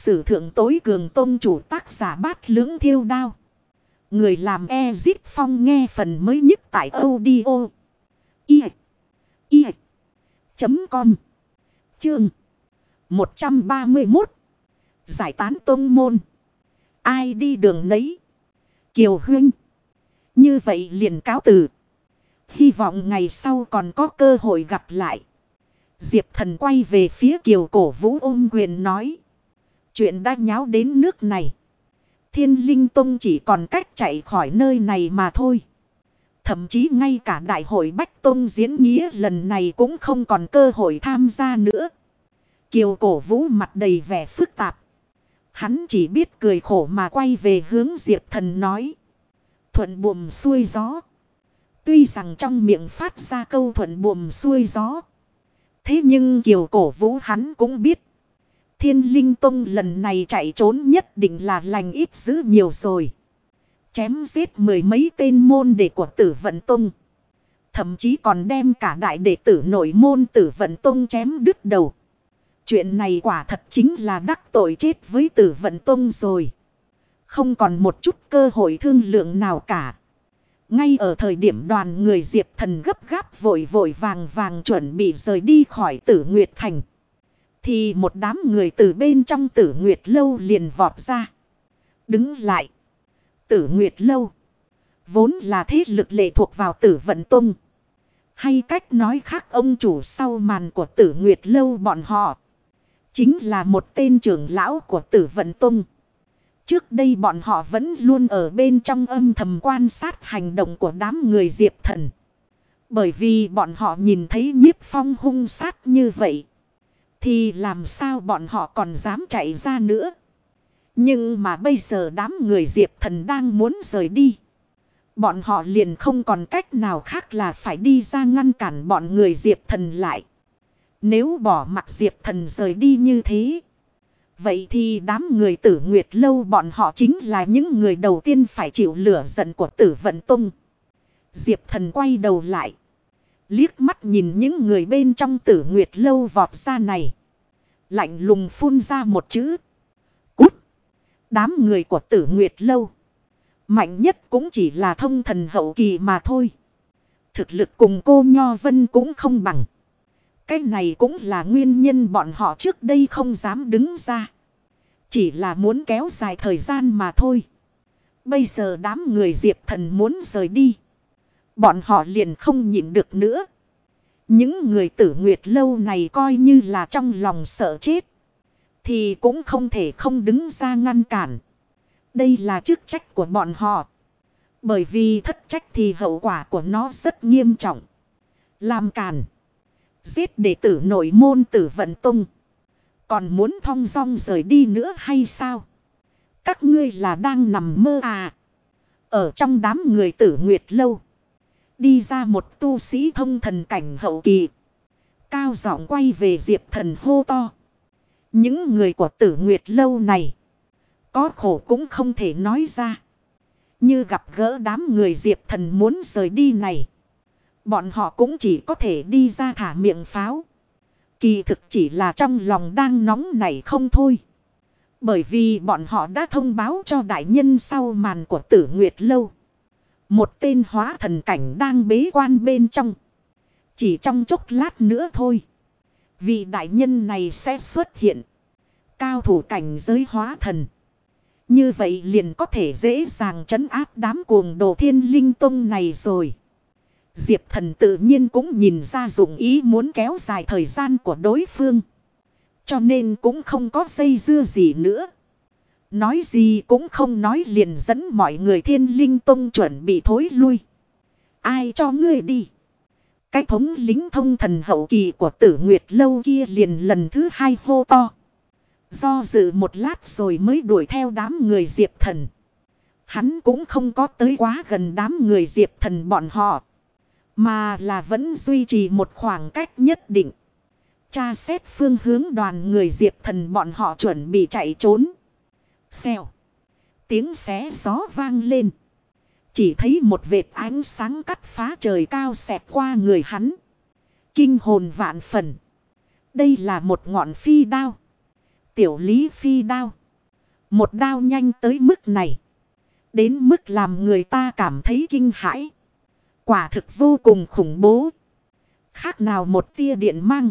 sử thượng tối cường tôn chủ, tác giả Bát Lưỡng Thiêu Đao. Người làm Ezip Phong, nghe phần mới nhất tại audio i.com. Chương 131. Giải tán tôn môn. Ai đi đường nấy. Kiều huynh, như vậy liền cáo từ. Hy vọng ngày sau còn có cơ hội gặp lại. Diệp Thần quay về phía Kiều Cổ Vũ ôm quyền nói. Chuyện đã nháo đến nước này. Thiên Linh Tông chỉ còn cách chạy khỏi nơi này mà thôi. Thậm chí ngay cả đại hội Bách Tông diễn nghĩa lần này cũng không còn cơ hội tham gia nữa. Kiều Cổ Vũ mặt đầy vẻ phức tạp. Hắn chỉ biết cười khổ mà quay về hướng Diệp Thần nói. Thuận buồm xuôi gió. Tuy rằng trong miệng phát ra câu thuận buồm xuôi gió. Thế nhưng Kiều Cổ Vũ hắn cũng biết. Thiên Linh Tông lần này chạy trốn nhất định là lành ít dữ nhiều rồi. Chém giết mười mấy tên môn đệ của Tử Vận Tông. Thậm chí còn đem cả đại đệ tử nội môn Tử Vận Tông chém đứt đầu. Chuyện này quả thật chính là đắc tội chết với Tử Vận Tông rồi. Không còn một chút cơ hội thương lượng nào cả. Ngay ở thời điểm đoàn người Diệp Thần gấp gáp vội vội vàng vàng chuẩn bị rời đi khỏi Tử Nguyệt Thành. Thì một đám người từ bên trong Tử Nguyệt Lâu liền vọt ra. Đứng lại. Tử Nguyệt Lâu vốn là thế lực lệ thuộc vào Tử Vận Tông. Hay cách nói khác, ông chủ sau màn của Tử Nguyệt Lâu bọn họ chính là một tên trưởng lão của Tử Vận Tông. Trước đây bọn họ vẫn luôn ở bên trong âm thầm quan sát hành động của đám người Diệp Thần. Bởi vì bọn họ nhìn thấy Nhiếp Phong hung sát như vậy, thì làm sao bọn họ còn dám chạy ra nữa. Nhưng mà bây giờ đám người Diệp Thần đang muốn rời đi. Bọn họ liền không còn cách nào khác là phải đi ra ngăn cản bọn người Diệp Thần lại. Nếu bỏ mặc Diệp Thần rời đi như thế, vậy thì đám người Tử Nguyệt Lâu bọn họ chính là những người đầu tiên phải chịu lửa giận của Tử Vận Tông. Diệp Thần quay đầu lại, liếc mắt nhìn những người bên trong Tử Nguyệt Lâu vọt ra này. Lạnh lùng phun ra một chữ. Cút! Đám người của Tử Nguyệt Lâu mạnh nhất cũng chỉ là thông thần hậu kỳ mà thôi. Thực lực cùng cô Nho Vân cũng không bằng. Cái này cũng là nguyên nhân bọn họ trước đây không dám đứng ra. Chỉ là muốn kéo dài thời gian mà thôi. Bây giờ đám người Diệp Thần muốn rời đi, bọn họ liền không nhịn được nữa. Những người Tử Nguyệt Lâu này coi như là trong lòng sợ chết, thì cũng không thể không đứng ra ngăn cản. Đây là chức trách của bọn họ. Bởi vì thất trách thì hậu quả của nó rất nghiêm trọng. Làm cản, giết đệ tử nội môn Tử Vận Tông, còn muốn thong dong rời đi nữa hay sao? Các ngươi là đang nằm mơ à? Ở trong đám người Tử Nguyệt Lâu, đi ra một tu sĩ thông thần cảnh hậu kỳ, cao giọng quay về Diệp Thần hô to. Những người của Tử Nguyệt Lâu này có khổ cũng không thể nói ra. Như gặp gỡ đám người Diệp Thần muốn rời đi này, bọn họ cũng chỉ có thể đi ra thả miệng pháo. Kỳ thực chỉ là trong lòng đang nóng nảy không thôi. Bởi vì bọn họ đã thông báo cho đại nhân sau màn của Tử Nguyệt Lâu. Một tên hóa thần cảnh đang bế quan bên trong. Chỉ trong chốc lát nữa thôi, vị đại nhân này sẽ xuất hiện. Cao thủ cảnh giới hóa thần. Như vậy liền có thể dễ dàng trấn áp đám cuồng đồ Thiên Linh Tông này rồi. Diệp Thần tự nhiên cũng nhìn ra dụng ý muốn kéo dài thời gian của đối phương. Cho nên cũng không có dây dưa gì nữa. Nói gì cũng không nói, liền dẫn mọi người Thiên Linh Tông chuẩn bị thối lui. Ai cho ngươi đi? Cái thống lính thông thần hậu kỳ của Tử Nguyệt Lâu kia liền lần thứ hai hô to. Do dự một lát rồi mới đuổi theo đám người Diệp Thần. Hắn cũng không có tới quá gần đám người Diệp Thần bọn họ, mà là vẫn duy trì một khoảng cách nhất định. Tra xét phương hướng đoàn người Diệp Thần bọn họ chuẩn bị chạy trốn. Xèo. Tiếng xé gió vang lên. Chỉ thấy một vệt ánh sáng cắt phá trời cao xẹt qua người hắn. Kinh hồn vạn phần. Đây là một ngọn phi đao. Tiểu Lý Phi đao. Một đao nhanh tới mức này. Đến mức làm người ta cảm thấy kinh hãi. Quả thực vô cùng khủng bố. Khác nào một tia điện mang.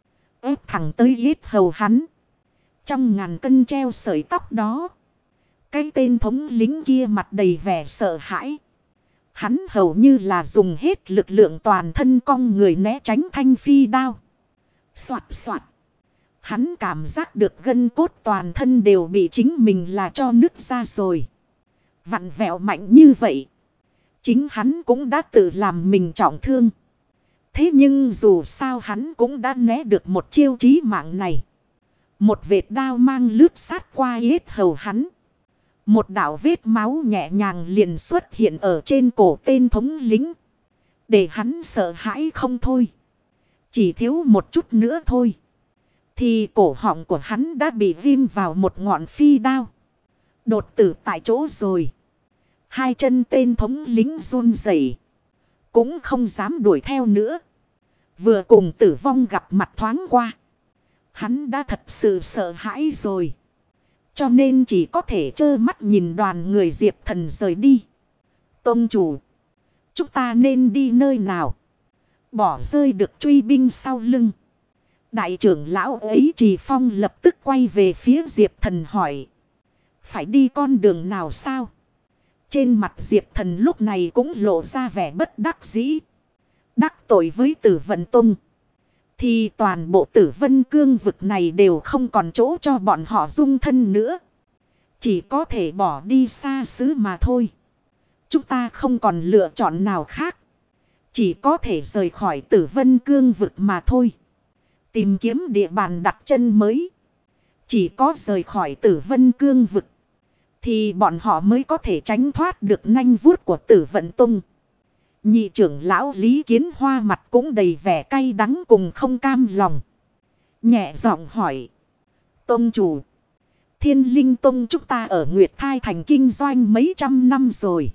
Ép thẳng tới yết hầu hắn. Trong ngàn cân treo sợi tóc đó. Cái tên thống lính kia mặt đầy vẻ sợ hãi. Hắn hầu như là dùng hết lực lượng toàn thân cong người né tránh thanh phi đao. Soạt soạt. Hắn cảm giác được gân cốt toàn thân đều bị chính mình là cho nứt ra rồi. Vặn vẹo mạnh như vậy. Chính hắn cũng đã tự làm mình trọng thương. Thế nhưng dù sao hắn cũng đã né được một chiêu chí mạng này. Một vệt đao mang lướt sát qua yết hầu hắn. Một đạo vết máu nhẹ nhàng liền xuất hiện ở trên cổ tên thống lính. Để hắn sợ hãi không thôi. Chỉ thiếu một chút nữa thôi. Thì cổ họng của hắn đã bị ghim vào một ngọn phi đao. Đột tử tại chỗ rồi. Hai chân tên thống lính run rẩy, cũng không dám đuổi theo nữa. Vừa cùng tử vong gặp mặt thoáng qua. Hắn đã thật sự sợ hãi rồi. Cho nên chỉ có thể trơ mắt nhìn đoàn người Diệp Thần rời đi. Tông chủ. Chúng ta nên đi nơi nào? Bỏ rơi được truy binh sau lưng. Đại trưởng lão ấy Trì Phong lập tức quay về phía Diệp Thần hỏi. Phải đi con đường nào sao? Trên mặt Diệp Thần lúc này cũng lộ ra vẻ bất đắc dĩ. Đắc tội với Tử Vận Tông. Thì toàn bộ Tử Vân Cương vực này đều không còn chỗ cho bọn họ dung thân nữa. Chỉ có thể bỏ đi xa xứ mà thôi. Chúng ta không còn lựa chọn nào khác. Chỉ có thể rời khỏi Tử Vân Cương vực mà thôi. Tìm kiếm địa bàn đặt chân mới. Chỉ có rời khỏi Tử Vân Cương vực. Thì bọn họ mới có thể tránh thoát được nanh vuốt của Tử Vận Tông. Nhị trưởng lão Lý Kiến Hoa mặt cũng đầy vẻ cay đắng cùng không cam lòng. Nhẹ giọng hỏi. Tông chủ. Thiên Linh Tông chúng ta ở Nguyệt Thai Thành kinh doanh mấy trăm năm rồi.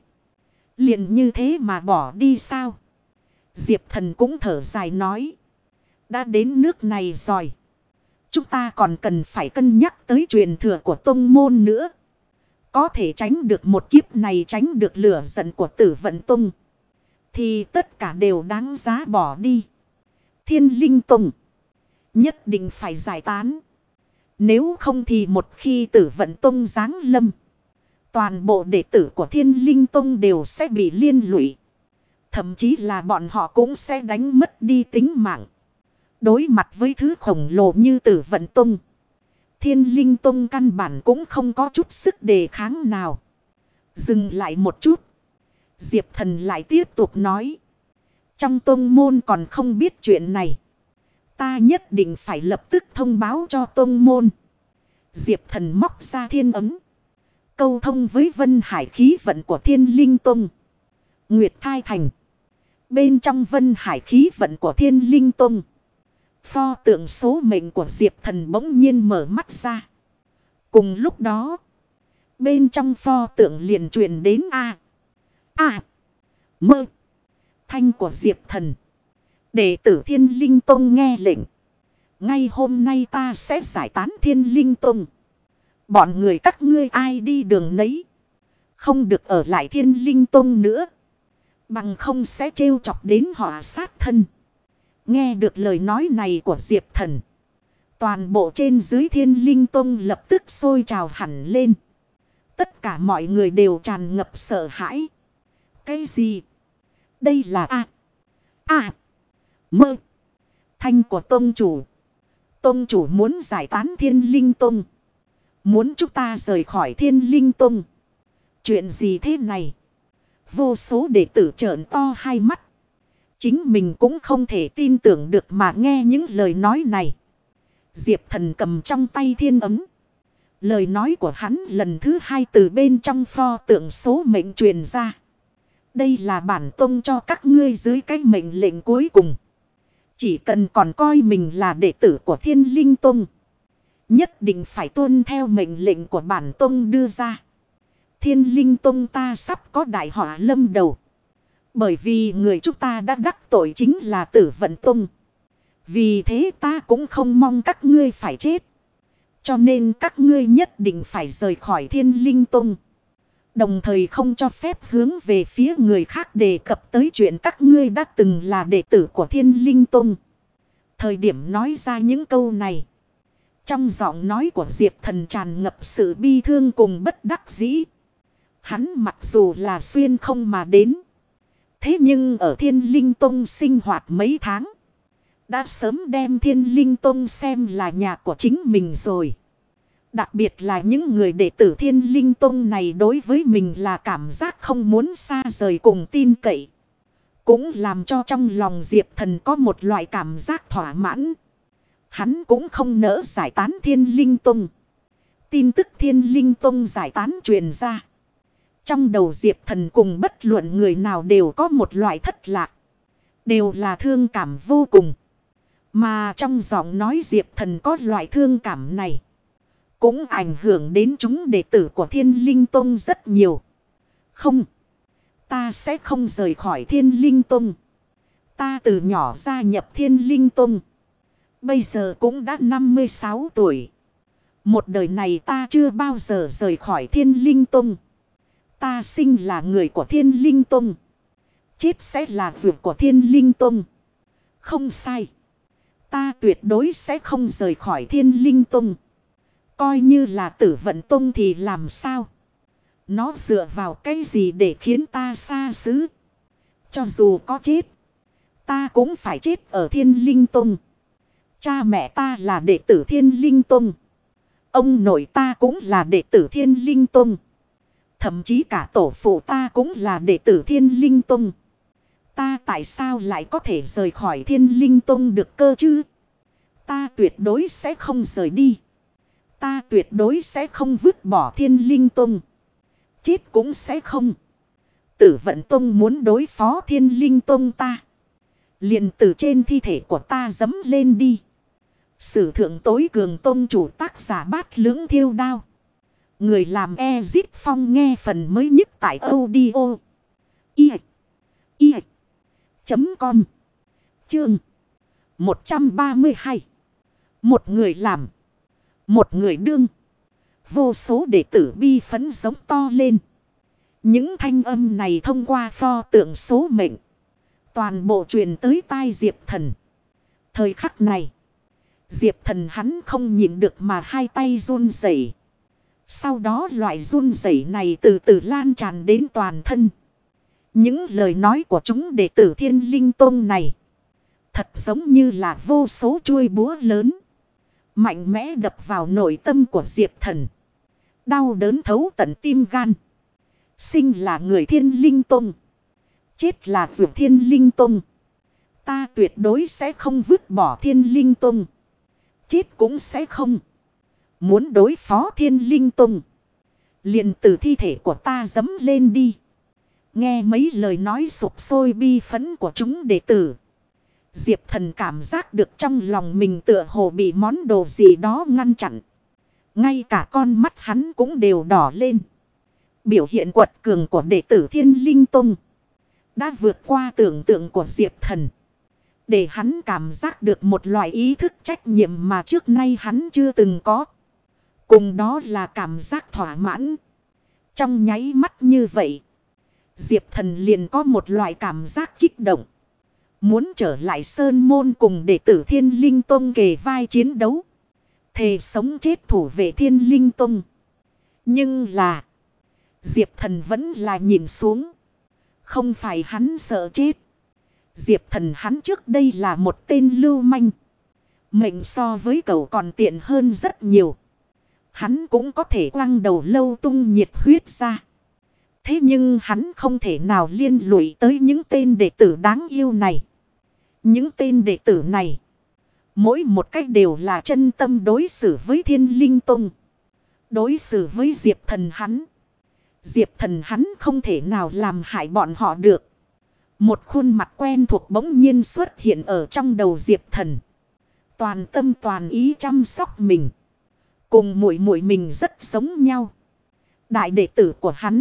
Liền như thế mà bỏ đi sao? Diệp Thần cũng thở dài nói. Đã đến nước này rồi. Chúng ta còn cần phải cân nhắc tới truyền thừa của tông môn nữa. Có thể tránh được một kiếp này, tránh được lửa giận của Tử Vận Tông. Thì tất cả đều đáng giá bỏ đi. Thiên Linh Tông nhất định phải giải tán. Nếu không thì một khi Tử Vận Tông giáng lâm, toàn bộ đệ tử của Thiên Linh Tông đều sẽ bị liên lụy. Thậm chí là bọn họ cũng sẽ đánh mất đi tính mạng. Đối mặt với thứ khổng lồ như Tử Vận Tông, Thiên Linh Tông căn bản cũng không có chút sức đề kháng nào. Dừng lại một chút. Diệp Thần lại tiếp tục nói. Trong tông môn còn không biết chuyện này. Ta nhất định phải lập tức thông báo cho tông môn. Diệp Thần móc ra thiên ấm. Câu thông với Vân Hải khí vận của Thiên Linh Tông. Nguyệt Thai Thành. Bên trong Vân Hải khí vận của Thiên Linh Tông. Pho tượng số mệnh của Diệp Thần bỗng nhiên mở mắt ra. Cùng lúc đó. Bên trong pho tượng liền truyền đến mơ thanh của Diệp Thần. Đệ tử Thiên Linh Tông nghe lệnh. Ngay hôm nay ta sẽ giải tán Thiên Linh Tông. Bọn người các ngươi ai đi đường nấy. Không được ở lại Thiên Linh Tông nữa. Bằng không sẽ trêu chọc đến họ sát thân. Nghe được lời nói này của Diệp Thần. Toàn bộ trên dưới Thiên Linh Tông lập tức sôi trào hẳn lên. Tất cả mọi người đều tràn ngập sợ hãi. Cái gì? Đây là mơ thanh của tông chủ. Tông chủ muốn giải tán Thiên Linh Tông. Muốn chúng ta rời khỏi Thiên Linh Tông. Chuyện gì thế này? Vô số đệ tử trợn to hai mắt. Chính mình cũng không thể tin tưởng được mà nghe những lời nói này. Diệp Thần cầm trong tay thiên ấm. Lời nói của hắn lần thứ hai từ bên trong pho tượng số mệnh truyền ra. Đây là bản tông cho các ngươi dưới cái mệnh lệnh cuối cùng. Chỉ cần còn coi mình là đệ tử của Thiên Linh Tông. Nhất định phải tuân theo mệnh lệnh của bản tông đưa ra. Thiên Linh Tông ta sắp có đại họa lâm đầu. Bởi vì người chúng ta đã đắc tội chính là Tử Vận Tông. Vì thế ta cũng không mong các ngươi phải chết. Cho nên các ngươi nhất định phải rời khỏi Thiên Linh Tông. Đồng thời không cho phép hướng về phía người khác đề cập tới chuyện các ngươi đã từng là đệ tử của Thiên Linh Tông. Thời điểm nói ra những câu này, trong giọng nói của Diệp Thần tràn ngập sự bi thương cùng bất đắc dĩ. Hắn mặc dù là xuyên không mà đến, thế nhưng ở Thiên Linh Tông sinh hoạt mấy tháng, đã sớm đem Thiên Linh Tông xem là nhà của chính mình rồi. Đặc biệt là những người đệ tử Thiên Linh Tông này đối với mình là cảm giác không muốn xa rời cùng tin cậy. Cũng làm cho trong lòng Diệp Thần có một loại cảm giác thỏa mãn. Hắn cũng không nỡ giải tán Thiên Linh Tông. Tin tức Thiên Linh Tông giải tán truyền ra, trong đầu Diệp Thần cùng bất luận người nào đều có một loại thất lạc. Đều là thương cảm vô cùng. Mà trong giọng nói Diệp Thần có loại thương cảm này, cũng ảnh hưởng đến chúng đệ tử của Thiên Linh Tông rất nhiều. Không, ta sẽ không rời khỏi Thiên Linh Tông. Ta từ nhỏ gia nhập Thiên Linh Tông, bây giờ cũng đã 56 tuổi. Một đời này ta chưa bao giờ rời khỏi Thiên Linh Tông. Ta sinh là người của Thiên Linh Tông, chết sẽ là việc của Thiên Linh Tông. Không sai, ta tuyệt đối sẽ không rời khỏi Thiên Linh Tông. Coi như là Tử Vận Tông thì làm sao? Nó dựa vào cái gì để khiến ta xa xứ? Cho dù có chết, ta cũng phải chết ở Thiên Linh Tông. Cha mẹ ta là đệ tử Thiên Linh Tông, ông nội ta cũng là đệ tử Thiên Linh Tông. Thậm chí cả tổ phụ ta cũng là đệ tử Thiên Linh Tông. Ta tại sao lại có thể rời khỏi Thiên Linh Tông được cơ chứ? Ta tuyệt đối sẽ không rời đi. Ta tuyệt đối sẽ không vứt bỏ Thiên Linh Tông. Chết cũng sẽ không. Tử Vận Tông muốn đối phó Thiên Linh Tông ta, liền từ trên thi thể của ta dẫm lên đi. Sử thượng tối cường tông chủ tác giả Bát Lưỡng Thiêu Đao. Người làm Ezit Phong nghe phần mới nhất tại audio i.com. Chương 132. Một người làm, một người đương. Vô số đệ tử bi phấn giống to lên. Những thanh âm này thông qua pho tượng số mệnh, toàn bộ truyền tới tai Diệp Thần. Thời khắc này, Diệp Thần hắn không nhịn được mà hai tay run rẩy. Sau đó loại run rẩy này từ từ lan tràn đến toàn thân. Những lời nói của chúng đệ tử Thiên Linh Tông này, thật giống như là vô số chuôi búa lớn, mạnh mẽ đập vào nội tâm của Diệp Thần. Đau đớn thấu tận tim gan. Sinh là người Thiên Linh Tông, chết là vượt Thiên Linh Tông. Ta tuyệt đối sẽ không vứt bỏ Thiên Linh Tông. Chết cũng sẽ không. Muốn đối phó Thiên Linh Tông, liền từ thi thể của ta dẫm lên đi. Nghe mấy lời nói sục sôi bi phẫn của chúng đệ tử, Diệp Thần cảm giác được trong lòng mình tựa hồ bị món đồ gì đó ngăn chặn. Ngay cả con mắt hắn cũng đều đỏ lên. Biểu hiện quật cường của đệ tử Thiên Linh Tông đã vượt qua tưởng tượng của Diệp Thần, để hắn cảm giác được một loại ý thức trách nhiệm mà trước nay hắn chưa từng có. Cùng đó là cảm giác thỏa mãn. Trong nháy mắt như vậy, Diệp Thần liền có một loại cảm giác kích động. Muốn trở lại Sơn Môn cùng đệ tử Thiên Linh Tông kề vai chiến đấu, thề sống chết thủ vệ Thiên Linh Tông. Nhưng là Diệp Thần vẫn là nhìn xuống. Không phải hắn sợ chết. Diệp Thần hắn trước đây là một tên lưu manh. Mệnh so với cậu còn tiện hơn rất nhiều. Hắn cũng có thể quăng đầu lâu tung nhiệt huyết ra. Thế nhưng hắn không thể nào liên lụy tới những tên đệ tử đáng yêu này. Những tên đệ tử này, mỗi một cách đều là chân tâm đối xử với Thiên Linh Tông. Đối xử với Diệp Thần hắn. Diệp Thần hắn không thể nào làm hại bọn họ được. Một khuôn mặt quen thuộc bỗng nhiên xuất hiện ở trong đầu Diệp Thần. Toàn tâm toàn ý chăm sóc mình. Cùng muội muội mình rất giống nhau. Đại đệ tử của hắn,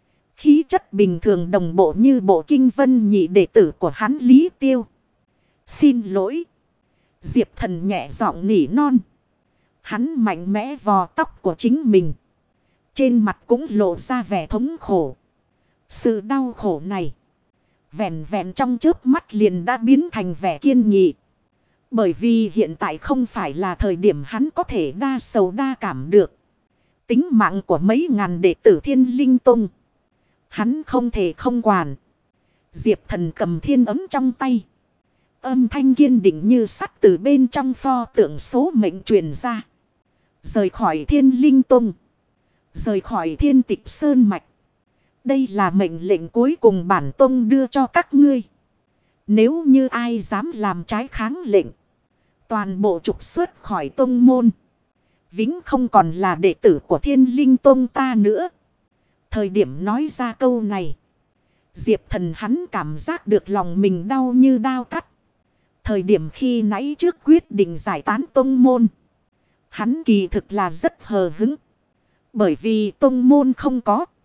khí chất bình thường đồng bộ như Bộ Kinh Vân nhị đệ tử của hắn Lý Tiêu. Xin lỗi. Diệp Thần nhẹ giọng nỉ non. Hắn mạnh mẽ vò tóc của chính mình. Trên mặt cũng lộ ra vẻ thống khổ. Sự đau khổ này, vẹn vẹn trong chớp mắt liền đã biến thành vẻ kiên nghị. Bởi vì hiện tại không phải là thời điểm hắn có thể đa sầu đa cảm được. Tính mạng của mấy ngàn đệ tử Thiên Linh Tông, hắn không thể không quản. Diệp Thần cầm thiên ấm trong tay. Âm thanh kiên định như sắt từ bên trong pho tượng số mệnh truyền ra. Rời khỏi Thiên Linh Tông, rời khỏi Thiên Tịch Sơn Mạch. Đây là mệnh lệnh cuối cùng bản tông đưa cho các ngươi. Nếu như ai dám làm trái kháng lệnh, toàn bộ trục xuất khỏi tông môn. Vĩnh không còn là đệ tử của Thiên Linh Tông ta nữa. Thời điểm nói ra câu này, Diệp Thần hắn cảm giác được lòng mình đau như đao cắt. Thời điểm khi nãy trước quyết định giải tán tông môn, hắn kỳ thực là rất hờ hững. Bởi vì tông môn không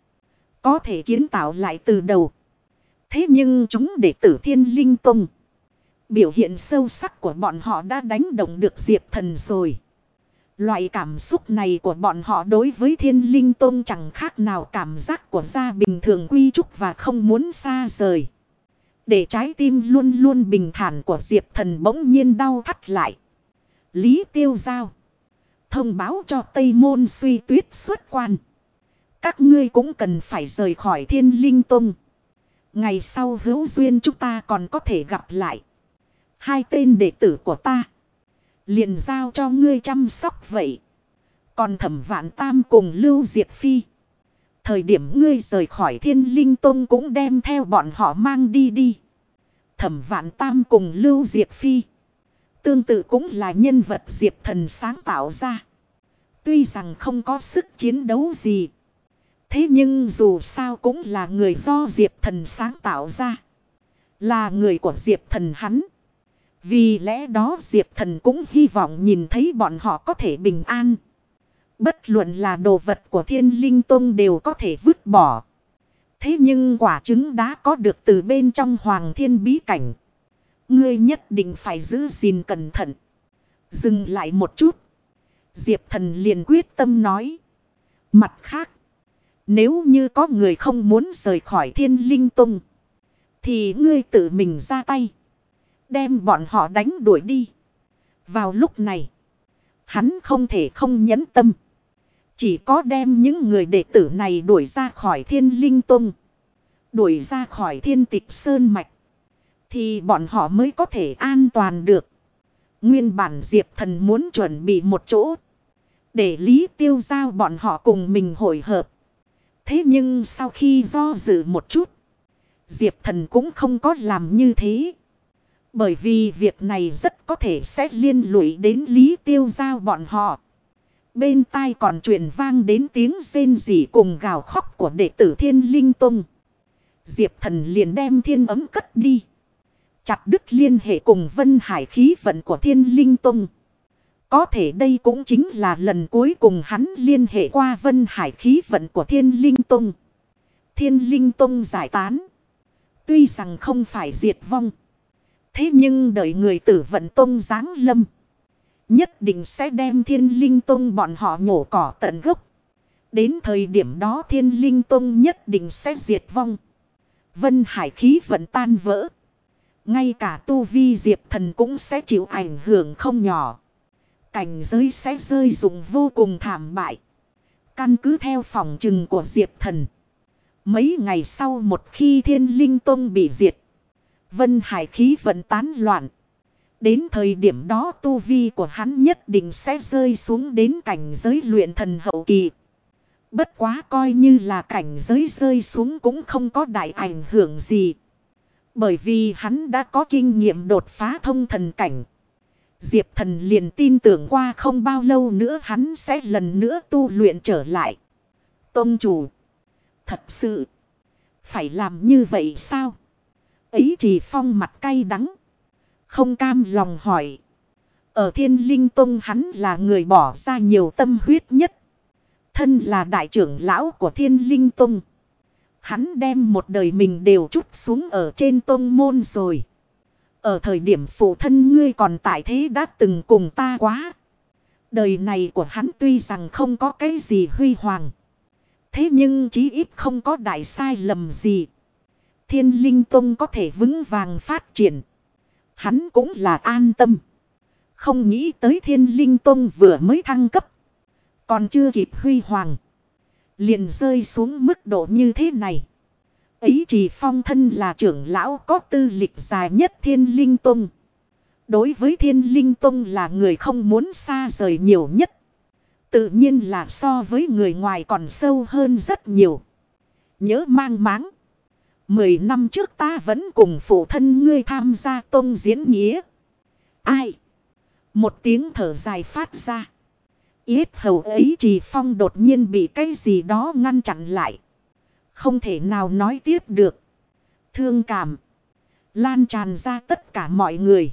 có thể kiến tạo lại từ đầu. Thế nhưng chúng đệ tử Thiên Linh Tông, biểu hiện sâu sắc của bọn họ đã đánh động được Diệp Thần rồi. Loại cảm xúc này của bọn họ đối với Thiên Linh Tông chẳng khác nào cảm giác của gia bình thường quy trúc và không muốn xa rời. Để trái tim luôn luôn bình thản của Diệp Thần bỗng nhiên đau thắt lại. Lý Tiêu Giao, thông báo cho Tây Môn Suy Tuyết xuất quan. Các ngươi cũng cần phải rời khỏi Thiên Linh Tông. Ngày sau hữu duyên chúng ta còn có thể gặp lại. Hai tên đệ tử của ta liền giao cho ngươi chăm sóc vậy. Còn Thẩm Vạn Tam cùng Lưu Diệp Phi, thời điểm ngươi rời khỏi Thiên Linh Tông cũng đem theo bọn họ mang đi. Thẩm Vạn Tam cùng Lưu Diệp Phi tương tự cũng là nhân vật Diệp Thần sáng tạo ra. Tuy rằng không có sức chiến đấu gì, thế nhưng dù sao cũng là người do Diệp Thần sáng tạo ra. Là người của Diệp Thần hắn. Vì lẽ đó Diệp Thần cũng hy vọng nhìn thấy bọn họ có thể bình an. Bất luận là đồ vật của Thiên Linh Tông đều có thể vứt bỏ. Thế nhưng quả trứng đã có được từ bên trong Hoàng Thiên bí cảnh. Ngươi nhất định phải giữ gìn cẩn thận. Dừng lại một chút, Diệp Thần liền quyết tâm nói. Mặt khác, nếu như có người không muốn rời khỏi Thiên Linh Tông, thì ngươi tự mình ra tay, đem bọn họ đánh đuổi đi. Vào lúc này, hắn không thể không nhẫn tâm. Chỉ có đem những người đệ tử này đuổi ra khỏi Thiên Linh Tông, đuổi ra khỏi Thiên Tịch Sơn Mạch, thì bọn họ mới có thể an toàn được. Nguyên bản Diệp Thần muốn chuẩn bị một chỗ, để Lý Tiêu Giao bọn họ cùng mình hội hợp. Thế nhưng sau khi do dự một chút, Diệp Thần cũng không có làm như thế. Bởi vì việc này rất có thể sẽ liên lụy đến Lý Tiêu Giao bọn họ. Bên tai còn truyền vang đến tiếng rên rỉ cùng gào khóc của đệ tử Thiên Linh Tông. Diệp Thần liền đem thiên ấm cất đi, chặt đứt liên hệ cùng Vân Hải khí vận của Thiên Linh Tông. Có thể đây cũng chính là lần cuối cùng hắn liên hệ qua Vân Hải khí vận của Thiên Linh Tông. Thiên Linh Tông giải tán, tuy rằng không phải diệt vong, thế nhưng đợi người Tử Vận Tông giáng lâm, nhất định sẽ đem Thiên Linh Tông bọn họ nhổ cỏ tận gốc. Đến thời điểm đó Thiên Linh Tông nhất định sẽ diệt vong. Vân Hải khí vận tan vỡ, ngay cả tu vi Diệp Thần cũng sẽ chịu ảnh hưởng không nhỏ. Cảnh giới sẽ rơi rụng vô cùng thảm bại. Căn cứ theo phỏng chừng của Diệp Thần, mấy ngày sau một khi Thiên Linh Tông bị diệt, Vân Hải khí vận tán loạn, đến thời điểm đó tu vi của hắn nhất định sẽ rơi xuống đến cảnh giới luyện thần hậu kỳ. Bất quá coi như là cảnh giới rơi xuống cũng không có đại ảnh hưởng gì. Bởi vì hắn đã có kinh nghiệm đột phá thông thần cảnh. Diệp Thần liền tin tưởng qua không bao lâu nữa hắn sẽ lần nữa tu luyện trở lại. Tông chủ, thật sự phải làm như vậy sao? Ấy Trì Phong mặt cay đắng, không cam lòng hỏi. Ở Thiên Linh Tông hắn là người bỏ ra nhiều tâm huyết nhất. Thân là đại trưởng lão của Thiên Linh Tông, hắn đem một đời mình đều trút xuống ở trên tông môn rồi. Ở thời điểm phụ thân ngươi còn tại thế đã từng cùng ta quá Đời này của hắn tuy rằng không có cái gì huy hoàng. Thế nhưng chí ít không có đại sai lầm gì. Thiên Linh Tông có thể vững vàng phát triển. Hắn cũng là an tâm. Không nghĩ tới Thiên Linh Tông vừa mới thăng cấp. Còn chưa kịp huy hoàng. Liền rơi xuống mức độ như thế này. Ấy chỉ Phong thân là trưởng lão có tư lịch dài nhất Thiên Linh Tông. Đối với Thiên Linh Tông là người không muốn xa rời nhiều nhất. Tự nhiên là so với người ngoài còn sâu hơn rất nhiều. Nhớ mang máng. 10 năm trước ta vẫn cùng phụ thân ngươi tham gia tông diễn nghĩa. Ai? Một tiếng thở dài phát ra. Yết hầu ấy chỉ Phong đột nhiên bị cái gì đó ngăn chặn lại. Không thể nào nói tiếp được. Thương cảm. Lan tràn ra tất cả mọi người.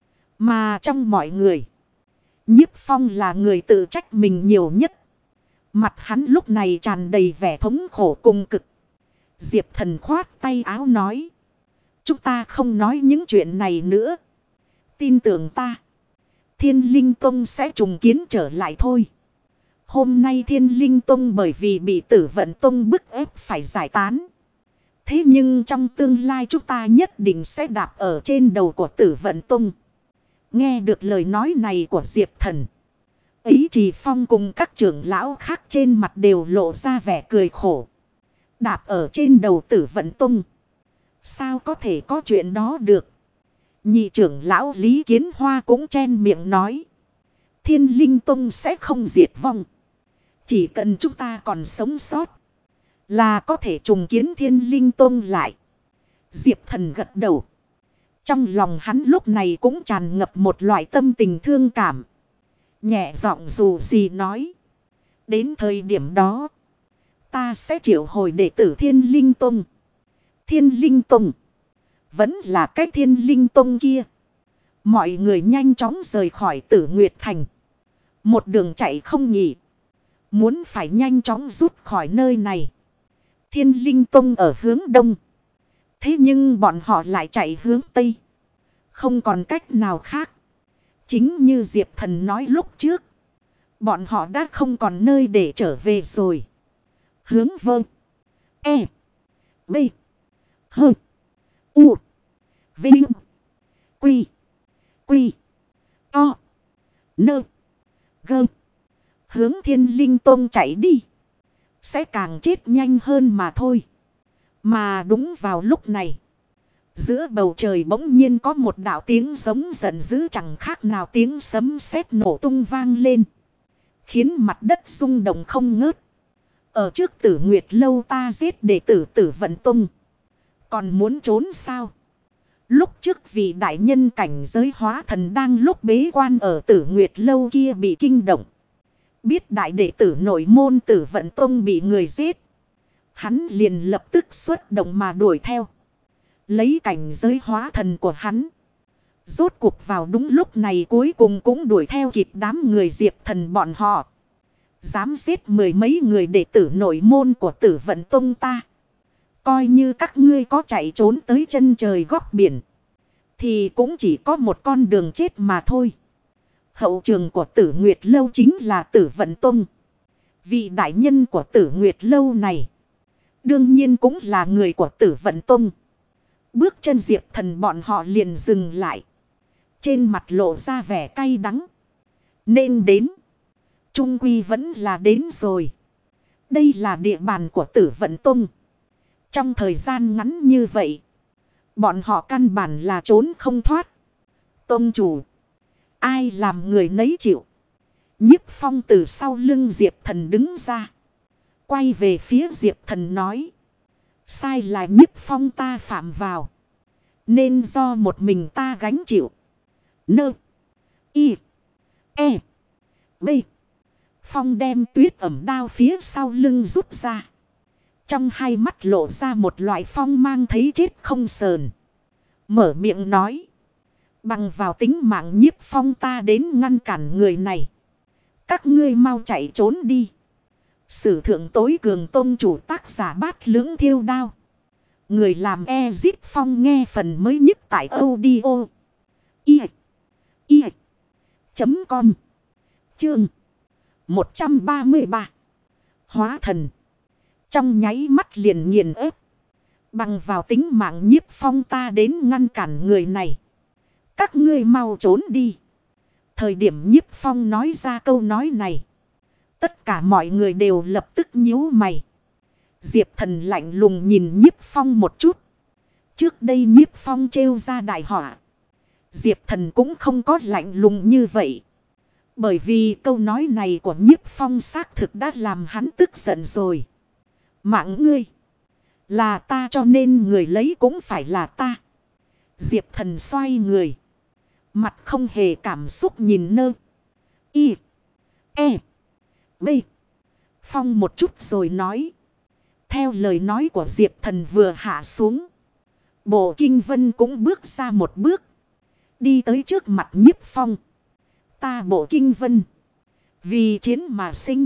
Mà trong mọi người. Nhiếp Phong là người tự trách mình nhiều nhất. Mặt hắn lúc này tràn đầy vẻ thống khổ cùng cực. Diệp Thần khoát tay áo nói. Chúng ta không nói những chuyện này nữa. Tin tưởng ta. Thiên Linh Tông sẽ trùng kiến trở lại thôi. Hôm nay Thiên Linh Tông bởi vì bị Tử Vận Tông bức ép phải giải tán. Thế nhưng trong tương lai chúng ta nhất định sẽ đạp ở trên đầu của Tử Vận Tông. Nghe được lời nói này của Diệp Thần. Ấy chỉ Phong cùng các trưởng lão khác trên mặt đều lộ ra vẻ cười khổ. Đạp ở trên đầu Tử Vận Tông. Sao có thể có chuyện đó được? Nhị trưởng lão Lý Kiến Hoa cũng chen miệng nói. Thiên Linh Tông sẽ không diệt vong. Chỉ cần chúng ta còn sống sót. Là có thể trùng kiến Thiên Linh Tông lại. Diệp Thần gật đầu. Trong lòng hắn lúc này cũng tràn ngập một loại tâm tình thương cảm. Nhẹ giọng dù gì nói. Đến thời điểm đó. Ta sẽ triệu hồi đệ tử Thiên Linh Tông. Thiên Linh Tông. Vẫn là cái Thiên Linh Tông kia. Mọi người nhanh chóng rời khỏi Tử Nguyệt Thành. Một đường chạy không nhỉ. Muốn phải nhanh chóng rút khỏi nơi này. Thiên Linh Tông ở hướng đông. Thế nhưng bọn họ lại chạy hướng tây. Không còn cách nào khác. Chính như Diệp Thần nói lúc trước. Bọn họ đã không còn nơi để trở về rồi. Hướng vâng. E. B. H. U. Vinh. Quy. Quy. To. Nơ. Gơ. Hướng Thiên Linh Tông chạy đi. Sẽ càng chết nhanh hơn mà thôi. Mà đúng vào lúc này. Giữa bầu trời bỗng nhiên có một đạo tiếng giống giận dữ chẳng khác nào tiếng sấm sét nổ tung vang lên. Khiến mặt đất rung động không ngớt. Ở trước Tử Nguyệt Lâu ta giết đệ tử Tử Vận Tông. Còn muốn trốn sao? Lúc trước vị đại nhân cảnh giới hóa thần đang lúc bế quan ở Tử Nguyệt Lâu kia bị kinh động. Biết đại đệ tử nội môn Tử Vận Tông bị người giết. Hắn liền lập tức xuất động mà đuổi theo. Lấy cảnh giới hóa thần của hắn. Rốt cuộc vào đúng lúc này cuối cùng cũng đuổi theo kịp đám người Diệp Thần bọn họ. Dám giết 10 mấy người đệ tử nội môn của Tử Vận Tông ta. Coi như các ngươi có chạy trốn tới chân trời góc biển. Thì cũng chỉ có một con đường chết mà thôi. Hậu trường của Tử Nguyệt Lâu chính là Tử Vận Tông. Vị đại nhân của Tử Nguyệt Lâu này. Đương nhiên cũng là người của Tử Vận Tông. Bước chân Diệp Thần bọn họ liền dừng lại. Trên mặt lộ ra vẻ cay đắng. Nên đến. Trung quy vẫn là đến rồi. Đây là địa bàn của Tử Vận Tông. Trong thời gian ngắn như vậy. Bọn họ căn bản là trốn không thoát. Tông chủ. Ai làm người nấy chịu. Nhiếp Phong từ sau lưng Diệp Thần đứng ra. Quay về phía Diệp Thần nói. Sai là Nhiếp Phong ta phạm vào. Nên do một mình ta gánh chịu. Nơ. Y. E. B. Phong đem tuyết ẩm đao phía sau lưng rút ra. Trong hai mắt lộ ra một loại phong mang thấy chết không sờn. Mở miệng nói. Bằng vào tính mạng Nhiếp Phong ta đến ngăn cản người này. Các ngươi mau chạy trốn đi. Sử thượng tối cường tôn chủ tác giả Bát Lưỡng Thiêu Đao. Người làm Ezip Phong nghe phần mới nhất tại audio. I. Com. Chương 133. Hóa thần. Trong nháy mắt liền nghiền ép. Bằng vào tính mạng Nhiếp Phong ta đến ngăn cản người này. Các ngươi mau trốn đi. Thời điểm Nhiếp Phong nói ra câu nói này. Tất cả mọi người đều lập tức nhíu mày. Diệp Thần lạnh lùng nhìn Nhiếp Phong một chút. Trước đây Nhiếp Phong trêu ra đại họa. Diệp Thần cũng không có lạnh lùng như vậy. Bởi vì câu nói này của Nhiếp Phong xác thực đã làm hắn tức giận rồi. Mạng ngươi. Là ta cho nên người lấy cũng phải là ta. Diệp Thần xoay người. Mặt không hề cảm xúc nhìn Nơ. Y. E. B. Phong một chút rồi nói. Theo lời nói của Diệp Thần vừa hạ xuống. Bộ Kinh Vân cũng bước ra một bước. Đi tới trước mặt Nhiếp Phong. Ta Bộ Kinh Vân. Vì chiến mà sinh.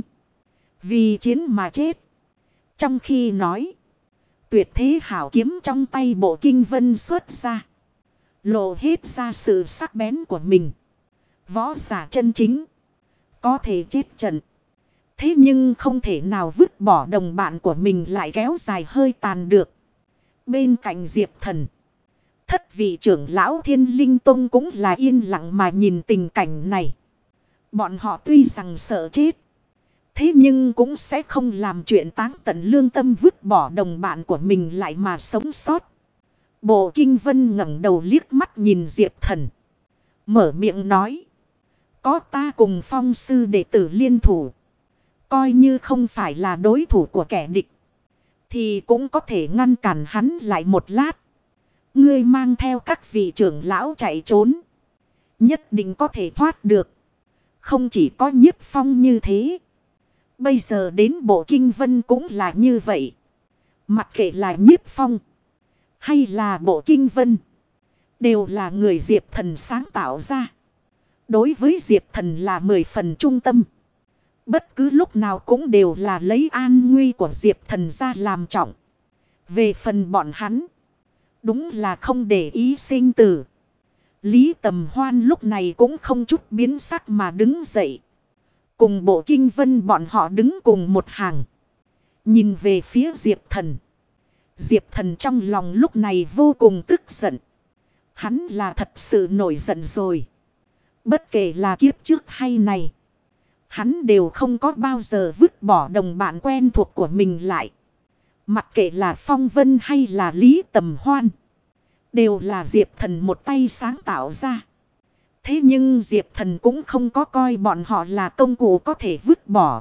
Vì chiến mà chết. Trong khi nói. Tuyệt thế hảo kiếm trong tay Bộ Kinh Vân xuất ra. Lộ hết ra sự sắc bén của mình. Võ giả chân chính. Có thể chết trận. Thế nhưng không thể nào vứt bỏ đồng bạn của mình lại kéo dài hơi tàn được. Bên cạnh Diệp Thần. Thất vị trưởng lão Thiên Linh Tông cũng là yên lặng mà nhìn tình cảnh này. Bọn họ tuy rằng sợ chết. Thế nhưng cũng sẽ không làm chuyện táng tận lương tâm vứt bỏ đồng bạn của mình lại mà sống sót. Bộ Kinh Vân ngẩng đầu liếc mắt nhìn Diệp Thần. Mở miệng nói. Có ta cùng Phong sư đệ tử liên thủ. Coi như không phải là đối thủ của kẻ địch. Thì cũng có thể ngăn cản hắn lại một lát. Ngươi mang theo các vị trưởng lão chạy trốn. Nhất định có thể thoát được. Không chỉ có Nhiếp Phong như thế. Bây giờ đến Bộ Kinh Vân cũng là như vậy. Mặc kệ là Nhiếp Phong. Hay là Bộ Kinh Vân. Đều là người Diệp Thần sáng tạo ra. Đối với Diệp Thần là 10 phần trung tâm. Bất cứ lúc nào cũng đều là lấy an nguy của Diệp Thần ra làm trọng. Về phần bọn hắn. Đúng là không để ý sinh tử. Lý Tầm Hoan lúc này cũng không chút biến sắc mà đứng dậy. Cùng Bộ Kinh Vân bọn họ đứng cùng một hàng. Nhìn về phía Diệp Thần. Diệp Thần trong lòng lúc này vô cùng tức giận. Hắn là thật sự nổi giận rồi. Bất kể là kiếp trước hay này. Hắn đều không có bao giờ vứt bỏ đồng bạn quen thuộc của mình lại. Mặc kệ là Phong Vân hay là Lý Tầm Hoan. Đều là Diệp Thần một tay sáng tạo ra. Thế nhưng Diệp Thần cũng không có coi bọn họ là công cụ có thể vứt bỏ.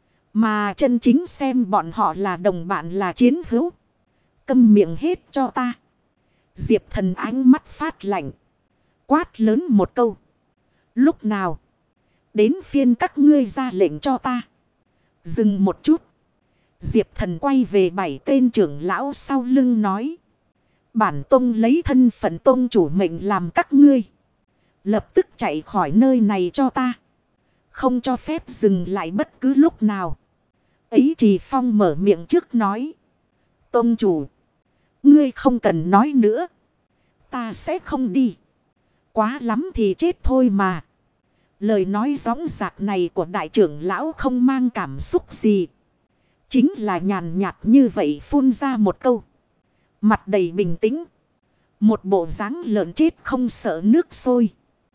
Mà chân chính xem bọn họ là đồng bạn là chiến hữu. Câm miệng hết cho ta. Diệp Thần ánh mắt phát lạnh. Quát lớn một câu. Lúc nào? Đến phiên các ngươi ra lệnh cho ta. Dừng một chút. Diệp Thần quay về 7 tên trưởng lão sau lưng nói. Bản tông lấy thân phận tông chủ mệnh làm các ngươi. Lập tức chạy khỏi nơi này cho ta. Không cho phép dừng lại bất cứ lúc nào. Ấy Trì Phong mở miệng trước nói. Tông chủ. Ngươi không cần nói nữa. Ta sẽ không đi. Quá lắm thì chết thôi mà. Lời nói dõng dạc này của đại trưởng lão không mang cảm xúc gì. Chính là nhàn nhạt như vậy phun ra một câu. Mặt đầy bình tĩnh. Một bộ dáng lợn chết không sợ nước sôi.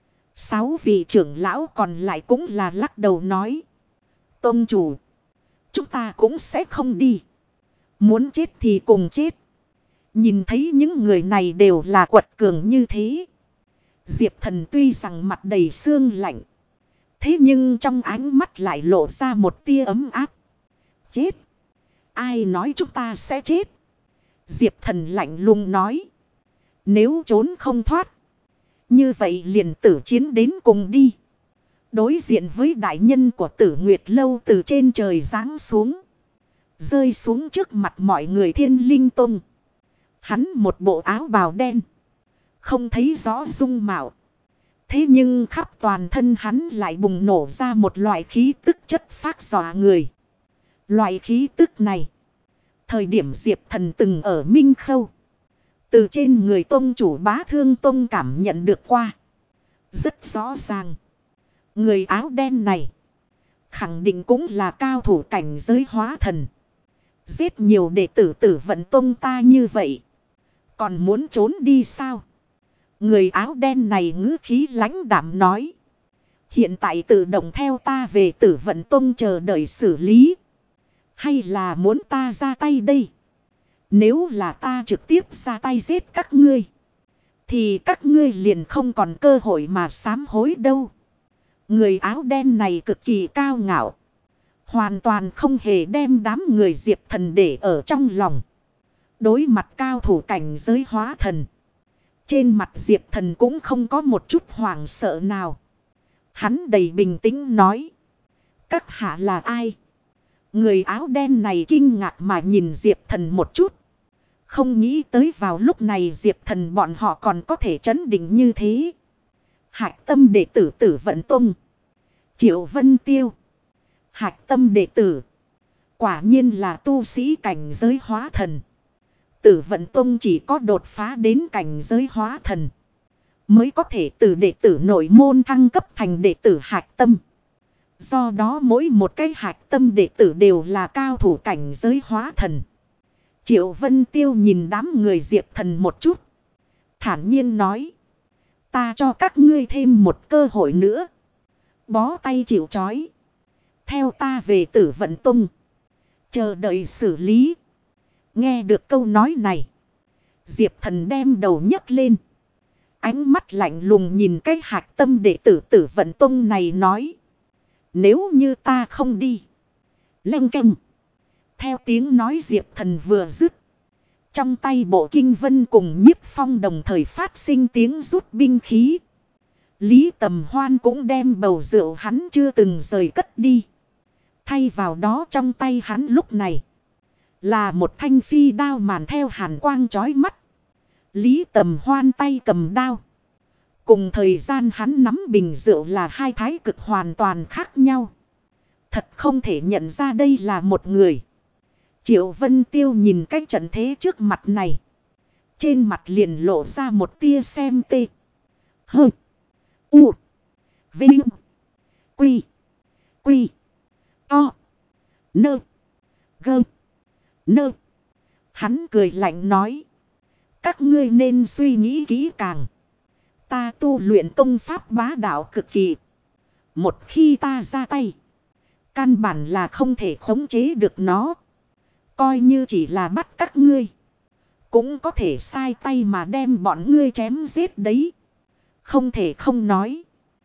6 vị trưởng lão còn lại cũng là lắc đầu nói. Tông chủ. Chúng ta cũng sẽ không đi. Muốn chết thì cùng chết. Nhìn thấy những người này đều là quật cường như thế. Diệp Thần tuy rằng mặt đầy xương lạnh. Thế nhưng trong ánh mắt lại lộ ra một tia ấm áp. Chết. Ai nói chúng ta sẽ chết? Diệp Thần lạnh lùng nói. Nếu trốn không thoát. Như vậy liền tử chiến đến cùng đi. Đối diện với đại nhân của Tử Nguyệt Lâu từ trên trời giáng xuống. Rơi xuống trước mặt mọi người Thiên Linh Tông. Hắn một bộ áo bào đen. Không thấy rõ dung mạo. Thế nhưng khắp toàn thân hắn lại bùng nổ ra một loại khí tức chất phác dọa người. Loại khí tức này. Thời điểm Diệp Thần từng ở Minh Khâu. Từ trên người tông chủ Bá Thương Tông cảm nhận được qua. Rất rõ ràng. Người áo đen này. khẳng định cũng là cao thủ cảnh giới hóa thần. Giết nhiều đệ tử Tử Vận Tông ta như vậy, còn muốn trốn đi sao? Người áo đen này ngữ khí lãnh đạm nói. Hiện tại tự động theo ta về Tử Vận Tông chờ đợi xử lý. Hay là muốn ta ra tay đây? Nếu là ta trực tiếp ra tay giết các ngươi, thì các ngươi liền không còn cơ hội mà sám hối đâu. Người áo đen này cực kỳ cao ngạo, hoàn toàn không hề đem đám người Diệp Thần để ở trong lòng. Đối mặt cao thủ cảnh giới hóa thần, trên mặt Diệp Thần cũng không có một chút hoảng sợ nào. Hắn đầy bình tĩnh nói. Các hạ là ai? Người áo đen này kinh ngạc mà nhìn Diệp Thần một chút. Không nghĩ tới vào lúc này Diệp Thần bọn họ còn có thể trấn định như thế. Hạch tâm đệ tử Tử Vận Tông, Triệu Vân Tiêu. Hạch tâm đệ tử, quả nhiên là tu sĩ cảnh giới hóa thần. Tử Vận Tông chỉ có đột phá đến cảnh giới hóa thần, mới có thể từ đệ tử nội môn thăng cấp thành đệ tử hạch tâm. Do đó mỗi một cái hạch tâm đệ tử đều là cao thủ cảnh giới hóa thần. Triệu Vân Tiêu nhìn đám người Diệp Thần một chút, thản nhiên nói. Ta cho các ngươi thêm một cơ hội nữa. Bó tay chịu trói, theo ta về Tử Vận Tông, chờ đợi xử lý. Nghe được câu nói này, Diệp Thần đem đầu nhấc lên, ánh mắt lạnh lùng nhìn cái hạch tâm đệ tử Tử Vận Tông này nói. Nếu như ta không đi. Leng keng. Theo tiếng nói Diệp Thần vừa dứt, trong tay Bộ Kinh Vân cùng Nhiếp Phong đồng thời phát sinh tiếng rút binh khí. Lý Tầm Hoan cũng đem bầu rượu hắn chưa từng rời cất đi. Thay vào đó trong tay hắn lúc này là một thanh phi đao màn theo hàn quang chói mắt. Lý Tầm Hoan tay cầm đao, cùng thời gian hắn nắm bình rượu là hai thái cực hoàn toàn khác nhau. Thật không thể nhận ra đây là một người. Triệu Vân Tiêu nhìn cái trận thế trước mặt này, trên mặt liền lộ ra một tia xem tê. Hơ. U. Vinh. Quy. Quy. To. Nơ. Gơ. Nơ. Hắn cười lạnh nói. Các ngươi nên suy nghĩ kỹ càng. Ta tu luyện công pháp bá đạo cực kỳ. Một khi ta ra tay, căn bản là không thể khống chế được nó. Coi như chỉ là bắt các ngươi, cũng có thể sai tay mà đem bọn ngươi chém giết đấy. Không thể không nói,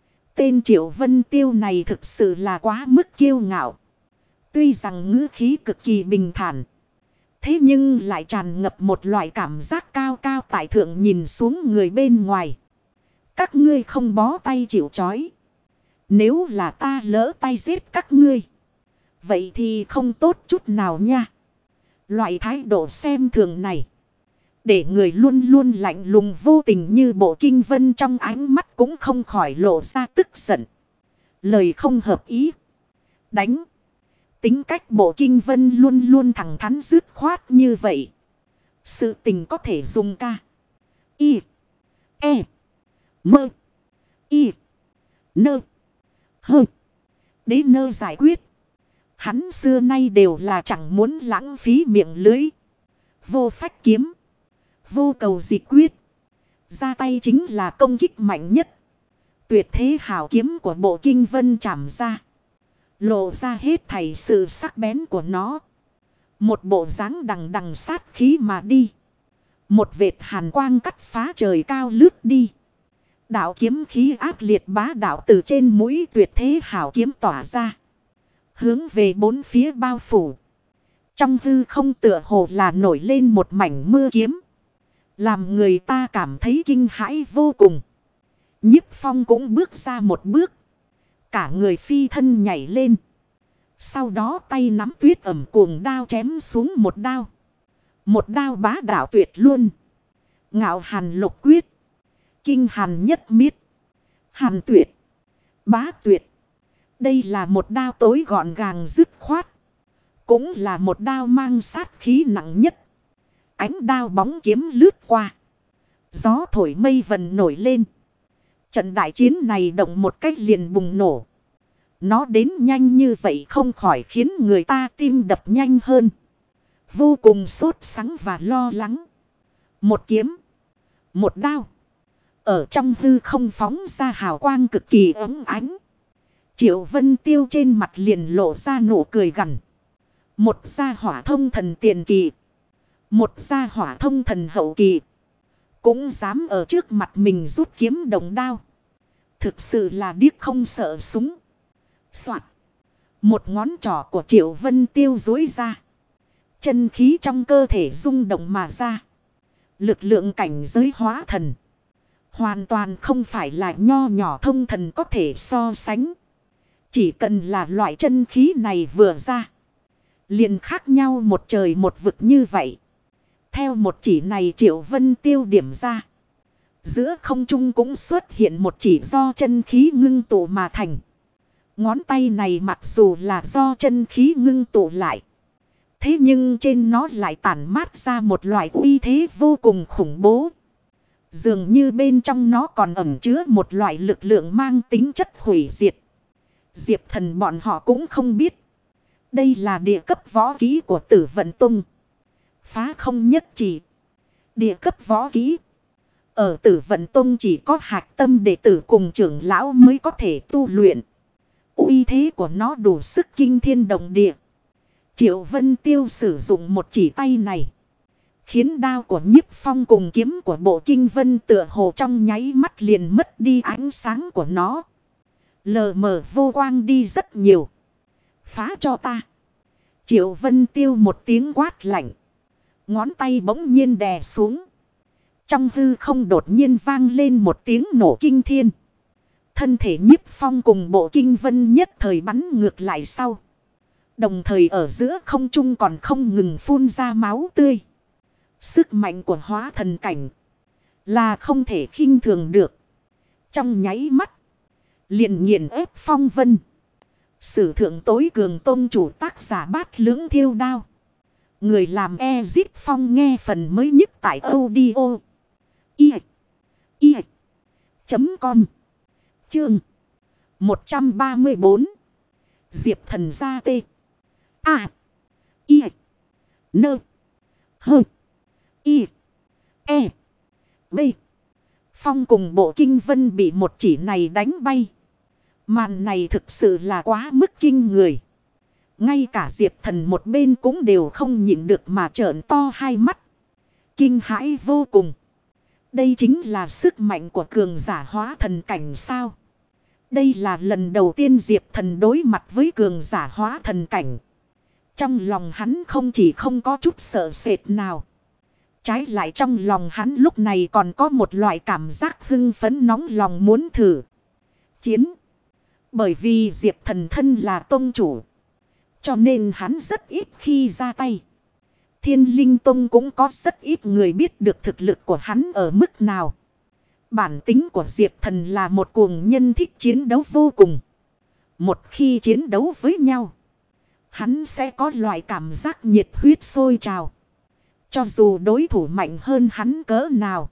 tên Triệu Vân Tiêu này thực sự là quá mức kiêu ngạo. Tuy rằng ngữ khí cực kỳ bình thản, thế nhưng lại tràn ngập một loại cảm giác cao cao tại thượng nhìn xuống người bên ngoài. Các ngươi không bó tay chịu trói. Nếu là ta lỡ tay giết các ngươi, vậy thì không tốt chút nào nha. Loại thái độ xem thường này, để người luôn luôn lạnh lùng vô tình như Bộ Kinh Vân trong ánh mắt cũng không khỏi lộ ra tức giận. Lời không hợp ý. Đánh. Tính cách Bộ Kinh Vân luôn luôn thẳng thắn dứt khoát như vậy. Sự tình có thể dùng ca. Y. E. Mơ. Y. Nơ. Hơ. Đế nơ giải quyết. Hắn xưa nay đều là chẳng muốn lãng phí miệng lưới. Vô phách kiếm, vô cầu dịch quyết. Ra tay chính là công kích mạnh nhất. Tuyệt thế hảo kiếm của Bộ Kinh Vân chạm ra, lộ ra hết thảy sự sắc bén của nó. Một bộ dáng đằng đằng sát khí mà đi. Một vệt hàn quang cắt phá trời cao lướt đi. Đạo kiếm khí ác liệt bá đạo từ trên mũi tuyệt thế hảo kiếm tỏa ra, hướng về bốn phía bao phủ. Trong hư không tựa hồ là nổi lên một mảnh mưa kiếm, làm người ta cảm thấy kinh hãi vô cùng. Nhiếp Phong cũng bước ra một bước, cả người phi thân nhảy lên. Sau đó tay nắm tuyết ẩm cuồng đao chém xuống một đao. Một đao bá đạo tuyệt luôn. Ngạo hàn lục quyết, kinh hàn nhất miết, hàn tuyệt, bá tuyệt. Đây là một đao tối gọn gàng dứt khoát, cũng là một đao mang sát khí nặng nhất. Ánh đao bóng kiếm lướt qua, gió thổi mây vần nổi lên. Trận đại chiến này động một cách liền bùng nổ. Nó đến nhanh như vậy không khỏi khiến người ta tim đập nhanh hơn. Vô cùng sốt sắng và lo lắng. Một kiếm, một đao. Ở trong hư không phóng ra hào quang cực kỳ ấm ánh. Triệu Vân Tiêu trên mặt liền lộ ra nụ cười gằn. Một gia hỏa thông thần tiền kỳ, một gia hỏa thông thần hậu kỳ, cũng dám ở trước mặt mình rút kiếm đồng đao. Thực sự là điếc không sợ súng. Soạt. Một ngón trỏ của Triệu Vân Tiêu duỗi ra. Chân khí trong cơ thể rung động mà ra. Lực lượng cảnh giới hóa thần. Hoàn toàn không phải là nho nhỏ thông thần có thể so sánh. Chỉ cần là loại chân khí này vừa ra, liền khác nhau một trời một vực như vậy. Theo một chỉ này Triệu Vân Tiêu điểm ra, giữa không trung cũng xuất hiện một chỉ do chân khí ngưng tụ mà thành. Ngón tay này mặc dù là do chân khí ngưng tụ lại, thế nhưng trên nó lại tản mát ra một loại uy thế vô cùng khủng bố. Dường như bên trong nó còn ẩn chứa một loại lực lượng mang tính chất hủy diệt. Diệp Thần bọn họ cũng không biết. Đây là địa cấp võ kỹ của Tử Vận Tông. Phá không nhất chỉ. Địa cấp võ kỹ. Ở Tử Vận Tông chỉ có hạch tâm đệ tử cùng trưởng lão mới có thể tu luyện. Uy thế của nó đủ sức kinh thiên động địa. Triệu Vân Tiêu sử dụng một chỉ tay này, khiến đao của Nhiếp Phong cùng kiếm của Bộ Kinh Vân tựa hồ trong nháy mắt liền mất đi ánh sáng của nó. Lờ mờ vô quang đi rất nhiều. Phá cho ta. Triệu Vân Tiêu một tiếng quát lạnh. Ngón tay bỗng nhiên đè xuống. Trong hư không đột nhiên vang lên một tiếng nổ kinh thiên. Thân thể Nhiếp Phong cùng Bộ Kinh Vân nhất thời bắn ngược lại sau. Đồng thời ở giữa không trung còn không ngừng phun ra máu tươi. Sức mạnh của hóa thần cảnh là không thể khinh thường được. Trong nháy mắt liền nghiền ép phong vân. Sử thượng tối cường tôn chủ tác giả Bát Lưỡng Thiêu Đao. Người làm Ezip Phong nghe phần mới nhất tại audio i.com. Chương 134. Diệp Thần ra tê. A. I. Nơ. Hơ. I. E. B. Phong cùng Bộ Kinh Vân bị một chỉ này đánh bay. Màn này thực sự là quá mức kinh người. Ngay cả Diệp Thần một bên cũng đều không nhịn được mà trợn to hai mắt. Kinh hãi vô cùng. Đây chính là sức mạnh của cường giả hóa thần cảnh sao? Đây là lần đầu tiên Diệp Thần đối mặt với cường giả hóa thần cảnh. Trong lòng hắn không chỉ không có chút sợ sệt nào. Trái lại trong lòng hắn lúc này còn có một loại cảm giác hưng phấn nóng lòng muốn thử chiến. Bởi vì Diệp Thần thân là tông chủ, cho nên hắn rất ít khi ra tay. Thiên Linh Tông cũng có rất ít người biết được thực lực của hắn ở mức nào. Bản tính của Diệp Thần là một cuồng nhân thích chiến đấu vô cùng. Một khi chiến đấu với nhau, hắn sẽ có loại cảm giác nhiệt huyết sôi trào. Cho dù đối thủ mạnh hơn hắn cỡ nào,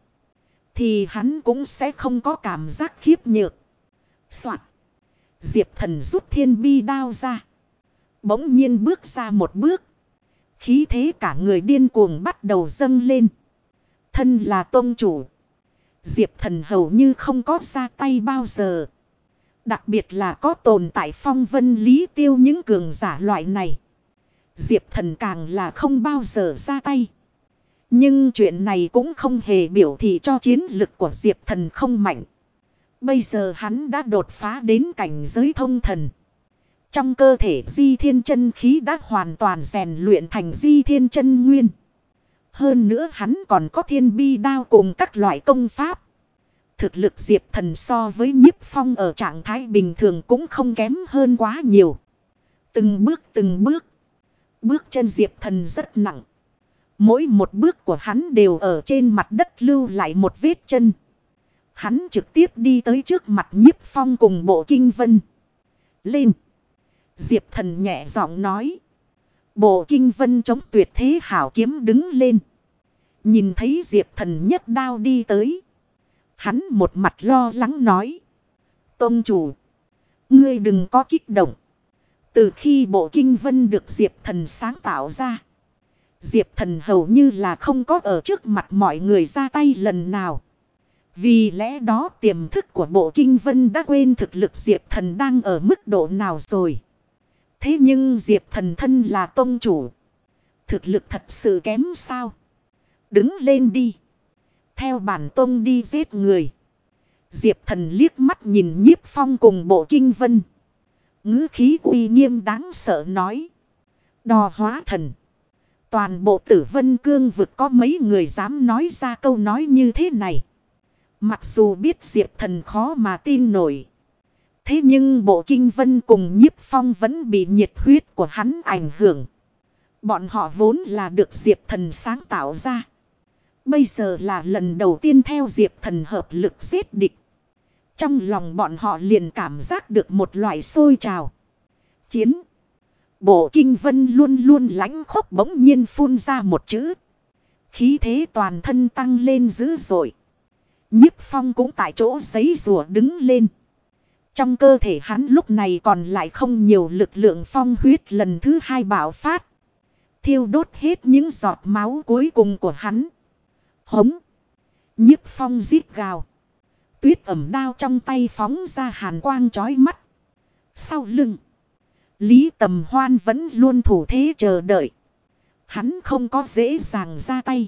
thì hắn cũng sẽ không có cảm giác khiếp nhược. Soạt. Diệp Thần rút thiên bi đao ra. Bỗng nhiên bước ra một bước. Khí thế cả người điên cuồng bắt đầu dâng lên. Thân là tông chủ, Diệp Thần hầu như không có ra tay bao giờ. Đặc biệt là có tồn tại phong vân lý tiêu những cường giả loại này, Diệp Thần càng là không bao giờ ra tay. Nhưng chuyện này cũng không hề biểu thị cho chiến lực của Diệp Thần không mạnh. Bây giờ hắn đã đột phá đến cảnh giới thông thần. Trong cơ thể Di Thiên chân khí đã hoàn toàn rèn luyện thành Di Thiên chân nguyên. Hơn nữa hắn còn có thiên bi đao cùng các loại công pháp. Thực lực Diệp Thần so với Nhiếp Phong ở trạng thái bình thường cũng không kém hơn quá nhiều. Từng bước, bước chân Diệp Thần rất nặng. Mỗi một bước của hắn đều ở trên mặt đất lưu lại một vết chân. Hắn trực tiếp đi tới trước mặt Nhiếp Phong cùng Bộ Kinh Vân. Lên! Diệp Thần nhẹ giọng nói. Bộ Kinh Vân chống tuyệt thế hảo kiếm đứng lên. Nhìn thấy Diệp Thần nhất đao đi tới, hắn một mặt lo lắng nói. Tông chủ, Ngươi đừng có kích động. Từ khi bộ kinh vân được Diệp Thần sáng tạo ra, Diệp Thần hầu như là không có ở trước mặt mọi người ra tay lần nào. Vì lẽ đó tiềm thức của bộ kinh vân đã quên thực lực Diệp Thần đang ở mức độ nào rồi. Thế nhưng Diệp Thần thân là tông chủ. Thực lực thật sự kém sao? Đứng lên đi. Theo bản tông đi giết người. Diệp Thần liếc mắt nhìn Nhiếp Phong cùng bộ kinh vân. Ngữ khí uy nghiêm đáng sợ nói. Đò hóa thần. Toàn bộ Tử Vân Cương vực có mấy người dám nói ra câu nói như thế này. Mặc dù biết Diệp Thần khó mà tin nổi. Thế nhưng bộ kinh vân cùng Nhiếp Phong vẫn bị nhiệt huyết của hắn ảnh hưởng. Bọn họ vốn là được Diệp Thần sáng tạo ra. Bây giờ là lần đầu tiên theo Diệp Thần hợp lực giết địch. Trong lòng bọn họ liền cảm giác được một loại sôi trào. Chiến. Bộ kinh vân luôn luôn lãnh khốc bỗng nhiên phun ra một chữ. Khí thế toàn thân tăng lên dữ dội. Nhiếp Phong cũng tại chỗ giấy rùa đứng lên. Trong cơ thể hắn lúc này còn lại không nhiều lực lượng phong huyết lần thứ hai bạo phát. Thiêu đốt hết những giọt máu cuối cùng của hắn. Hống. Nhiếp Phong rít gào. Tuyết ẩm đao trong tay phóng ra hàn quang chói mắt. Sau lưng. Lý Tầm Hoan vẫn luôn thủ thế chờ đợi. Hắn không có dễ dàng ra tay.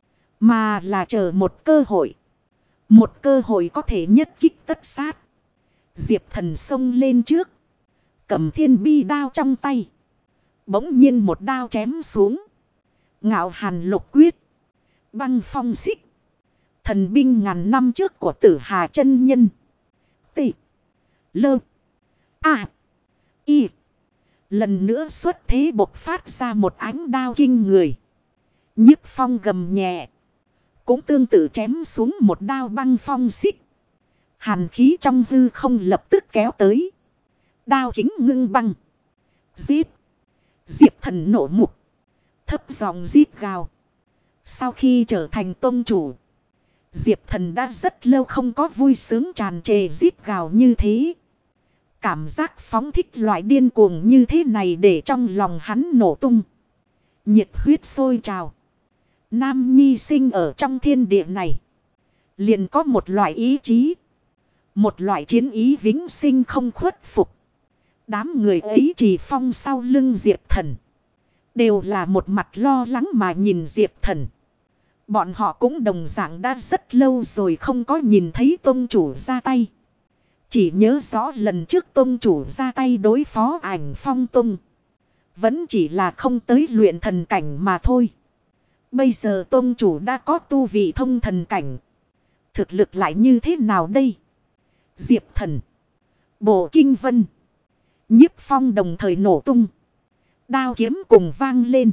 Mà là chờ một cơ hội. Một cơ hội có thể nhất kích tất sát. Diệp Thần xông lên trước. Cầm thiên bi đao trong tay. Bỗng nhiên một đao chém xuống. Ngạo hàn lục quyết. Băng phong xích. Thần binh ngàn năm trước của Tử Hà chân nhân. Tị. Lơ. A. Y. Lần nữa xuất thế bộc phát ra một ánh đao kinh người. Nhiếp Phong gầm nhẹ. Cũng tương tự chém xuống một đao băng phong xích. Hàn khí trong hư không lập tức kéo tới. Đao kính ngưng băng. Giết. Diệp Thần nổ mục. Thấp giọng rít gào. Sau khi trở thành tông chủ, Diệp Thần đã rất lâu không có vui sướng tràn trề rít gào như thế. Cảm giác phóng thích loại điên cuồng như thế này để trong lòng hắn nổ tung. Nhiệt huyết sôi trào. Nam nhi sinh ở trong thiên địa này. Liền có một loại ý chí. Một loại chiến ý vĩnh sinh không khuất phục. Đám người ấy chỉ phong sau lưng Diệp Thần. Đều là một mặt lo lắng mà nhìn Diệp Thần. Bọn họ cũng đồng dạng đã rất lâu rồi không có nhìn thấy tông chủ ra tay. Chỉ nhớ rõ lần trước tông chủ ra tay đối phó Ảnh Phong Tông. Vẫn chỉ là không tới luyện thần cảnh mà thôi. Bây giờ tông chủ đã có tu vị thông thần cảnh. Thực lực lại như thế nào đây? Diệp Thần. Bộ kinh vân. Nhiếp Phong đồng thời nổ tung. Đao kiếm cùng vang lên.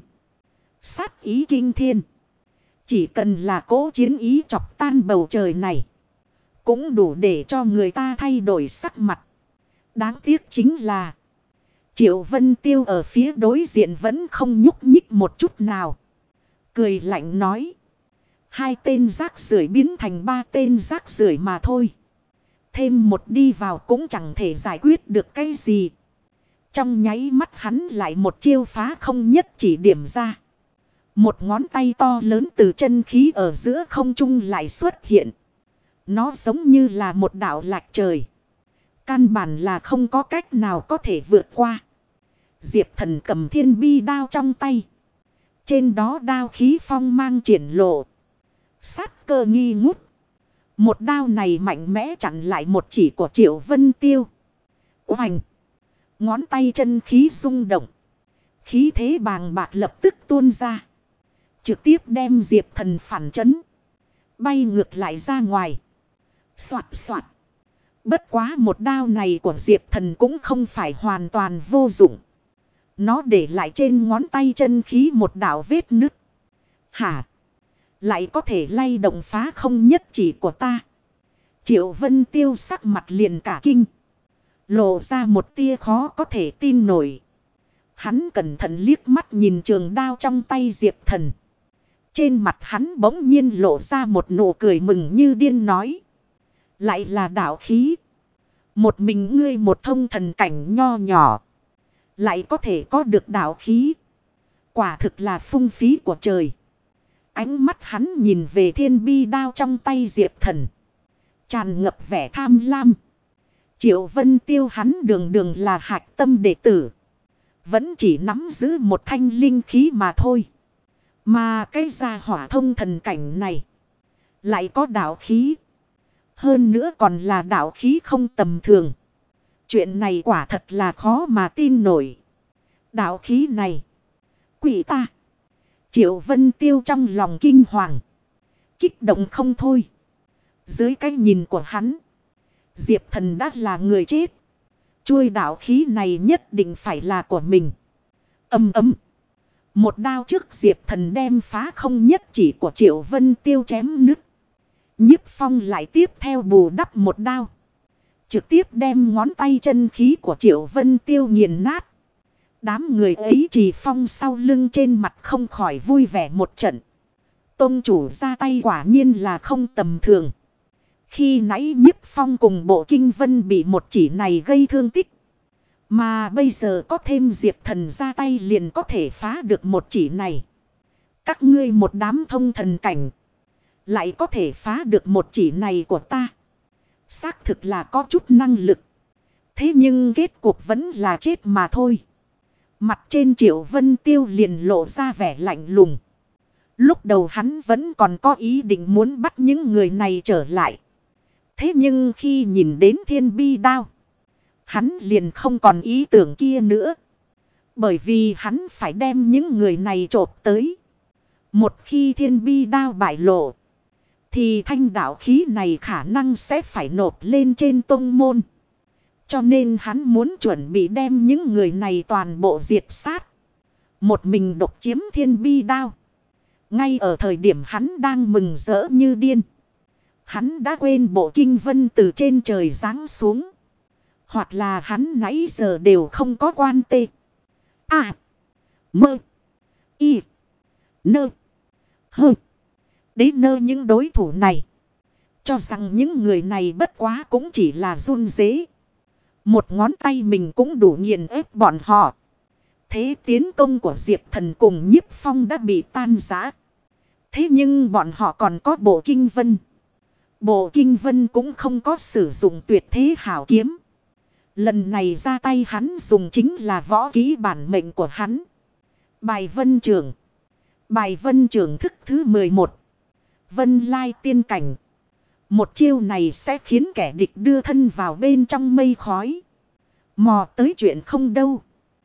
Sát ý kinh thiên. Chỉ cần là cố chiến ý chọc tan bầu trời này. Cũng đủ để cho người ta thay đổi sắc mặt. Đáng tiếc chính là. Triệu Vân Tiêu ở phía đối diện vẫn không nhúc nhích một chút nào. Cười lạnh nói. Hai tên rác rưởi biến thành ba tên rác rưởi mà thôi. Thêm một đi vào cũng chẳng thể giải quyết được cái gì. Trong nháy mắt hắn lại một chiêu phá không nhất chỉ điểm ra. Một ngón tay to lớn từ chân khí ở giữa không trung lại xuất hiện. Nó giống như là một đạo lạc trời. Căn bản là không có cách nào có thể vượt qua. Diệp Thần cầm thiên bi đao trong tay. Trên đó đao khí phong mang triển lộ. Sát cơ nghi ngút. Một đao này mạnh mẽ chặn lại một chỉ của Triệu Vân Tiêu. Oành. Ngón tay chân khí rung động. Khí thế bàng bạc lập tức tuôn ra. Trực tiếp đem Diệp Thần phản chấn. Bay ngược lại ra ngoài. Xoạt xoạt. Bất quá một đao này của Diệp Thần cũng không phải hoàn toàn vô dụng. Nó để lại trên ngón tay chân khí một đạo vết nứt. Hả? Lại có thể lay động phá không nhất chỉ của ta. Triệu Vân Tiêu sắc mặt liền cả kinh. Lộ ra một tia khó có thể tin nổi. Hắn cẩn thận liếc mắt nhìn trường đao trong tay Diệp Thần. Trên mặt hắn bỗng nhiên lộ ra một nụ cười mừng như điên nói. Lại là đạo khí. Một mình ngươi một thông thần cảnh nho nhỏ. Lại có thể có được đạo khí. Quả thực là phung phí của trời. Ánh mắt hắn nhìn về thiên bi đao trong tay Diệp Thần. Tràn ngập vẻ tham lam. Triệu Vân Tiêu hắn đường đường là hạch tâm đệ tử. Vẫn chỉ nắm giữ một thanh linh khí mà thôi. Mà cái gia hỏa thông thần cảnh này. Lại có đạo khí. Hơn nữa còn là đạo khí không tầm thường. Chuyện này quả thật là khó mà tin nổi. Đạo khí này. Quỷ ta. Triệu Vân Tiêu trong lòng kinh hoàng. Kích động không thôi. Dưới cái nhìn của hắn. Diệp Thần đã là người chết. Chuôi đạo khí này nhất định phải là của mình. Ầm ầm. Một đao trước Diệp Thần đem phá không nhất chỉ của Triệu Vân Tiêu chém nứt. Nhiếp Phong lại tiếp theo bù đắp một đao. Trực tiếp đem ngón tay chân khí của Triệu Vân Tiêu nghiền nát. Đám người ấy Trì Phong sau lưng trên mặt không khỏi vui vẻ một trận. Tông chủ ra tay quả nhiên là không tầm thường. Khi nãy Nhiếp Phong cùng Bộ Kinh Vân bị một chỉ này gây thương tích. Mà bây giờ có thêm Diệp Thần ra tay liền có thể phá được một chỉ này. Các ngươi một đám thông thần cảnh. Lại có thể phá được một chỉ này của ta. Xác thực là có chút năng lực. Thế nhưng kết cục vẫn là chết mà thôi. Mặt trên Triệu Vân Tiêu liền lộ ra vẻ lạnh lùng. Lúc đầu hắn vẫn còn có ý định muốn bắt những người này trở lại. Thế nhưng khi nhìn đến thiên bi đao. Hắn liền không còn ý tưởng kia nữa. Bởi vì hắn phải đem những người này chộp tới. Một khi thiên bi đao bại lộ. Thì thanh đạo khí này khả năng sẽ phải nộp lên trên tông môn. Cho nên hắn muốn chuẩn bị đem những người này toàn bộ diệt sát. Một mình độc chiếm thiên bi đao. Ngay ở thời điểm hắn đang mừng rỡ như điên. Hắn đã quên Bộ Kinh Vân từ trên trời giáng xuống. Hoặc là hắn nãy giờ đều không có quan tê. À. Mơ. Y. Nơ. Hơ. Đến nơ những đối thủ này. Cho rằng những người này bất quá cũng chỉ là run rế. Một ngón tay mình cũng đủ nghiền ép bọn họ. Thế tiến công của Diệp Thần cùng Nhiếp Phong đã bị tan rã. Thế nhưng bọn họ còn có Bộ Kinh Vân. Bộ Kinh Vân cũng không có sử dụng tuyệt thế hảo kiếm. Lần này ra tay hắn dùng chính là võ kỹ bản mệnh của hắn. Bài Vân Trưởng. Bài Vân Trưởng thức thứ 11. Vân Lai tiên cảnh. Một chiêu này sẽ khiến kẻ địch đưa thân vào bên trong mây khói. Mò tới chuyện không đâu.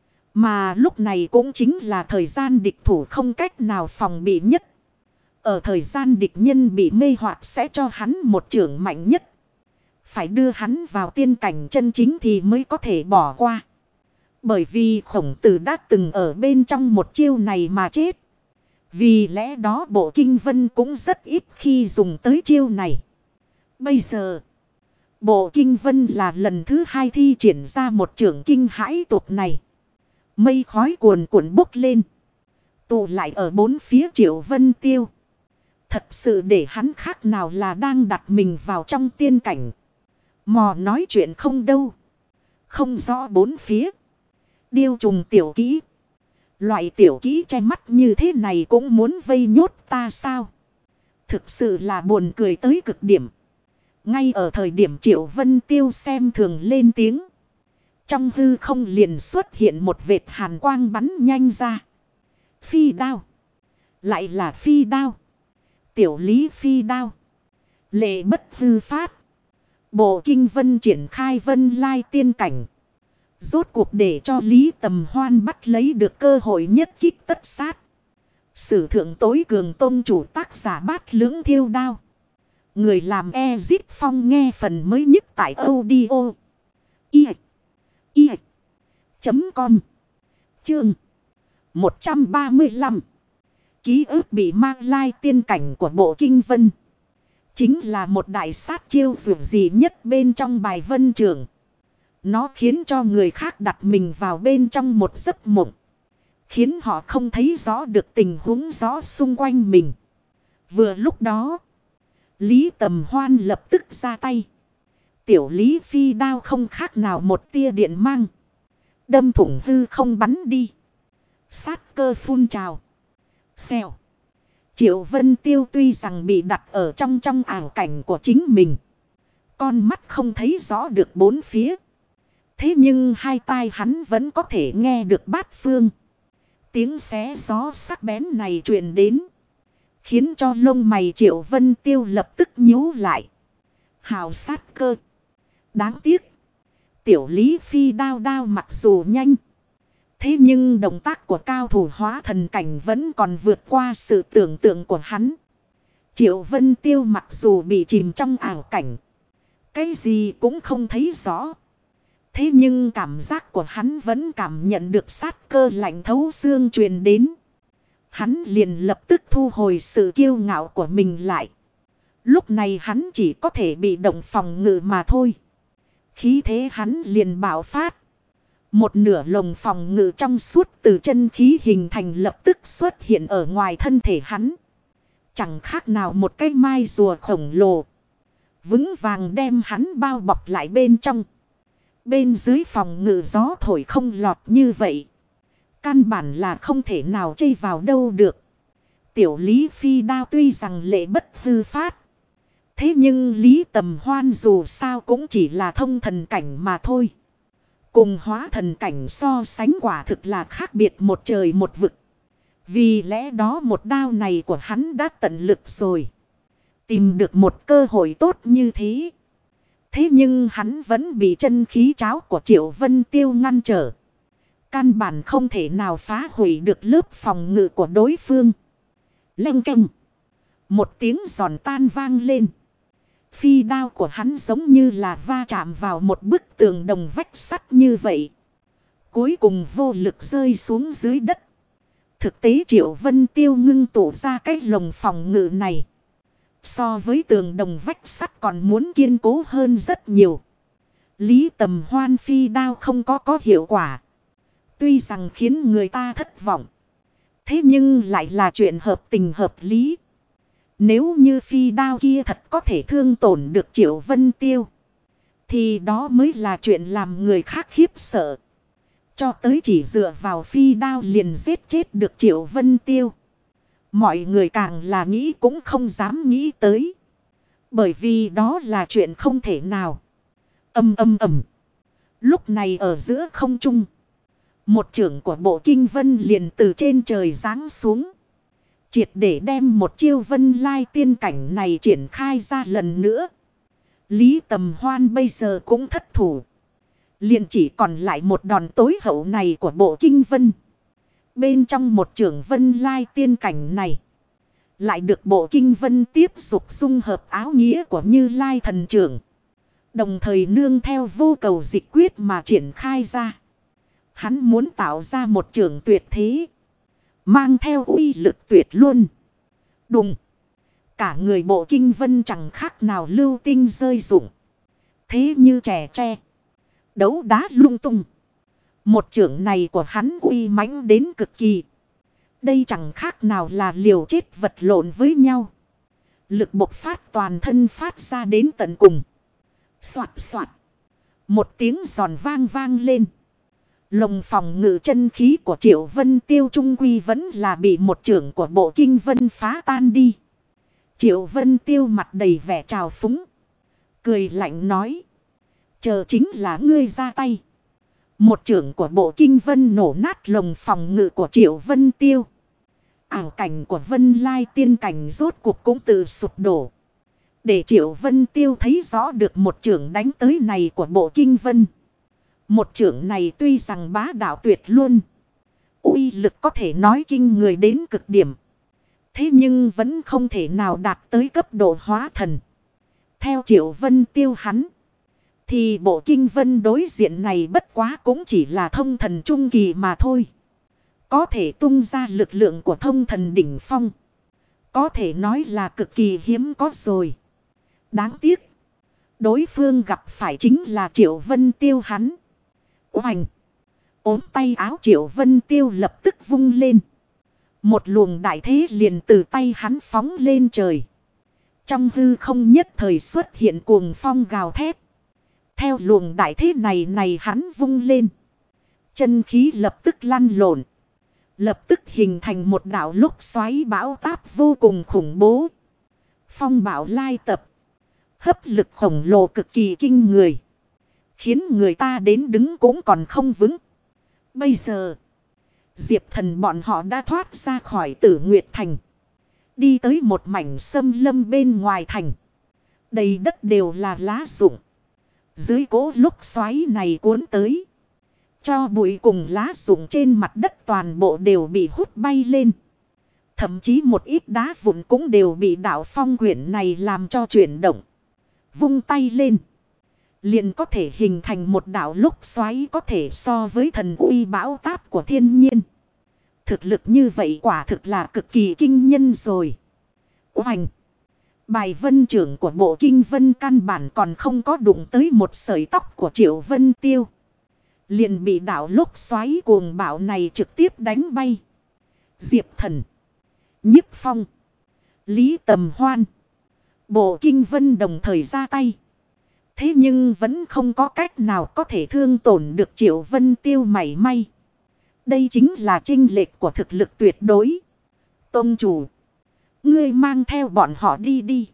Mà lúc này cũng chính là thời gian địch thủ không cách nào phòng bị nhất. Ở thời gian địch nhân bị mê hoặc sẽ cho hắn một chưởng mạnh nhất. Phải đưa hắn vào tiên cảnh chân chính thì mới có thể bỏ qua. Bởi vì Khổng Tử đã từng ở bên trong một chiêu này mà chết. Vì lẽ đó Bộ Kinh Vân cũng rất ít khi dùng tới chiêu này. Bây giờ, Bộ Kinh Vân là lần thứ 2 thi triển ra một chưởng kinh hãi tột này. Mây khói cuồn cuộn bốc lên. Tụ lại ở bốn phía Triệu Vân Tiêu. Thật sự để hắn khác nào là đang đặt mình vào trong tiên cảnh. Mò nói chuyện không đâu. Không rõ bốn phía. Điêu trùng tiểu kỹ. Loại tiểu kỹ che mắt như thế này cũng muốn vây nhốt ta sao? Thực sự là buồn cười tới cực điểm. Ngay ở thời điểm Triệu Vân Tiêu xem thường lên tiếng. Trong hư không liền xuất hiện một vệt hàn quang bắn nhanh ra. Phi đao. Lại là phi đao. Tiểu Lý phi đao. Lệ bất hư phát. Bộ Kinh Vân triển khai Vân Lai tiên cảnh. Rốt cuộc để cho Lý Tầm Hoan bắt lấy được cơ hội nhất kích tất sát. Sử thượng tối cường tông chủ tác giả Bát Lưỡng Thiêu Đao. Người làm Ezit Phong nghe phần mới nhất tại audio. Com. Chương 135. Ký ức bị mang lai tiên cảnh của Bộ Kinh Vân. Chính là một đại sát chiêu vượt gì nhất bên trong bài Vân Trưởng. Nó khiến cho người khác đặt mình vào bên trong một giấc mộng. Khiến họ không thấy rõ được tình huống rõ xung quanh mình. Vừa lúc đó, Lý Tầm Hoan lập tức ra tay. Tiểu Lý Phi đao không khác nào một tia điện mang. Đâm thủng hư không bắn đi. Sát cơ phun trào. Xèo. Triệu Vân Tiêu tuy rằng bị đặt ở trong ảo cảnh của chính mình. Con mắt không thấy rõ được bốn phía. Thế nhưng hai tai hắn vẫn có thể nghe được bát phương. Tiếng xé gió sắc bén này truyền đến. Khiến cho lông mày Triệu Vân Tiêu lập tức nhíu lại. Hào sát cơ. Đáng tiếc. Tiểu Lý Phi đao mặc dù nhanh. Thế nhưng động tác của cao thủ hóa thần cảnh vẫn còn vượt qua sự tưởng tượng của hắn. Triệu Vân Tiêu mặc dù bị chìm trong ảo cảnh. Cái gì cũng không thấy rõ. Thế nhưng cảm giác của hắn vẫn cảm nhận được sát cơ lạnh thấu xương truyền đến. Hắn liền lập tức thu hồi sự kiêu ngạo của mình lại. Lúc này hắn chỉ có thể bị động phòng ngự mà thôi. Khí thế hắn liền bạo phát. Một nửa lồng phòng ngự trong suốt từ chân khí hình thành lập tức xuất hiện ở ngoài thân thể hắn. Chẳng khác nào một cái mai rùa khổng lồ. Vững vàng đem hắn bao bọc lại bên trong. Bên dưới phòng ngự gió thổi không lọt như vậy. Căn bản là không thể nào chui vào đâu được. Tiểu Lý Phi đao tuy rằng lệ bất hư phát. Thế nhưng Lý Tầm Hoan dù sao cũng chỉ là thông thần cảnh mà thôi. Cùng hóa thần cảnh so sánh quả thực là khác biệt một trời một vực. Vì lẽ đó một đao này của hắn đã tận lực rồi. Tìm được một cơ hội tốt như thế. Thế nhưng hắn vẫn bị chân khí cháo của Triệu Vân Tiêu ngăn trở. Căn bản không thể nào phá hủy được lớp phòng ngự của đối phương. Leng keng. Một tiếng giòn tan vang lên. Phi đao của hắn giống như là va chạm vào một bức tường đồng vách sắt như vậy. Cuối cùng vô lực rơi xuống dưới đất. Thực tế Triệu Vân Tiêu ngưng tụ ra cái lồng phòng ngự này. So với tường đồng vách sắt còn muốn kiên cố hơn rất nhiều. Lý Tầm Hoan phi đao không có hiệu quả. Tuy rằng khiến người ta thất vọng. Thế nhưng lại là chuyện hợp tình hợp lý. Nếu như phi đao kia thật có thể thương tổn được Triệu Vân Tiêu. Thì đó mới là chuyện làm người khác khiếp sợ. Cho tới chỉ dựa vào phi đao liền giết chết được Triệu Vân Tiêu. Mọi người càng là nghĩ cũng không dám nghĩ tới. Bởi vì đó là chuyện không thể nào. Ầm. Lúc này ở giữa không trung. Một chưởng của bộ kinh vân liền từ trên trời giáng xuống. Triệt để đem một chiêu vân lai tiên cảnh này triển khai ra lần nữa. Lý Tầm Hoan bây giờ cũng thất thủ. Liền chỉ còn lại một đòn tối hậu này của bộ kinh vân. Bên trong một chưởng vân lai tiên cảnh này. Lại được bộ kinh vân tiếp tục dung hợp áo nghĩa của Như Lai thần trưởng. Đồng thời nương theo vô cầu dịch quyết mà triển khai ra. Hắn muốn tạo ra một chưởng tuyệt thế. Mang theo uy lực tuyệt luôn. Đùng. Cả người bộ kinh vân chẳng khác nào lưu tinh rơi rụng. Thế như trẻ tre. Đấu đá lung tung. Một chưởng này của hắn uy mãnh đến cực kỳ. Đây chẳng khác nào là liều chết vật lộn với nhau. Lực bộc phát toàn thân phát ra đến tận cùng. Xoạt xoạt. Một tiếng giòn vang lên. Lồng phòng ngự chân khí của Triệu Vân Tiêu trung quy vẫn là bị một chưởng của bộ kinh vân phá tan đi. Triệu Vân Tiêu mặt đầy vẻ trào phúng. Cười lạnh nói. Chờ chính là ngươi ra tay. Một chưởng của bộ kinh vân nổ nát lồng phòng ngự của Triệu Vân Tiêu. Ảo cảnh của Vân Lai tiên cảnh rốt cuộc cũng tự sụp đổ. Để Triệu Vân Tiêu thấy rõ được một chưởng đánh tới này của bộ kinh vân. Một chưởng này tuy rằng bá đạo tuyệt luôn. Uy lực có thể nói kinh người đến cực điểm. Thế nhưng vẫn không thể nào đạt tới cấp độ hóa thần. Theo Triệu Vân Tiêu hắn. Thì bộ kinh vân đối diện này bất quá cũng chỉ là thông thần trung kỳ mà thôi. Có thể tung ra lực lượng của thông thần đỉnh phong. Có thể nói là cực kỳ hiếm có rồi. Đáng tiếc. Đối phương gặp phải chính là Triệu Vân Tiêu hắn. Oành. Ốm tay áo Triệu Vân Tiêu lập tức vung lên. Một luồng đại thế liền từ tay hắn phóng lên trời. Trong hư không nhất thời xuất hiện cuồng phong gào thét. theo luồng đại thế này hắn vung lên. Chân khí lập tức lăn lộn. Lập tức hình thành một đảo lúc xoáy bão táp vô cùng khủng bố. Phong bão lai tập. Hấp lực khổng lồ cực kỳ kinh người. Khiến người ta đến đứng cũng còn không vững. Bây giờ, Diệp Thần bọn họ đã thoát ra khỏi Tử Nguyệt Thành. Đi tới một mảnh xâm lâm bên ngoài thành. Đầy đất đều là lá rụng. Dưới cỗ lúc xoáy này cuốn tới. Cho bụi cùng lá rụng trên mặt đất toàn bộ đều bị hút bay lên. Thậm chí một ít đá vụn cũng đều bị đạo phong quyển này làm cho chuyển động. Vung tay lên. Liền có thể hình thành một đảo lúc xoáy có thể so với thần uy bão táp của thiên nhiên. Thực lực như vậy quả thực là cực kỳ kinh nhân rồi. Oành! Bài vân trưởng của bộ kinh vân căn bản còn không có đụng tới một sợi tóc của Triệu Vân Tiêu. Liền bị đảo lúc xoáy cuồng bạo này trực tiếp đánh bay. Diệp Thần, Nhiếp Phong, Lý Tầm Hoan, bộ kinh vân đồng thời ra tay. Thế nhưng vẫn không có cách nào có thể thương tổn được Triệu Vân Tiêu mảy may. Đây chính là chênh lệch của thực lực tuyệt đối. Tông chủ, ngươi mang theo bọn họ đi đi.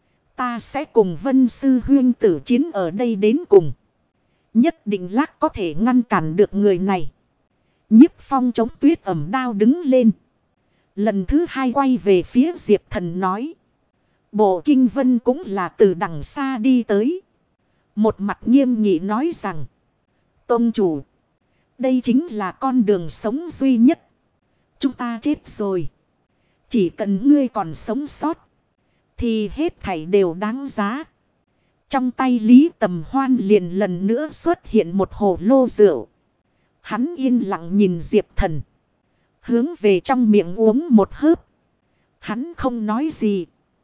Ta sẽ cùng Vân Sư huynh tử chiến ở đây đến cùng. Nhất định lát có thể ngăn cản được người này. Nhiếp Phong chống tuyết ẩm đao đứng lên. Lần thứ hai quay về phía Diệp Thần nói. Bộ kinh vân cũng là từ đằng xa đi tới. Một mặt nghiêm nghị nói rằng. Tông chủ, đây chính là con đường sống duy nhất. Chúng ta chết rồi. Chỉ cần ngươi còn sống sót. Thì hết thảy đều đáng giá. Trong tay Lý Tầm Hoan liền lần nữa xuất hiện một hồ lô rượu. Hắn yên lặng nhìn Diệp Thần. Hướng về trong miệng uống một hớp. Hắn không nói gì.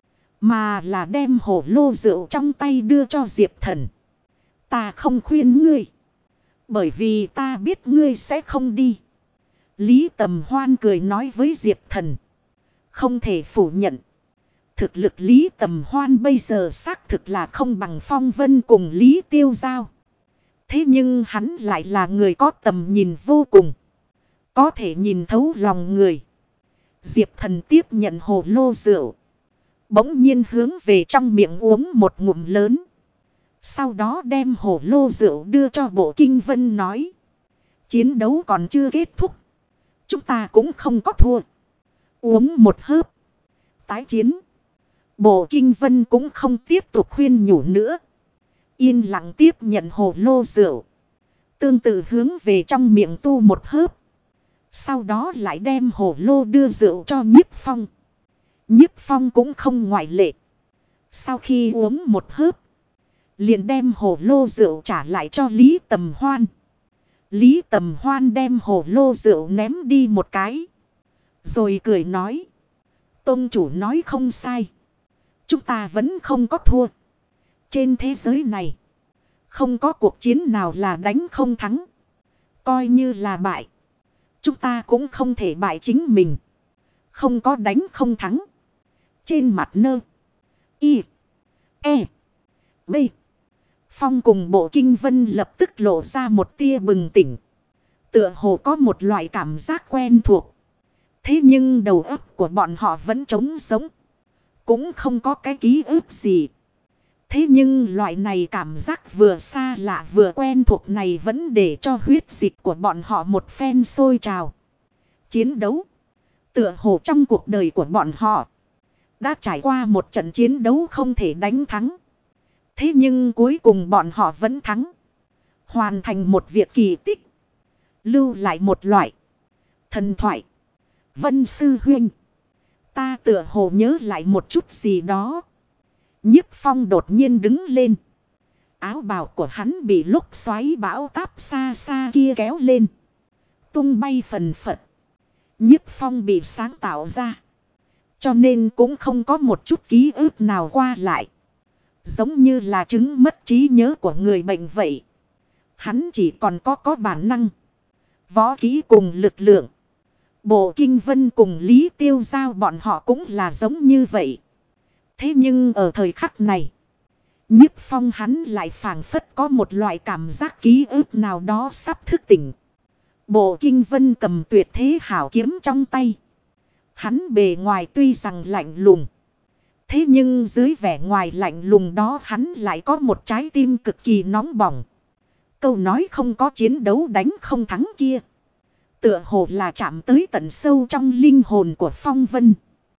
Mà là đem hồ lô rượu trong tay đưa cho Diệp Thần. Ta không khuyên ngươi. Bởi vì ta biết ngươi sẽ không đi. Lý Tầm Hoan cười nói với Diệp Thần. Không thể phủ nhận. Thực lực Lý Tầm Hoan bây giờ xác thực là không bằng Phong Vân cùng Lý Tiêu Giao. Thế nhưng hắn lại là người có tầm nhìn vô cùng. Có thể nhìn thấu lòng người. Diệp Thần tiếp nhận hồ lô rượu. Bỗng nhiên hướng về trong miệng uống một ngụm lớn. Sau đó đem hồ lô rượu đưa cho bộ kinh vân nói. Chiến đấu còn chưa kết thúc. Chúng ta cũng không có thua. Uống một hớp. Tái chiến. Bộ kinh vân cũng không tiếp tục khuyên nhủ nữa. Yên lặng tiếp nhận hồ lô rượu. Tương tự hướng về trong miệng tu một hớp. Sau đó lại đem hồ lô đưa rượu cho Nhiếp Phong. Nhiếp Phong cũng không ngoại lệ. Sau khi uống một hớp. Liền đem hồ lô rượu trả lại cho Lý Tầm Hoan. Lý Tầm Hoan đem hồ lô rượu ném đi một cái. Rồi cười nói. Tông chủ nói không sai. Chúng ta vẫn không có thua. Trên thế giới này. Không có cuộc chiến nào là đánh không thắng. Coi như là bại. Chúng ta cũng không thể bại chính mình. Không có đánh không thắng. Trên mặt nơ. Y. E. B. Phong cùng bộ kinh vân lập tức lộ ra một tia bừng tỉnh. Tựa hồ có một loại cảm giác quen thuộc. Thế nhưng đầu óc của bọn họ vẫn trống sống. Cũng không có cái ký ức gì. Thế nhưng loại này cảm giác vừa xa lạ vừa quen thuộc này vẫn để cho huyết dịch của bọn họ một phen sôi trào. Chiến đấu. Tựa hồ trong cuộc đời của bọn họ. Đã trải qua một trận chiến đấu không thể đánh thắng. Thế nhưng cuối cùng bọn họ vẫn thắng. Hoàn thành một việc kỳ tích. Lưu lại một loại thần thoại. Vân sư huynh. Ta tựa hồ nhớ lại một chút gì đó. Nhiếp Phong đột nhiên đứng lên. Áo bào của hắn bị lúc xoáy bão táp xa xa kia kéo lên. Tung bay phần phật. Nhiếp Phong bị sáng tạo ra. Cho nên cũng không có một chút ký ức nào qua lại. Giống như là chứng mất trí nhớ của người bệnh vậy. Hắn chỉ còn có bản năng. Võ kỹ cùng lực lượng. Bộ kinh vân cùng Lý Tiêu Giao bọn họ cũng là giống như vậy. Thế nhưng ở thời khắc này. Nhiếp Phong hắn lại phảng phất có một loại cảm giác ký ức nào đó sắp thức tỉnh. Bộ Kinh Vân cầm tuyệt thế hảo kiếm trong tay. Hắn bề ngoài tuy rằng lạnh lùng. Thế nhưng dưới vẻ ngoài lạnh lùng đó hắn lại có một trái tim cực kỳ nóng bỏng. Câu nói không có chiến đấu đánh không thắng kia. Tựa hồ là chạm tới tận sâu trong linh hồn của Phong Vân.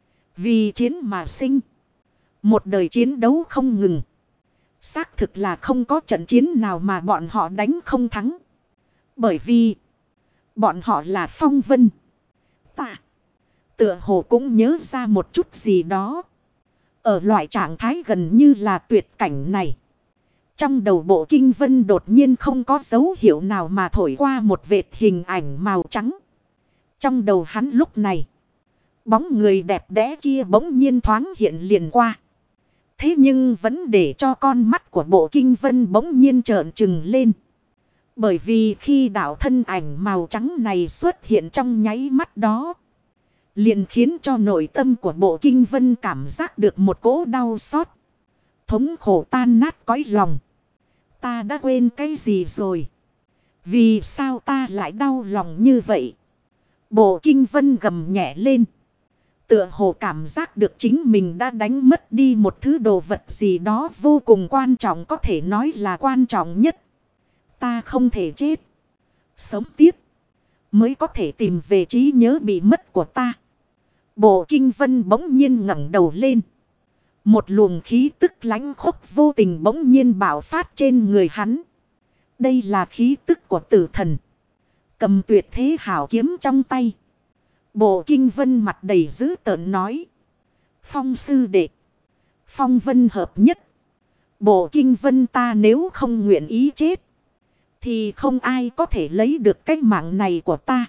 Vì chiến mà sinh. Một đời chiến đấu không ngừng. Xác thực là không có trận chiến nào mà bọn họ đánh không thắng. Bởi vì bọn họ là Phong Vân. Ta tựa hồ cũng nhớ ra một chút gì đó. Ở loại trạng thái gần như là tuyệt cảnh này. Trong đầu Bộ Kinh Vân đột nhiên không có dấu hiệu nào mà thổi qua một vệt hình ảnh màu trắng. Trong đầu hắn lúc này, bóng người đẹp đẽ kia bỗng nhiên thoáng hiện liền qua. Thế nhưng vẫn để cho con mắt của Bộ Kinh Vân bỗng nhiên trợn trừng lên. Bởi vì khi đạo thân ảnh màu trắng này xuất hiện trong nháy mắt đó, liền khiến cho nội tâm của Bộ Kinh Vân cảm giác được một cỗ đau xót. Thống khổ tan nát cõi lòng. Ta đã quên cái gì rồi? Vì sao ta lại đau lòng như vậy? Bộ Kinh Vân gầm nhẹ lên. Tựa hồ cảm giác được chính mình đã đánh mất đi một thứ đồ vật gì đó vô cùng quan trọng, có thể nói là quan trọng nhất. Ta không thể chết. Sống tiếp mới có thể tìm về trí nhớ bị mất của ta. Bộ Kinh Vân bỗng nhiên ngẩng đầu lên. Một luồng khí tức lãnh khốc vô tình bỗng nhiên bạo phát trên người hắn. Đây là khí tức của tử thần. Cầm tuyệt thế hảo kiếm trong tay. Bộ Kinh Vân mặt đầy dữ tợn nói. Phong sư đệ. Phong Vân hợp nhất. Bộ Kinh Vân ta nếu không nguyện ý chết, thì không ai có thể lấy được cái mạng này của ta.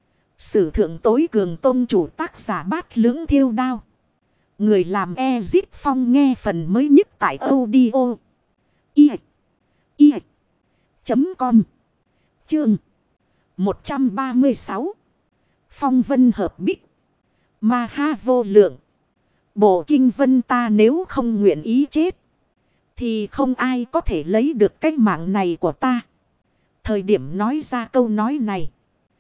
Sử thượng tối cường tôn chủ tác giả Bát Lưỡng Thiêu Đao. Người làm Ezit Phong nghe phần mới nhất tại audio i.com. Chương 136. Phong Vân hợp bích. Ma ha vô lượng. Bộ Kinh Vân ta nếu không nguyện ý chết, thì không ai có thể lấy được cái mạng này của ta. Thời điểm nói ra câu nói này,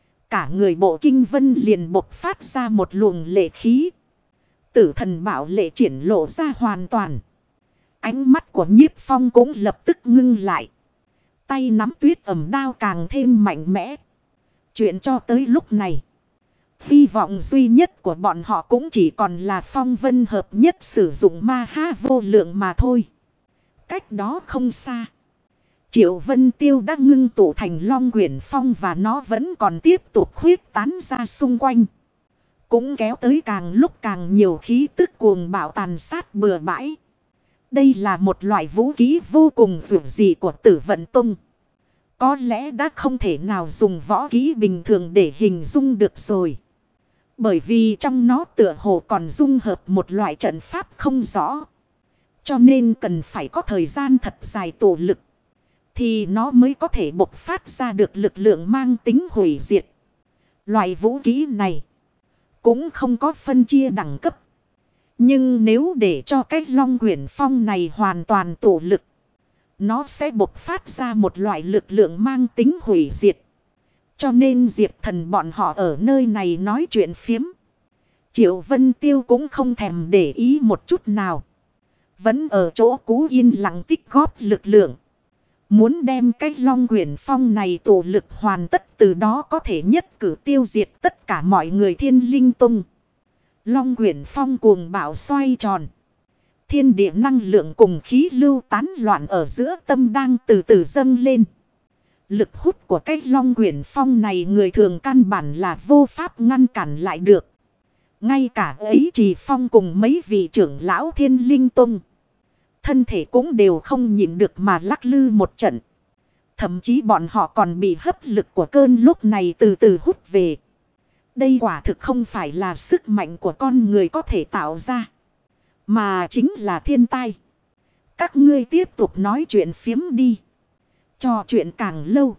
cả người Bộ Kinh Vân liền bộc phát ra một luồng lệ khí. Tử thần bảo lệ triển lộ ra hoàn toàn. Ánh mắt của Nhiếp Phong cũng lập tức ngưng lại. Tay nắm tuyết ẩm đao càng thêm mạnh mẽ. Chuyện cho tới lúc này, hy vọng duy nhất của bọn họ cũng chỉ còn là Phong Vân hợp nhất sử dụng ma ha vô lượng mà thôi. Cách đó không xa, Triệu Vân Tiêu đã ngưng tụ thành Long Quyển Phong và nó vẫn còn tiếp tục khuyết tán ra xung quanh. Cũng kéo tới càng lúc càng nhiều khí tức cuồng bạo tàn sát bừa bãi. Đây là một loại vũ khí vô cùng dữ dị của Tử Vận Tông. Có lẽ đã không thể nào dùng võ khí bình thường để hình dung được rồi. Bởi vì trong nó tựa hồ còn dung hợp một loại trận pháp không rõ. Cho nên cần phải có thời gian thật dài tổ lực, thì nó mới có thể bộc phát ra được lực lượng mang tính hủy diệt. Loại vũ khí này cũng không có phân chia đẳng cấp. Nhưng nếu để cho cái Long Quyển Phong này hoàn toàn tổ lực, nó sẽ bộc phát ra một loại lực lượng mang tính hủy diệt. Cho nên Diệp Thần bọn họ ở nơi này nói chuyện phiếm, Triệu Vân Tiêu cũng không thèm để ý một chút nào. Vẫn ở chỗ cũ yên lặng tích góp lực lượng. Muốn đem cái Long Quyển Phong này tổ lực hoàn tất, từ đó có thể nhất cử tiêu diệt tất cả mọi người Thiên Linh Tông. Long Quyển Phong cuồng bạo xoay tròn. Thiên địa năng lượng cùng khí lưu tán loạn ở giữa tâm đang từ từ dâng lên. Lực hút của cái Long Quyển Phong này người thường căn bản là vô pháp ngăn cản lại được. Ngay cả ấy Trì Phong cùng mấy vị trưởng lão Thiên Linh Tông, thân thể cũng đều không nhịn được mà lắc lư một trận. Thậm chí bọn họ còn bị hấp lực của cơn lúc này từ từ hút về. Đây quả thực không phải là sức mạnh của con người có thể tạo ra, mà chính là thiên tai. Các ngươi tiếp tục nói chuyện phiếm đi. Trò chuyện càng lâu,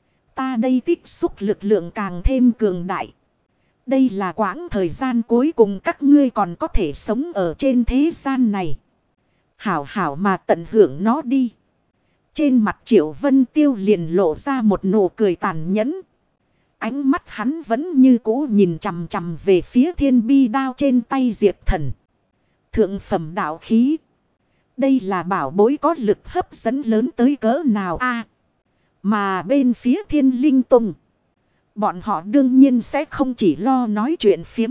ta đây tích xúc lực lượng càng thêm cường đại. Đây là quãng thời gian cuối cùng các ngươi còn có thể sống ở trên thế gian này. Hảo hảo mà tận hưởng nó đi. Trên mặt Triệu Vân Tiêu liền lộ ra một nụ cười tàn nhẫn. Ánh mắt hắn vẫn như cũ nhìn chằm chằm về phía thiên bi đao trên tay Diệp Thần. Thượng phẩm đạo khí. Đây là bảo bối có lực hấp dẫn lớn tới cỡ nào a? Mà bên phía Thiên Linh Tông, bọn họ đương nhiên sẽ không chỉ lo nói chuyện phiếm,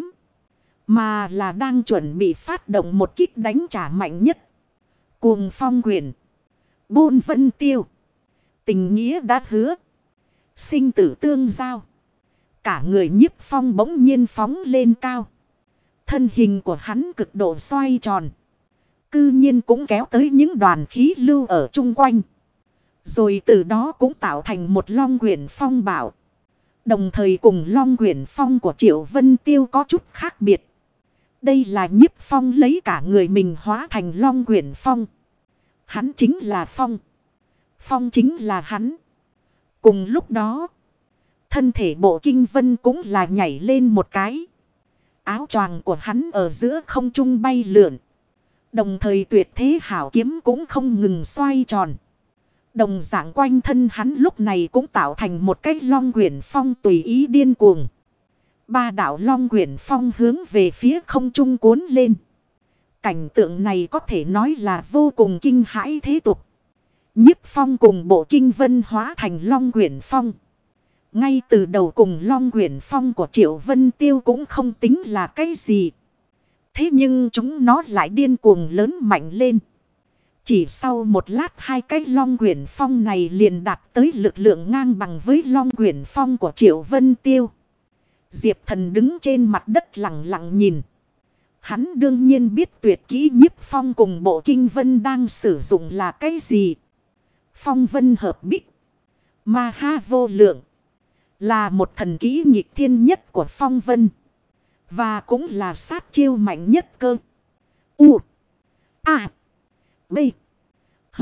mà là đang chuẩn bị phát động một kích đánh trả mạnh nhất. Cuồng phong quyền. Bôn Vân Tiêu. Tình nghĩa đã hứa. Sinh tử tương giao. Cả người Nhiếp Phong bỗng nhiên phóng lên cao. Thân hình của hắn cực độ xoay tròn. Cư nhiên cũng kéo tới những đoàn khí lưu ở chung quanh. Rồi từ đó cũng tạo thành một long quyển phong bảo. Đồng thời cùng long quyển phong của Triệu Vân Tiêu có chút khác biệt. Đây là Nhiếp Phong lấy cả người mình hóa thành long quyển phong. Hắn chính là phong. Phong chính là hắn. Cùng lúc đó, thân thể Bộ Kinh Vân cũng là nhảy lên một cái. Áo choàng của hắn ở giữa không trung bay lượn. Đồng thời tuyệt thế hảo kiếm cũng không ngừng xoay tròn. Đồng dạng quanh thân hắn lúc này cũng tạo thành một cái long quyển phong tùy ý điên cuồng. Ba đạo long quyển phong hướng về phía không trung cuốn lên. Cảnh tượng này có thể nói là vô cùng kinh hãi thế tục. Nhiếp Phong cùng Bộ Kinh Vân hóa thành long quyển phong. Ngay từ đầu cùng long quyển phong của Triệu Vân Tiêu cũng không tính là cái gì. Thế nhưng chúng nó lại điên cuồng lớn mạnh lên. Chỉ sau một lát hai cái long quyển phong này liền đạt tới lực lượng ngang bằng với long quyển phong của Triệu Vân Tiêu. Diệp Thần đứng trên mặt đất lặng lặng nhìn. Hắn đương nhiên biết tuyệt kỹ Nhiếp Phong cùng Bộ Kinh Vân đang sử dụng là cái gì. Phong vân hợp bích. Ma ha vô lượng. Là một thần kỹ nghịch thiên nhất của phong vân. Và cũng là sát chiêu mạnh nhất cơ. U. A. B. H.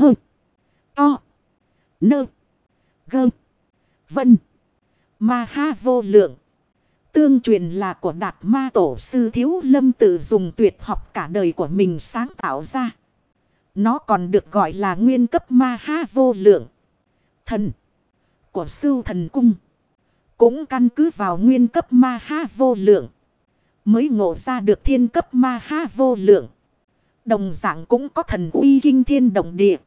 O. Nơ. Gơ. Vân. Ma ha vô lượng. Tương truyền là của Đạt Ma Tổ sư Thiếu Lâm tự dùng tuyệt học cả đời của mình sáng tạo ra. Nó còn được gọi là nguyên cấp ma ha vô lượng. Thần của Sưu Thần Cung cũng căn cứ vào nguyên cấp ma ha vô lượng mới ngộ ra được thiên cấp ma ha vô lượng. Đồng dạng cũng có thần uy kinh thiên động địa.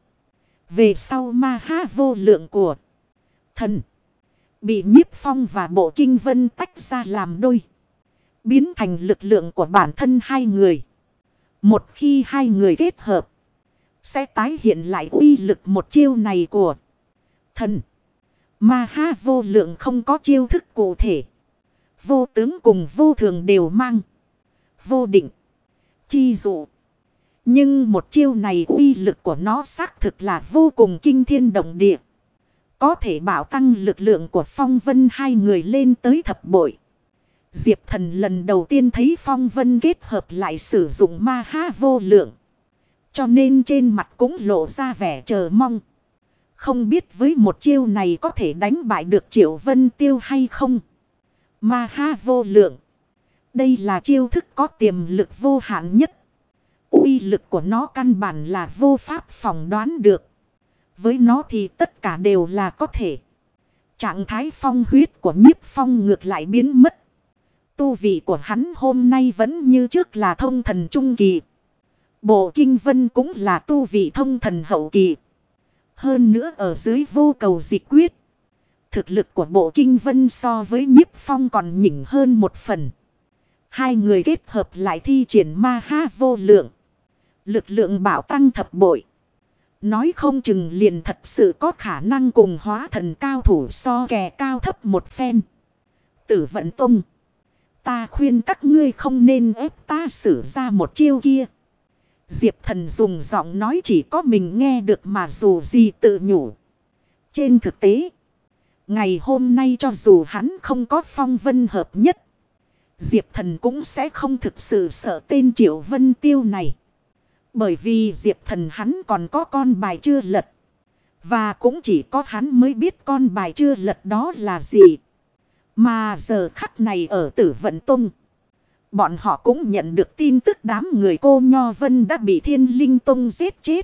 Về sau ma ha vô lượng của thần bị Nhiếp Phong và Bộ Kinh Vân tách ra làm đôi. Biến thành lực lượng của bản thân hai người. Một khi hai người kết hợp, sẽ tái hiện lại uy lực một chiêu này của thần. Ma ha vô lượng không có chiêu thức cụ thể. Vô tướng cùng vô thường đều mang. Vô định. Chi dụ. Nhưng một chiêu này uy lực của nó xác thực là vô cùng kinh thiên động địa. Có thể bảo tăng lực lượng của Phong Vân hai người lên tới thập bội. Diệp Thần lần đầu tiên thấy Phong Vân kết hợp lại sử dụng ma ha vô lượng. Cho nên trên mặt cũng lộ ra vẻ chờ mong. Không biết với một chiêu này có thể đánh bại được Triệu Vân Tiêu hay không. Ma ha vô lượng. Đây là chiêu thức có tiềm lực vô hạn nhất. Uy lực của nó căn bản là vô pháp phỏng đoán được. Với nó thì tất cả đều là có thể. Trạng thái phong huyết của Nhiếp Phong ngược lại biến mất. Tu vị của hắn hôm nay vẫn như trước là thông thần trung kỳ. Bộ Kinh Vân cũng là tu vị thông thần hậu kỳ. Hơn nữa ở dưới vô cầu dịch quyết. Thực lực của Bộ Kinh Vân so với Nhiếp Phong còn nhỉnh hơn một phần. Hai người kết hợp lại thi triển ma ha vô lượng. Lực lượng bảo tăng thập bội. Nói không chừng liền thật sự có khả năng cùng hóa thần cao thủ so kè cao thấp một phen. Tử Vận Tông. Ta khuyên các ngươi không nên ép ta sử ra một chiêu kia. Diệp Thần dùng giọng nói chỉ có mình nghe được mà dù gì tự nhủ. Trên thực tế, ngày hôm nay cho dù hắn không có phong vân hợp nhất, Diệp Thần cũng sẽ không thực sự sợ tên Triệu Vân Tiêu này. Bởi vì Diệp Thần hắn còn có con bài chưa lật. Và cũng chỉ có hắn mới biết con bài chưa lật đó là gì. Mà giờ khắc này ở Tử Vận Tông, Bọn họ cũng nhận được tin tức đám người Cô Nho Vân đã bị Thiên Linh Tông giết chết.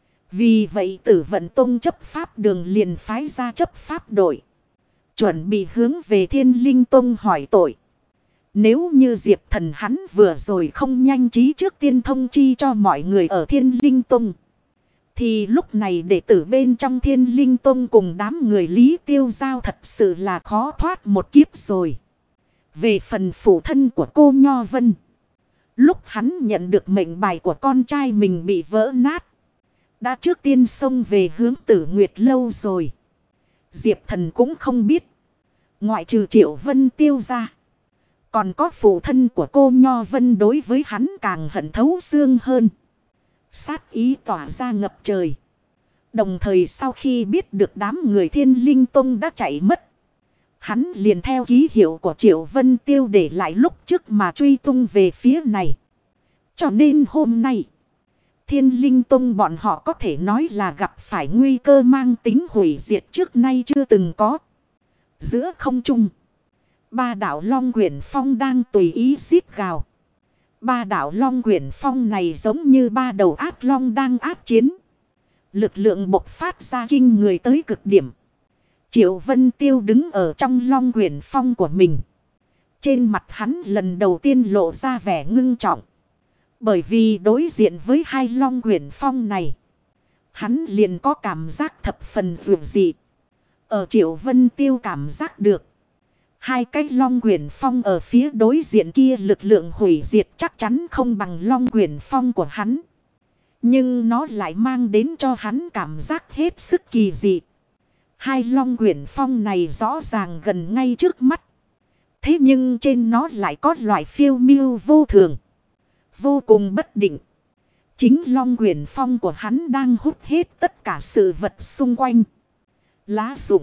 Vì vậy Tử Vận Tông chấp pháp đường liền phái ra chấp pháp đội, chuẩn bị hướng về Thiên Linh Tông hỏi tội. Nếu như Diệp Thần hắn vừa rồi không nhanh trí trước tiên thông chi cho mọi người ở Thiên Linh Tông, thì lúc này đệ tử bên trong Thiên Linh Tông cùng đám người Lý Tiêu Giao thật sự là khó thoát một kiếp rồi. Về phần phụ thân của Cô Nho Vân, lúc hắn nhận được mệnh bài của con trai mình bị vỡ nát, đã trước tiên xông về hướng Tử Nguyệt Lâu rồi. Diệp Thần cũng không biết, ngoại trừ Triệu Vân Tiêu ra, còn có phụ thân của Cô Nho Vân đối với hắn càng hận thấu xương hơn. Sát ý tỏa ra ngập trời. Đồng thời sau khi biết được đám người Thiên Linh Tông đã chạy mất, hắn liền theo ký hiệu của Triệu Vân Tiêu để lại lúc trước mà truy tung về phía này. Cho nên hôm nay, Thiên Linh Tông bọn họ có thể nói là gặp phải nguy cơ mang tính hủy diệt trước nay chưa từng có. Giữa không trung, ba đạo Long Quyển Phong đang tùy ý xít gào. Ba đạo Long Quyển Phong này giống như ba đầu ác long đang ác chiến. Lực lượng bộc phát ra kinh người tới cực điểm. Triệu Vân Tiêu đứng ở trong Long Quyển Phong của mình. Trên mặt hắn lần đầu tiên lộ ra vẻ ngưng trọng. Bởi vì đối diện với hai Long Quyển Phong này, hắn liền có cảm giác thập phần dịu dị. Ở Triệu Vân Tiêu cảm giác được, hai cái Long Quyển Phong ở phía đối diện kia lực lượng hủy diệt chắc chắn không bằng Long Quyển Phong của hắn. Nhưng nó lại mang đến cho hắn cảm giác hết sức kỳ dị. Hai Long Quyển Phong này rõ ràng gần ngay trước mắt. Thế nhưng trên nó lại có loại phiêu miêu vô thường, vô cùng bất định. Chính Long Quyển Phong của hắn đang hút hết tất cả sự vật xung quanh. Lá rụng,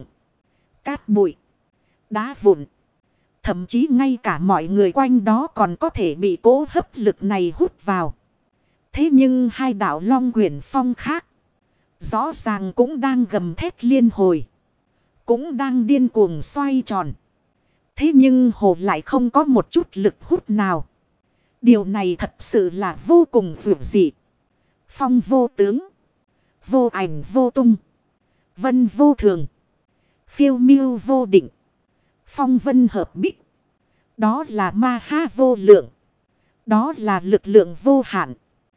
cát bụi, đá vụn. Thậm chí ngay cả mọi người quanh đó còn có thể bị cỗ hấp lực này hút vào. Thế nhưng hai đạo Long Quyển Phong khác, rõ ràng cũng đang gầm thét liên hồi, cũng đang điên cuồng xoay tròn. Thế nhưng hồ lại không có một chút lực hút nào. Điều này thật sự là vô cùng dữ dị. Phong vô tướng, vô ảnh vô tung, vân vô thường, phiêu miêu vô định, phong vân hợp bích. Đó là ma ha vô lượng, đó là lực lượng vô hạn.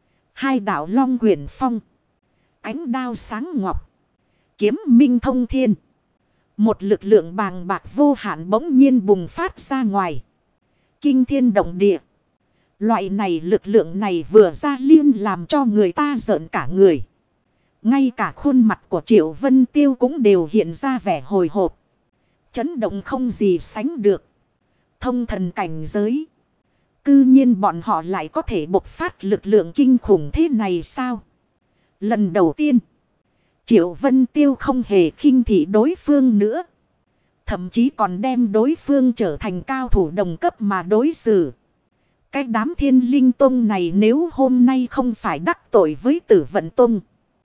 Hai đạo Long Quyển Phong, ánh đao sáng ngọc, kiếm minh thông thiên. Một lực lượng bàng bạc vô hạn bỗng nhiên bùng phát ra ngoài, kinh thiên động địa. Loại này lực lượng này vừa ra liên làm cho người ta rợn cả người. Ngay cả khuôn mặt của Triệu Vân Tiêu cũng đều hiện ra vẻ hồi hộp. Chấn động không gì sánh được. Thông thần cảnh giới, cư nhiên bọn họ lại có thể bộc phát lực lượng kinh khủng thế này sao? Lần đầu tiên, Triệu Vân Tiêu không hề khinh thị đối phương nữa. Thậm chí còn đem đối phương trở thành cao thủ đồng cấp mà đối xử. Cái đám Thiên Linh Tông này nếu hôm nay không phải đắc tội với Tử Vận Tông,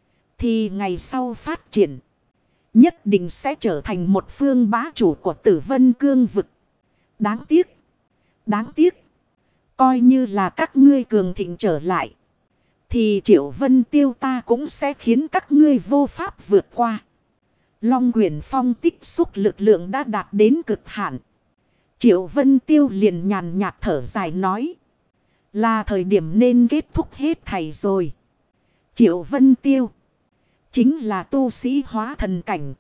thì ngày sau phát triển, nhất định sẽ trở thành một phương bá chủ của Tử Vân Cương vực. Đáng tiếc, đáng tiếc. Coi như là các ngươi cường thịnh trở lại, thì Triệu Vân Tiêu ta cũng sẽ khiến các ngươi vô pháp vượt qua. Long Quyển Phong tích xúc lực lượng đã đạt đến cực hạn. Triệu Vân Tiêu liền nhàn nhạt thở dài nói, là thời điểm nên kết thúc hết thảy rồi. Triệu Vân Tiêu chính là tu sĩ hóa thần cảnh.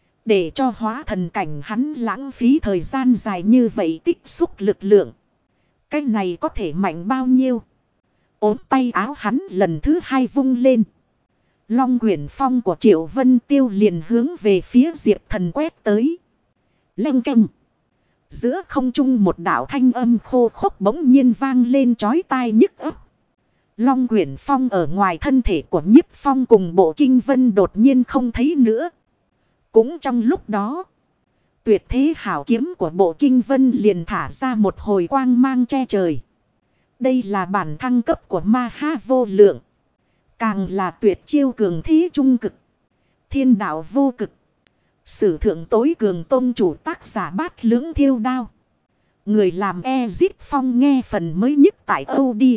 Để cho hóa thần cảnh hắn lãng phí thời gian dài như vậy tích xúc lực lượng, cái này có thể mạnh bao nhiêu? Ốm tay áo hắn lần thứ hai vung lên. Long Quyển Phong của Triệu Vân Tiêu liền hướng về phía Diệp Thần quét tới. Leng keng. Giữa không trung một đạo thanh âm khô khốc bỗng nhiên vang lên chói tai nhức óc. Long Quyển Phong ở ngoài thân thể của Nhiếp Phong cùng Bộ Kinh Vân đột nhiên không thấy nữa. Cũng trong lúc đó, tuyệt thế hảo kiếm của Bộ Kinh Vân liền thả ra một hồi quang mang che trời. Đây là bản thăng cấp của Ma Ha vô lượng. Càng là tuyệt chiêu cường thế trung cực, thiên đạo vô cực. Sử thượng tối cường tôn chủ tác giả Bát Lưỡng Thiêu Đao. Người làm Ezit Phong nghe phần mới nhất tại audio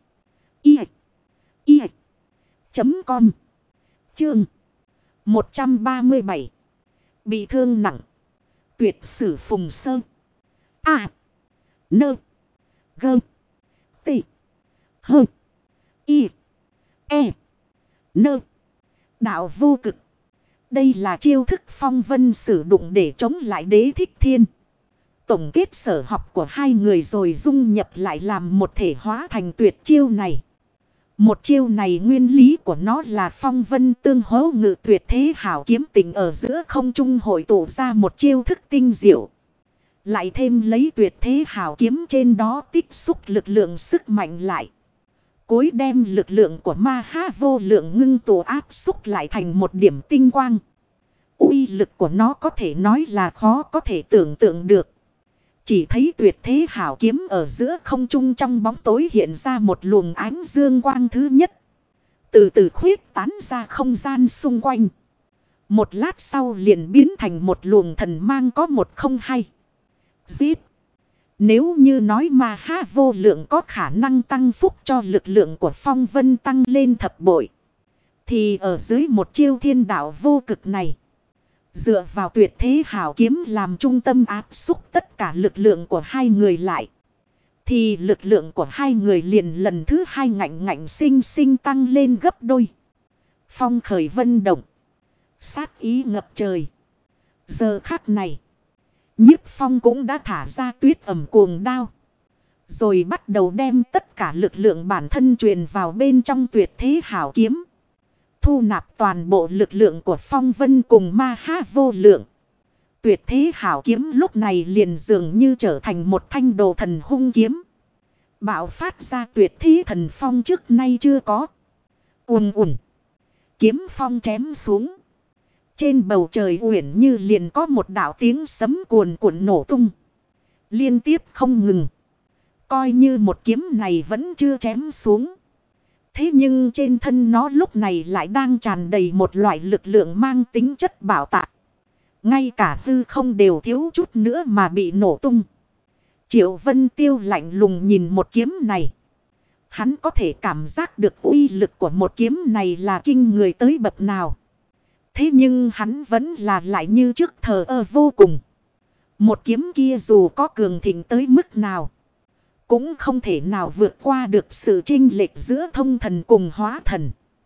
i.com. Chương 137. Bị thương nặng. Tuyệt sử Phùng Sơ. A. Nơ. Gơ. T. Hơ. Y. E. Nơ. Đạo vô cực. Đây là chiêu thức Phong Vân sử dụng để chống lại Đế Thích Thiên. Tổng kết sở học của hai người rồi dung nhập lại làm một thể hóa thành tuyệt chiêu này. Một chiêu này nguyên lý của nó là phong vân tương hỗ ngự tuyệt thế hảo kiếm tình ở giữa không trung hội tụ ra một chiêu thức tinh diệu. Lại thêm lấy tuyệt thế hảo kiếm trên đó tích xúc lực lượng sức mạnh lại. Cối đem lực lượng của ma ha vô lượng ngưng tụ áp xúc lại thành một điểm tinh quang. Uy lực của nó có thể nói là khó có thể tưởng tượng được. Chỉ thấy tuyệt thế hảo kiếm ở giữa không trung trong bóng tối hiện ra một luồng ánh dương quang thứ nhất. Từ từ khuyết tán ra không gian xung quanh. Một lát sau liền biến thành một luồng thần mang có một không hay. Giết! Nếu như nói mà ha vô lượng có khả năng tăng phúc cho lực lượng của phong vân tăng lên thập bội. Thì ở dưới một chiêu thiên đạo vô cực này. Dựa vào tuyệt thế hảo kiếm làm trung tâm áp xúc tất cả lực lượng của hai người lại. Thì lực lượng của hai người liền lần thứ hai ngạnh sinh tăng lên gấp đôi. Phong khởi vân động. Sát ý ngập trời. Giờ khắc này. Nhiếp Phong cũng đã thả ra tuyết ẩm cuồng đao. Rồi bắt đầu đem tất cả lực lượng bản thân truyền vào bên trong tuyệt thế hảo kiếm. Thu nạp toàn bộ lực lượng của phong vân cùng ma ha vô lượng. Tuyệt thế hảo kiếm lúc này liền dường như trở thành một thanh đồ thần hung kiếm. Bạo phát ra tuyệt thế thần phong trước nay chưa có. Ùn ùn. Kiếm phong chém xuống. Trên bầu trời uyển như liền có một đạo tiếng sấm cuồn cuộn nổ tung. Liên tiếp không ngừng. Coi như một kiếm này vẫn chưa chém xuống. Thế nhưng trên thân nó lúc này lại đang tràn đầy một loại lực lượng mang tính chất bảo tạc. Ngay cả hư không đều thiếu chút nữa mà bị nổ tung. Triệu Vân Tiêu lạnh lùng nhìn một kiếm này. Hắn có thể cảm giác được uy lực của một kiếm này là kinh người tới bậc nào. Thế nhưng hắn vẫn là lại như trước thờ ơ vô cùng. Một kiếm kia dù có cường thịnh tới mức nào. Cũng không thể nào vượt qua được sự chênh lệch giữa thông thần cùng hóa thần.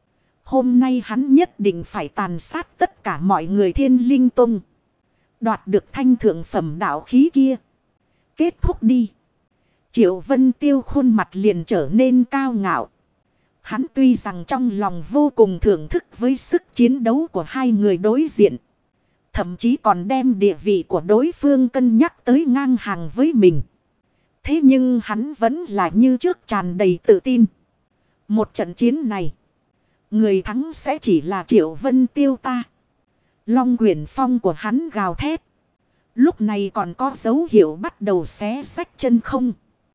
Hôm nay hắn nhất định phải tàn sát tất cả mọi người Thiên Linh Tông. Đoạt được thanh thượng phẩm đạo khí kia. Kết thúc đi. Triệu Vân Tiêu khuôn mặt liền trở nên cao ngạo. Hắn tuy rằng trong lòng vô cùng thưởng thức với sức chiến đấu của hai người đối diện. Thậm chí còn đem địa vị của đối phương cân nhắc tới ngang hàng với mình. Thế nhưng hắn vẫn là như trước tràn đầy tự tin. Một trận chiến này. Người thắng sẽ chỉ là Triệu Vân Tiêu ta. Long Quyển Phong của hắn gào thét. Lúc này còn có dấu hiệu bắt đầu xé xách chân không.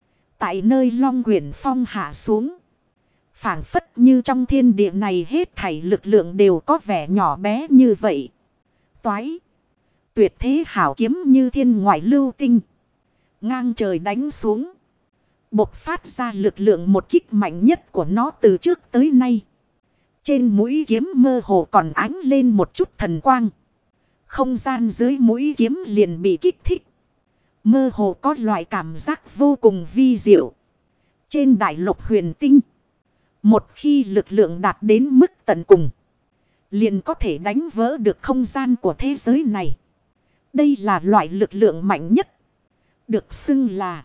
Tại nơi Long Quyển Phong hạ xuống. Phảng phất như trong thiên địa này hết thảy lực lượng đều có vẻ nhỏ bé như vậy. Toái. Tuyệt thế hảo kiếm như thiên ngoại lưu tinh. Ngang trời đánh xuống. Bộc phát ra lực lượng một kích mạnh nhất của nó từ trước tới nay. Trên mũi kiếm mơ hồ còn ánh lên một chút thần quang. Không gian dưới mũi kiếm liền bị kích thích. Mơ hồ có loại cảm giác vô cùng vi diệu. Trên đại lục huyền tinh. Một khi lực lượng đạt đến mức tận cùng. Liền có thể đánh vỡ được không gian của thế giới này. Đây là loại lực lượng mạnh nhất. Được xưng là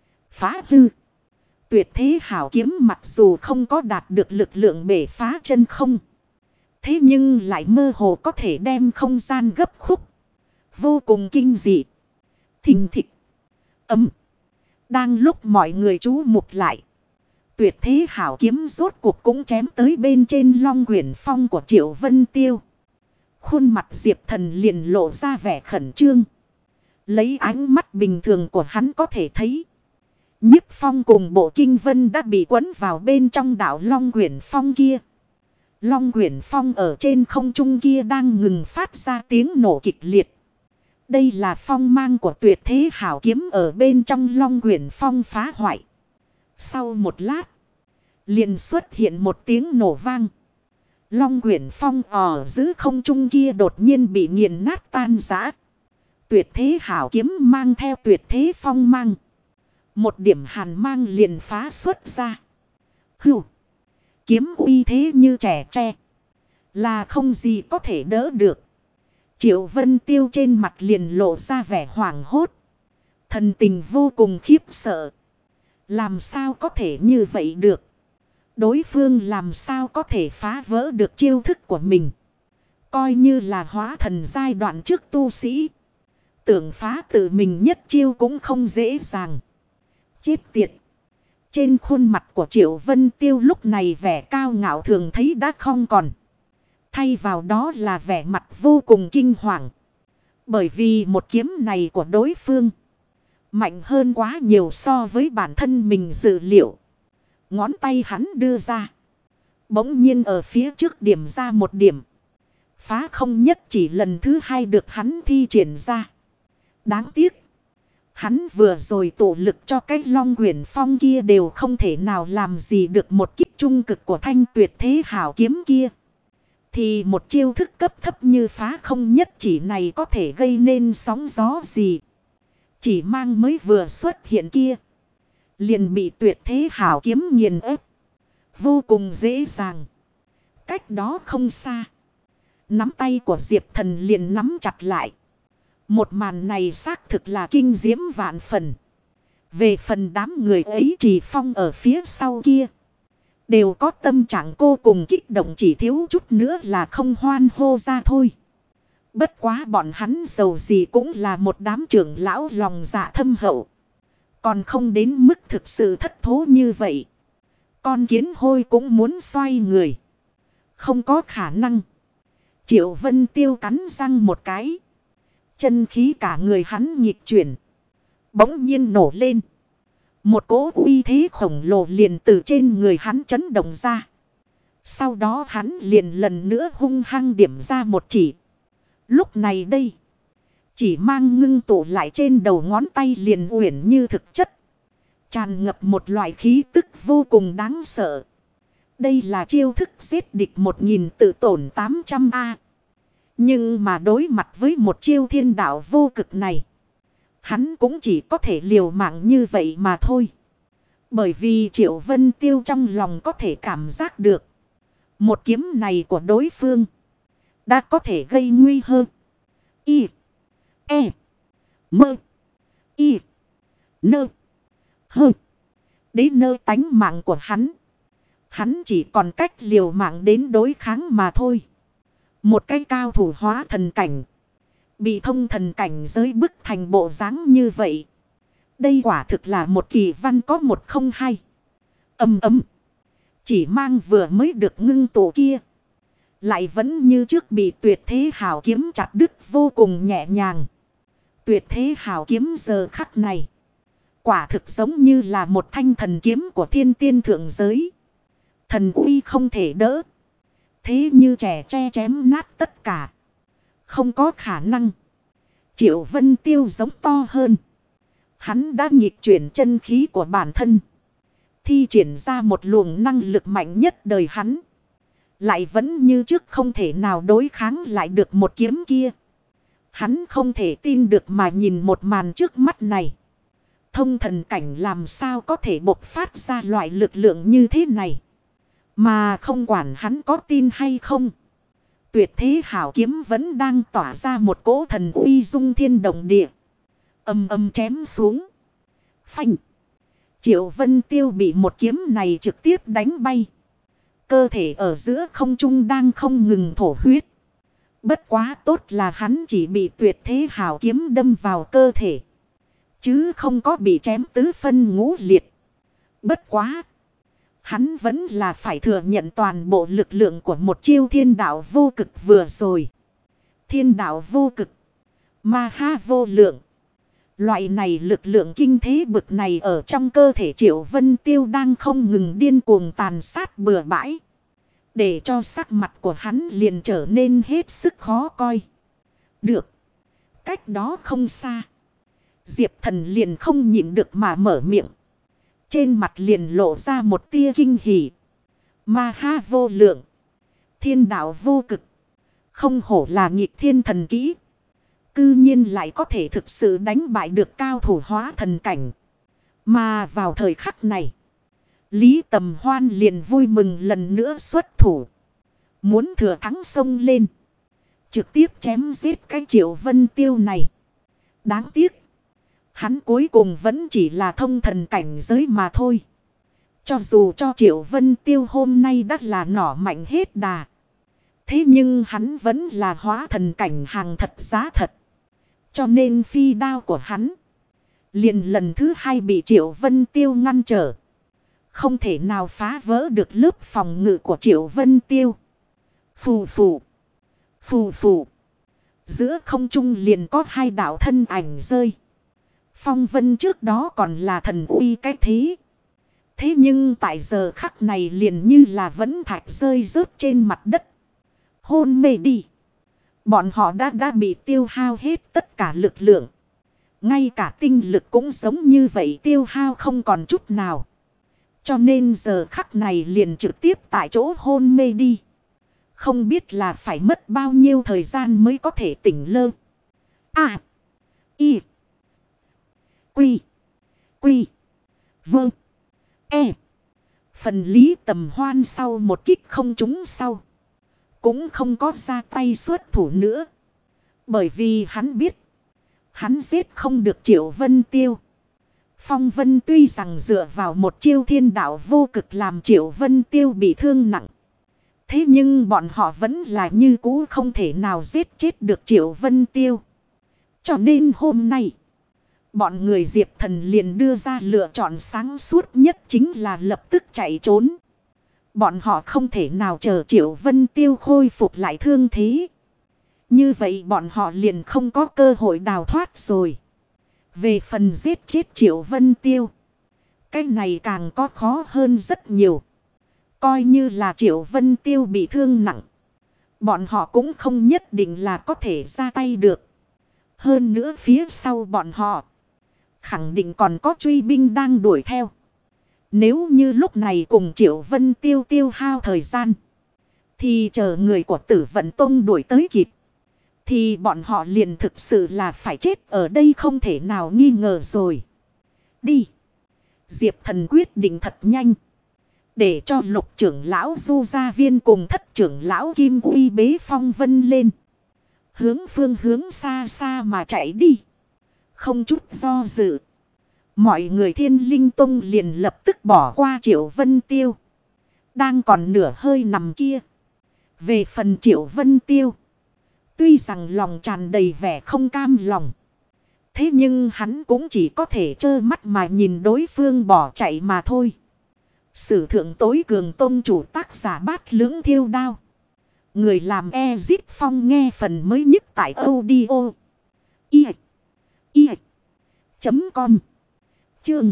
phá hư. Tuyệt thế hảo kiếm mặc dù không có đạt được lực lượng bể phá chân không. Thế nhưng lại mơ hồ có thể đem không gian gấp khúc. Vô cùng kinh dị. Thình thịch. Ầm. Đang lúc mọi người chú mục lại. Tuyệt thế hảo kiếm rốt cuộc cũng chém tới bên trên Long Quyển Phong của Triệu Vân Tiêu. Khuôn mặt Diệp Thần liền lộ ra vẻ khẩn trương. Lấy ánh mắt bình thường của hắn có thể thấy. Nhiếp Phong cùng Bộ Kinh Vân đã bị quấn vào bên trong đảo Long Quyển Phong kia. Long Quyển Phong ở trên không trung kia đang ngừng phát ra tiếng nổ kịch liệt. Đây là phong mang của tuyệt thế hảo kiếm ở bên trong Long Quyển Phong phá hoại. Sau một lát, liền xuất hiện một tiếng nổ vang. Long Quyển Phong ở giữa không trung kia đột nhiên bị nghiền nát tan rã. Tuyệt thế hảo kiếm mang theo tuyệt thế phong mang. Một điểm hàn mang liền phá xuất ra. Hưu. Kiếm uy thế như trẻ tre. Là không gì có thể đỡ được. Triệu Vân Tiêu trên mặt liền lộ ra vẻ hoảng hốt. Thần tình vô cùng khiếp sợ. Làm sao có thể như vậy được? Đối phương làm sao có thể phá vỡ được chiêu thức của mình? Coi như là hóa thần giai đoạn trước tu sĩ. Tưởng phá tự mình nhất chiêu cũng không dễ dàng. Chết tiệt! Trên khuôn mặt của Triệu Vân Tiêu lúc này vẻ cao ngạo thường thấy đã không còn. Thay vào đó là vẻ mặt vô cùng kinh hoàng. Bởi vì một kiếm này của đối phương mạnh hơn quá nhiều so với bản thân mình dự liệu. Ngón tay hắn đưa ra. Bỗng nhiên ở phía trước điểm ra một điểm. Phá không nhất chỉ lần thứ hai được hắn thi triển ra. Đáng tiếc. Hắn vừa rồi tổ lực cho cái Long Quyển Phong kia đều không thể nào làm gì được một kích trung cực của thanh tuyệt thế hảo kiếm kia. Thì một chiêu thức cấp thấp như phá không nhất chỉ này có thể gây nên sóng gió gì. Chỉ mang mới vừa xuất hiện kia. Liền bị tuyệt thế hảo kiếm nghiền ép. Vô cùng dễ dàng. Cách đó không xa. Nắm tay của Diệp Thần liền nắm chặt lại. Một màn này xác thực là kinh diễm vạn phần. Về phần đám người ấy Trì Phong ở phía sau kia. Đều có tâm trạng cô cùng kích động, chỉ thiếu chút nữa là không hoan hô ra thôi. Bất quá bọn hắn giàu gì cũng là một đám trưởng lão lòng dạ thâm hậu. Còn không đến mức thực sự thất thố như vậy. Con kiến hôi cũng muốn xoay người. Không có khả năng. Triệu Vân Tiêu cắn răng một cái. Chân khí cả người hắn nghịch chuyển. Bỗng nhiên nổ lên. Một cỗ uy thế khổng lồ liền từ trên người hắn chấn động ra. Sau đó hắn liền lần nữa hung hăng điểm ra một chỉ. Lúc này đây. Chỉ mang ngưng tụ lại trên đầu ngón tay liền uyển như thực chất. Tràn ngập một loại khí tức vô cùng đáng sợ. Đây là chiêu thức giết địch 1000 tự tổn 800A. Nhưng mà đối mặt với một chiêu thiên đạo vô cực này. Hắn cũng chỉ có thể liều mạng như vậy mà thôi. Bởi vì Triệu Vân Tiêu trong lòng có thể cảm giác được. Một kiếm này của đối phương. Đã có thể gây nguy hơn. Y. E. Mơ. Y. Nơ. Hơ. Đến nơi tánh mạng của hắn. Hắn chỉ còn cách liều mạng đến đối kháng mà thôi. Một cái cao thủ hóa thần cảnh. Bị thông thần cảnh giới bức thành bộ dáng như vậy. Đây quả thực là một kỳ văn có một không hai. Ầm ầm. Chỉ mang vừa mới được ngưng tụ kia. Lại vẫn như trước bị tuyệt thế hảo kiếm chặt đứt vô cùng nhẹ nhàng. Tuyệt thế hảo kiếm giờ khắc này. Quả thực giống như là một thanh thần kiếm của thiên tiên thượng giới. Thần uy không thể đỡ. Thế như trẻ tre chém nát tất cả. Không có khả năng. Triệu Vân Tiêu giống to hơn. Hắn đã nghịch chuyển chân khí của bản thân. Thi triển ra một luồng năng lực mạnh nhất đời hắn. Lại vẫn như trước không thể nào đối kháng lại được một kiếm kia. Hắn không thể tin được mà nhìn một màn trước mắt này. Thông thần cảnh làm sao có thể bộc phát ra loại lực lượng như thế này. Mà không quản hắn có tin hay không. Tuyệt thế hảo kiếm vẫn đang tỏa ra một cỗ thần uy dung thiên động địa. Ầm ầm chém xuống. Phanh. Triệu Vân Tiêu bị một kiếm này trực tiếp đánh bay. Cơ thể ở giữa không trung đang không ngừng thổ huyết. Bất quá tốt là hắn chỉ bị tuyệt thế hảo kiếm đâm vào cơ thể. Chứ không có bị chém tứ phân ngũ liệt. Bất quá. Hắn vẫn là phải thừa nhận toàn bộ lực lượng của một chiêu thiên đạo vô cực vừa rồi. Thiên đạo vô cực. Ma ha vô lượng. Loại này lực lượng kinh thế bực này ở trong cơ thể Triệu Vân Tiêu đang không ngừng điên cuồng tàn sát bừa bãi. Để cho sắc mặt của hắn liền trở nên hết sức khó coi. Được. Cách đó không xa. Diệp Thần liền không nhịn được mà mở miệng. Trên mặt liền lộ ra một tia kinh hỉ. Ma ha vô lượng. Thiên đạo vô cực. Không hổ là nghịch thiên thần kỹ. Cư nhiên lại có thể thực sự đánh bại được cao thủ hóa thần cảnh. Mà vào thời khắc này. Lý Tầm Hoan liền vui mừng lần nữa xuất thủ. Muốn thừa thắng xông lên. Trực tiếp chém giết cái Triệu Vân Tiêu này. Đáng tiếc. Hắn cuối cùng vẫn chỉ là thông thần cảnh giới mà thôi. Cho dù cho Triệu Vân Tiêu hôm nay đã là nỏ mạnh hết đà. Thế nhưng hắn vẫn là hóa thần cảnh hàng thật giá thật. Cho nên phi đao của hắn. Liền lần thứ hai bị Triệu Vân Tiêu ngăn trở. Không thể nào phá vỡ được lớp phòng ngự của Triệu Vân Tiêu. Phù phù. Phù phù. Giữa không trung liền có hai đạo thân ảnh rơi. Phong vân trước đó còn là thần uy cái thế. Thế nhưng tại giờ khắc này liền như là vẫn thạch rơi rớt trên mặt đất. Hôn mê đi. Bọn họ đã bị tiêu hao hết tất cả lực lượng. Ngay cả tinh lực cũng giống như vậy tiêu hao không còn chút nào. Cho nên giờ khắc này liền trực tiếp tại chỗ hôn mê đi. Không biết là phải mất bao nhiêu thời gian mới có thể tỉnh lơ. À. Y. Quy. Quy. Vâng. E. Phần Lý Tầm Hoan sau một kích không trúng sau. Cũng không có ra tay xuất thủ nữa. Bởi vì hắn biết. Hắn giết không được Triệu Vân Tiêu. Phong Vân tuy rằng dựa vào một chiêu thiên đạo vô cực làm Triệu Vân Tiêu bị thương nặng. Thế nhưng bọn họ vẫn là như cũ không thể nào giết chết được Triệu Vân Tiêu. Cho nên hôm nay. Bọn người Diệp Thần liền đưa ra lựa chọn sáng suốt nhất chính là lập tức chạy trốn. Bọn họ không thể nào chờ Triệu Vân Tiêu khôi phục lại thương thế. Như vậy bọn họ liền không có cơ hội đào thoát rồi. Về phần giết chết Triệu Vân Tiêu. Cái này càng có khó hơn rất nhiều. Coi như là Triệu Vân Tiêu bị thương nặng. Bọn họ cũng không nhất định là có thể ra tay được. Hơn nữa phía sau bọn họ. Khẳng định còn có truy binh đang đuổi theo. Nếu như lúc này cùng Triệu Vân Tiêu tiêu hao thời gian. Thì chờ người của Tử Vận Tông đuổi tới kịp. Thì bọn họ liền thực sự là phải chết ở đây không thể nào nghi ngờ rồi. Đi. Diệp Thần quyết định thật nhanh. Để cho Lục trưởng lão Du Gia Viên cùng Thất trưởng lão Kim Uy bế Phong Vân lên. Hướng phương hướng xa xa mà chạy đi. Không chút do dự. Mọi người Thiên Linh Tông liền lập tức bỏ qua Triệu Vân Tiêu. Đang còn nửa hơi nằm kia. Về phần Triệu Vân Tiêu. Tuy rằng lòng tràn đầy vẻ không cam lòng. Thế nhưng hắn cũng chỉ có thể trơ mắt mà nhìn đối phương bỏ chạy mà thôi. Sử thượng tối cường tông chủ tác giả Bát Lưỡng Thiêu Đao. Người làm Ezip Phong nghe phần mới nhất tại audio. Com. Chương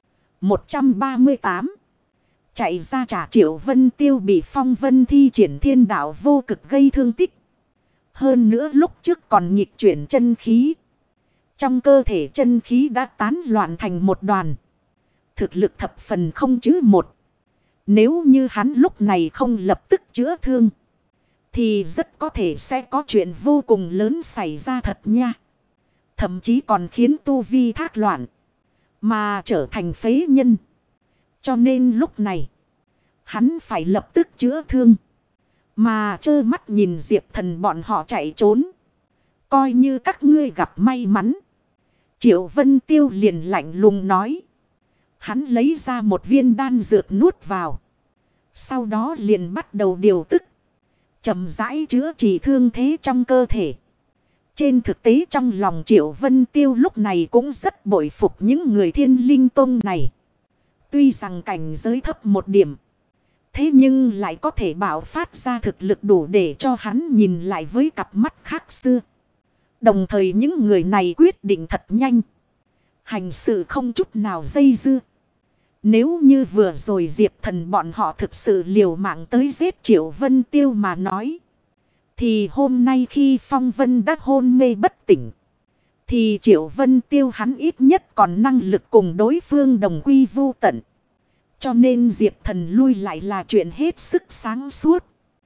138. Chạy ra trả Triệu Vân Tiêu bị Phong Vân thi triển thiên đạo vô cực gây thương tích. Hơn nữa lúc trước còn nhịp chuyển chân khí. Trong cơ thể chân khí đã tán loạn thành một đoàn. Thực lực thập phần không chứ một. Nếu như hắn lúc này không lập tức chữa thương. Thì rất có thể sẽ có chuyện vô cùng lớn xảy ra thật nha. Thậm chí còn khiến tu vi thác loạn. Mà trở thành phế nhân. Cho nên lúc này. Hắn phải lập tức chữa thương. Mà trơ mắt nhìn Diệp Thần bọn họ chạy trốn. Coi như các ngươi gặp may mắn. Triệu Vân Tiêu liền lạnh lùng nói. Hắn lấy ra một viên đan dược nuốt vào. Sau đó liền bắt đầu điều tức. Chậm rãi chữa trị thương thế trong cơ thể. Trên thực tế trong lòng Triệu Vân Tiêu lúc này cũng rất bội phục những người Thiên Linh Tông này. Tuy rằng cảnh giới thấp một điểm. Thế nhưng lại có thể bảo phát ra thực lực đủ để cho hắn nhìn lại với cặp mắt khác xưa. Đồng thời những người này quyết định thật nhanh. Hành sự không chút nào dây dưa. Nếu như vừa rồi Diệp Thần bọn họ thực sự liều mạng tới giết Triệu Vân Tiêu mà nói. Thì hôm nay khi Phong Vân đã hôn mê bất tỉnh. thì Triệu Vân Tiêu hắn ít nhất còn năng lực cùng đối phương đồng quy vu tận. Cho nên Diệp Thần lui lại là chuyện hết sức sáng suốt.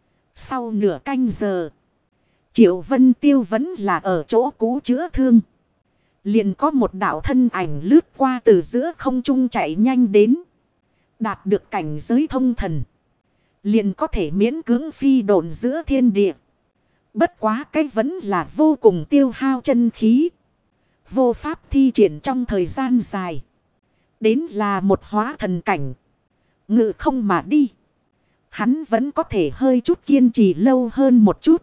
Sau nửa canh giờ, Triệu Vân Tiêu vẫn là ở chỗ cũ chữa thương. Liền có một đạo thân ảnh lướt qua từ giữa không trung chạy nhanh đến. Đạt được cảnh giới thông thần, liền có thể miễn cưỡng phi độn giữa thiên địa. Bất quá cái vẫn là vô cùng tiêu hao chân khí. Vô pháp thi triển trong thời gian dài. Đến là một hóa thần cảnh. Ngự không mà đi. Hắn vẫn có thể hơi chút kiên trì lâu hơn một chút.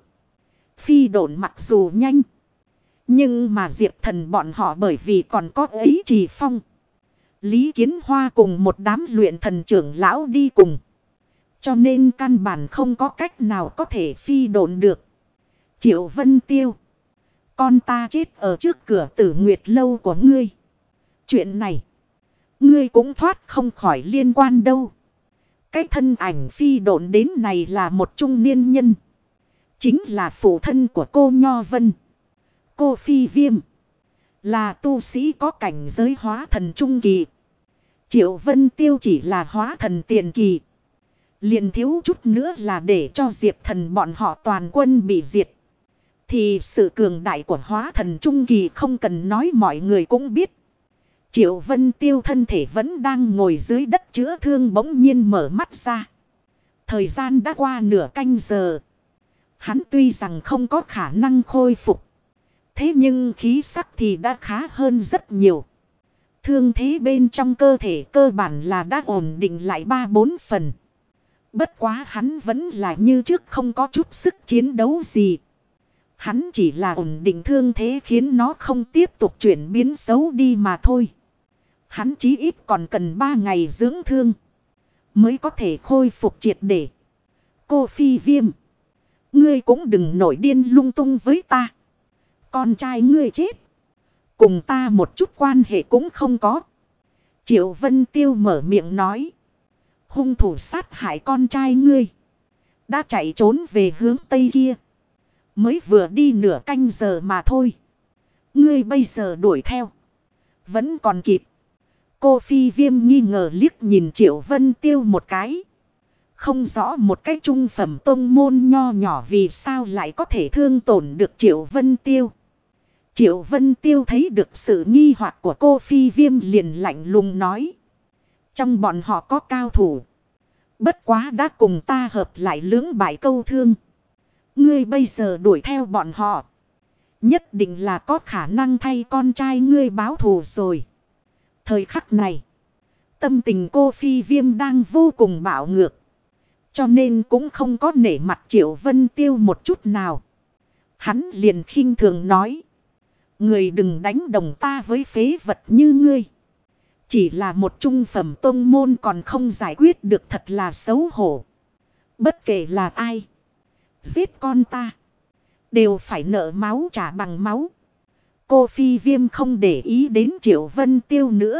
Phi độn mặc dù nhanh. Nhưng mà Diệp Thần bọn họ bởi vì còn có ấy trì phong. Lý Kiến Hoa cùng một đám luyện thần trưởng lão đi cùng. Cho nên căn bản không có cách nào có thể phi độn được. Triệu Vân Tiêu. Con ta chết ở trước cửa Tử Nguyệt lâu của ngươi. Chuyện này, ngươi cũng thoát không khỏi liên quan đâu. Cái thân ảnh phi độn đến này là một trung niên nhân. Chính là phụ thân của cô Nho Vân. Cô Phi Viêm. Là tu sĩ có cảnh giới hóa thần trung kỳ. Triệu Vân Tiêu chỉ là hóa thần tiền kỳ. Liền thiếu chút nữa là để cho Diệp Thần bọn họ toàn quân bị diệt. Thì sự cường đại của hóa thần trung kỳ không cần nói mọi người cũng biết. Triệu Vân Tiêu thân thể vẫn đang ngồi dưới đất chữa thương bỗng nhiên mở mắt ra. Thời gian đã qua nửa canh giờ. Hắn tuy rằng không có khả năng khôi phục. Thế nhưng khí sắc thì đã khá hơn rất nhiều. Thương thế bên trong cơ thể cơ bản là đã ổn định lại 3-4 phần. Bất quá hắn vẫn là như trước không có chút sức chiến đấu gì. Hắn chỉ là ổn định thương thế khiến nó không tiếp tục chuyển biến xấu đi mà thôi. Hắn chí ít còn cần 3 ngày dưỡng thương. Mới có thể khôi phục triệt để. Cô Phi Viêm. Ngươi cũng đừng nổi điên lung tung với ta. Con trai ngươi chết. Cùng ta một chút quan hệ cũng không có. Triệu Vân Tiêu mở miệng nói. Hung thủ sát hại con trai ngươi. Đã chạy trốn về hướng Tây kia. Mới vừa đi nửa canh giờ mà thôi. Ngươi bây giờ đuổi theo. Vẫn còn kịp. Cô Phi Viêm nghi ngờ liếc nhìn Triệu Vân Tiêu một cái. Không rõ một cái trung phẩm tông môn nho nhỏ vì sao lại có thể thương tổn được Triệu Vân Tiêu. Triệu Vân Tiêu thấy được sự nghi hoặc của cô Phi Viêm liền lạnh lùng nói. Trong bọn họ có cao thủ. Bất quá đã cùng ta hợp lại lưỡng bại câu thương. Ngươi bây giờ đuổi theo bọn họ. Nhất định là có khả năng thay con trai ngươi báo thù rồi. Thời khắc này. Tâm tình cô Phi Viêm đang vô cùng bạo ngược. Cho nên cũng không có nể mặt Triệu Vân Tiêu một chút nào. Hắn liền khinh thường nói. Người đừng đánh đồng ta với phế vật như ngươi. Chỉ là một trung phẩm tông môn còn không giải quyết được thật là xấu hổ. Bất kể là ai. Giết con ta. Đều phải nợ máu trả bằng máu. Cô Phi Viêm không để ý đến Triệu Vân Tiêu nữa.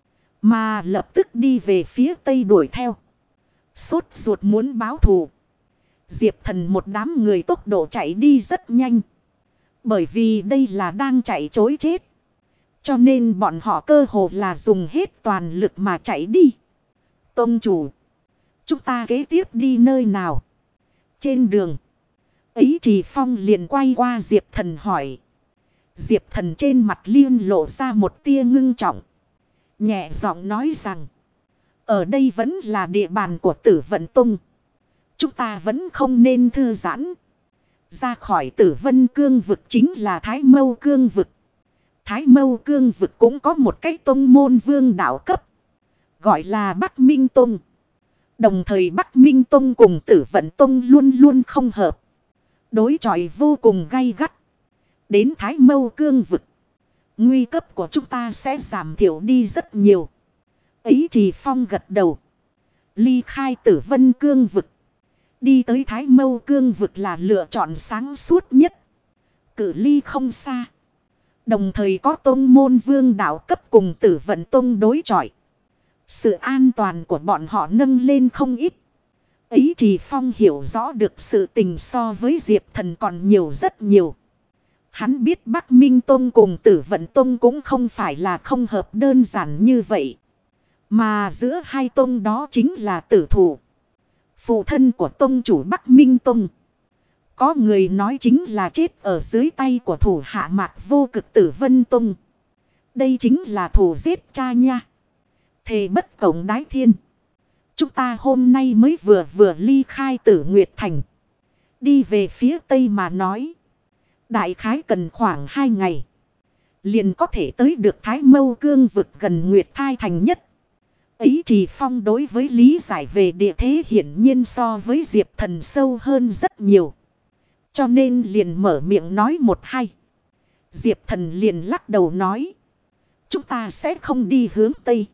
Mà lập tức đi về phía tây đuổi theo. Sốt ruột muốn báo thù. Diệp Thần một đám người tốc độ chạy đi rất nhanh. Bởi vì đây là đang chạy trối chết. Cho nên bọn họ cơ hồ là dùng hết toàn lực mà chạy đi. Tông chủ. Chúng ta kế tiếp đi nơi nào? Trên đường. Ấy Trì Phong liền quay qua Diệp Thần hỏi. Diệp Thần trên mặt liên lộ ra một tia ngưng trọng. Nhẹ giọng nói rằng. Ở đây vẫn là địa bàn của Tử Vận Tông. Chúng ta vẫn không nên thư giãn. Ra khỏi Tử Vân Cương vực chính là Thái Mâu Cương vực. Thái Mâu Cương vực cũng có một cái tông môn vương đạo cấp. Gọi là Bắc Minh Tông. Đồng thời Bắc Minh Tông cùng Tử Vận Tông luôn luôn không hợp. Đối chọi vô cùng gay gắt. Đến Thái Mâu Cương vực. Nguy cấp của chúng ta sẽ giảm thiểu đi rất nhiều. Ấy Trì Phong gật đầu. Ly khai Tử Vân Cương vực. Đi tới Thái Mâu Cương vực là lựa chọn sáng suốt nhất. Cự ly không xa. Đồng thời có tông môn vương đạo cấp cùng Tử Vận Tông đối chọi. Sự an toàn của bọn họ nâng lên không ít. Ấy Trì Phong hiểu rõ được sự tình so với Diệp Thần còn nhiều rất nhiều. Hắn biết Bắc Minh Tông cùng Tử Vận Tông cũng không phải là không hợp đơn giản như vậy. Mà giữa hai tông đó chính là tử thủ. Phụ thân của tông chủ Bắc Minh Tông. Có người nói chính là chết ở dưới tay của thủ hạ Mạc Vô Cực Tử Vân Tông. Đây chính là thủ giết cha nha. Thề bất cộng đái thiên. Chúng ta hôm nay mới vừa ly khai Tử Nguyệt Thành. Đi về phía tây mà nói. Đại khái cần khoảng 2 ngày. Liền có thể tới được Thái Mâu Cương vực gần Nguyệt Thai Thành nhất. Ấy Trì Phong đối với lý giải về địa thế hiển nhiên so với Diệp Thần sâu hơn rất nhiều. Cho nên liền mở miệng nói một hai. Diệp Thần liền lắc đầu nói. Chúng ta sẽ không đi hướng Tây.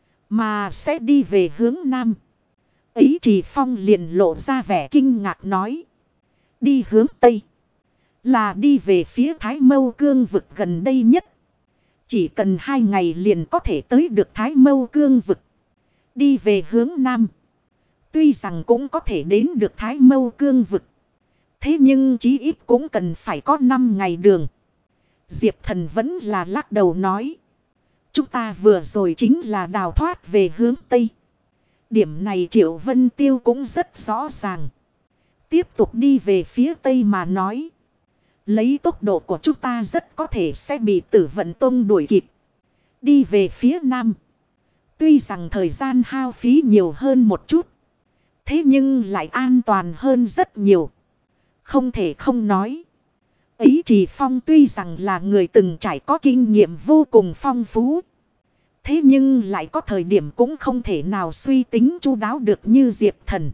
Mà sẽ đi về hướng Nam. Ấy Trì Phong liền lộ ra vẻ kinh ngạc nói. Đi hướng Tây. Là đi về phía Thái Mâu Cương vực gần đây nhất. Chỉ cần 2 ngày liền có thể tới được Thái Mâu Cương vực. Đi về hướng Nam. Tuy rằng cũng có thể đến được Thái Mâu Cương vực. Thế nhưng chí ít cũng cần phải có 5 ngày đường. Diệp Thần vẫn là lắc đầu nói. Chúng ta vừa rồi chính là đào thoát về hướng Tây. Điểm này Triệu Vân Tiêu cũng rất rõ ràng. Tiếp tục đi về phía Tây mà nói. Lấy tốc độ của chúng ta rất có thể sẽ bị Tử Vận Tông đuổi kịp. Đi về phía Nam. Tuy rằng thời gian hao phí nhiều hơn một chút. Thế nhưng lại an toàn hơn rất nhiều. Không thể không nói. Ấy Trì Phong tuy rằng là người từng trải có kinh nghiệm vô cùng phong phú. Thế nhưng lại có thời điểm cũng không thể nào suy tính chu đáo được như Diệp Thần.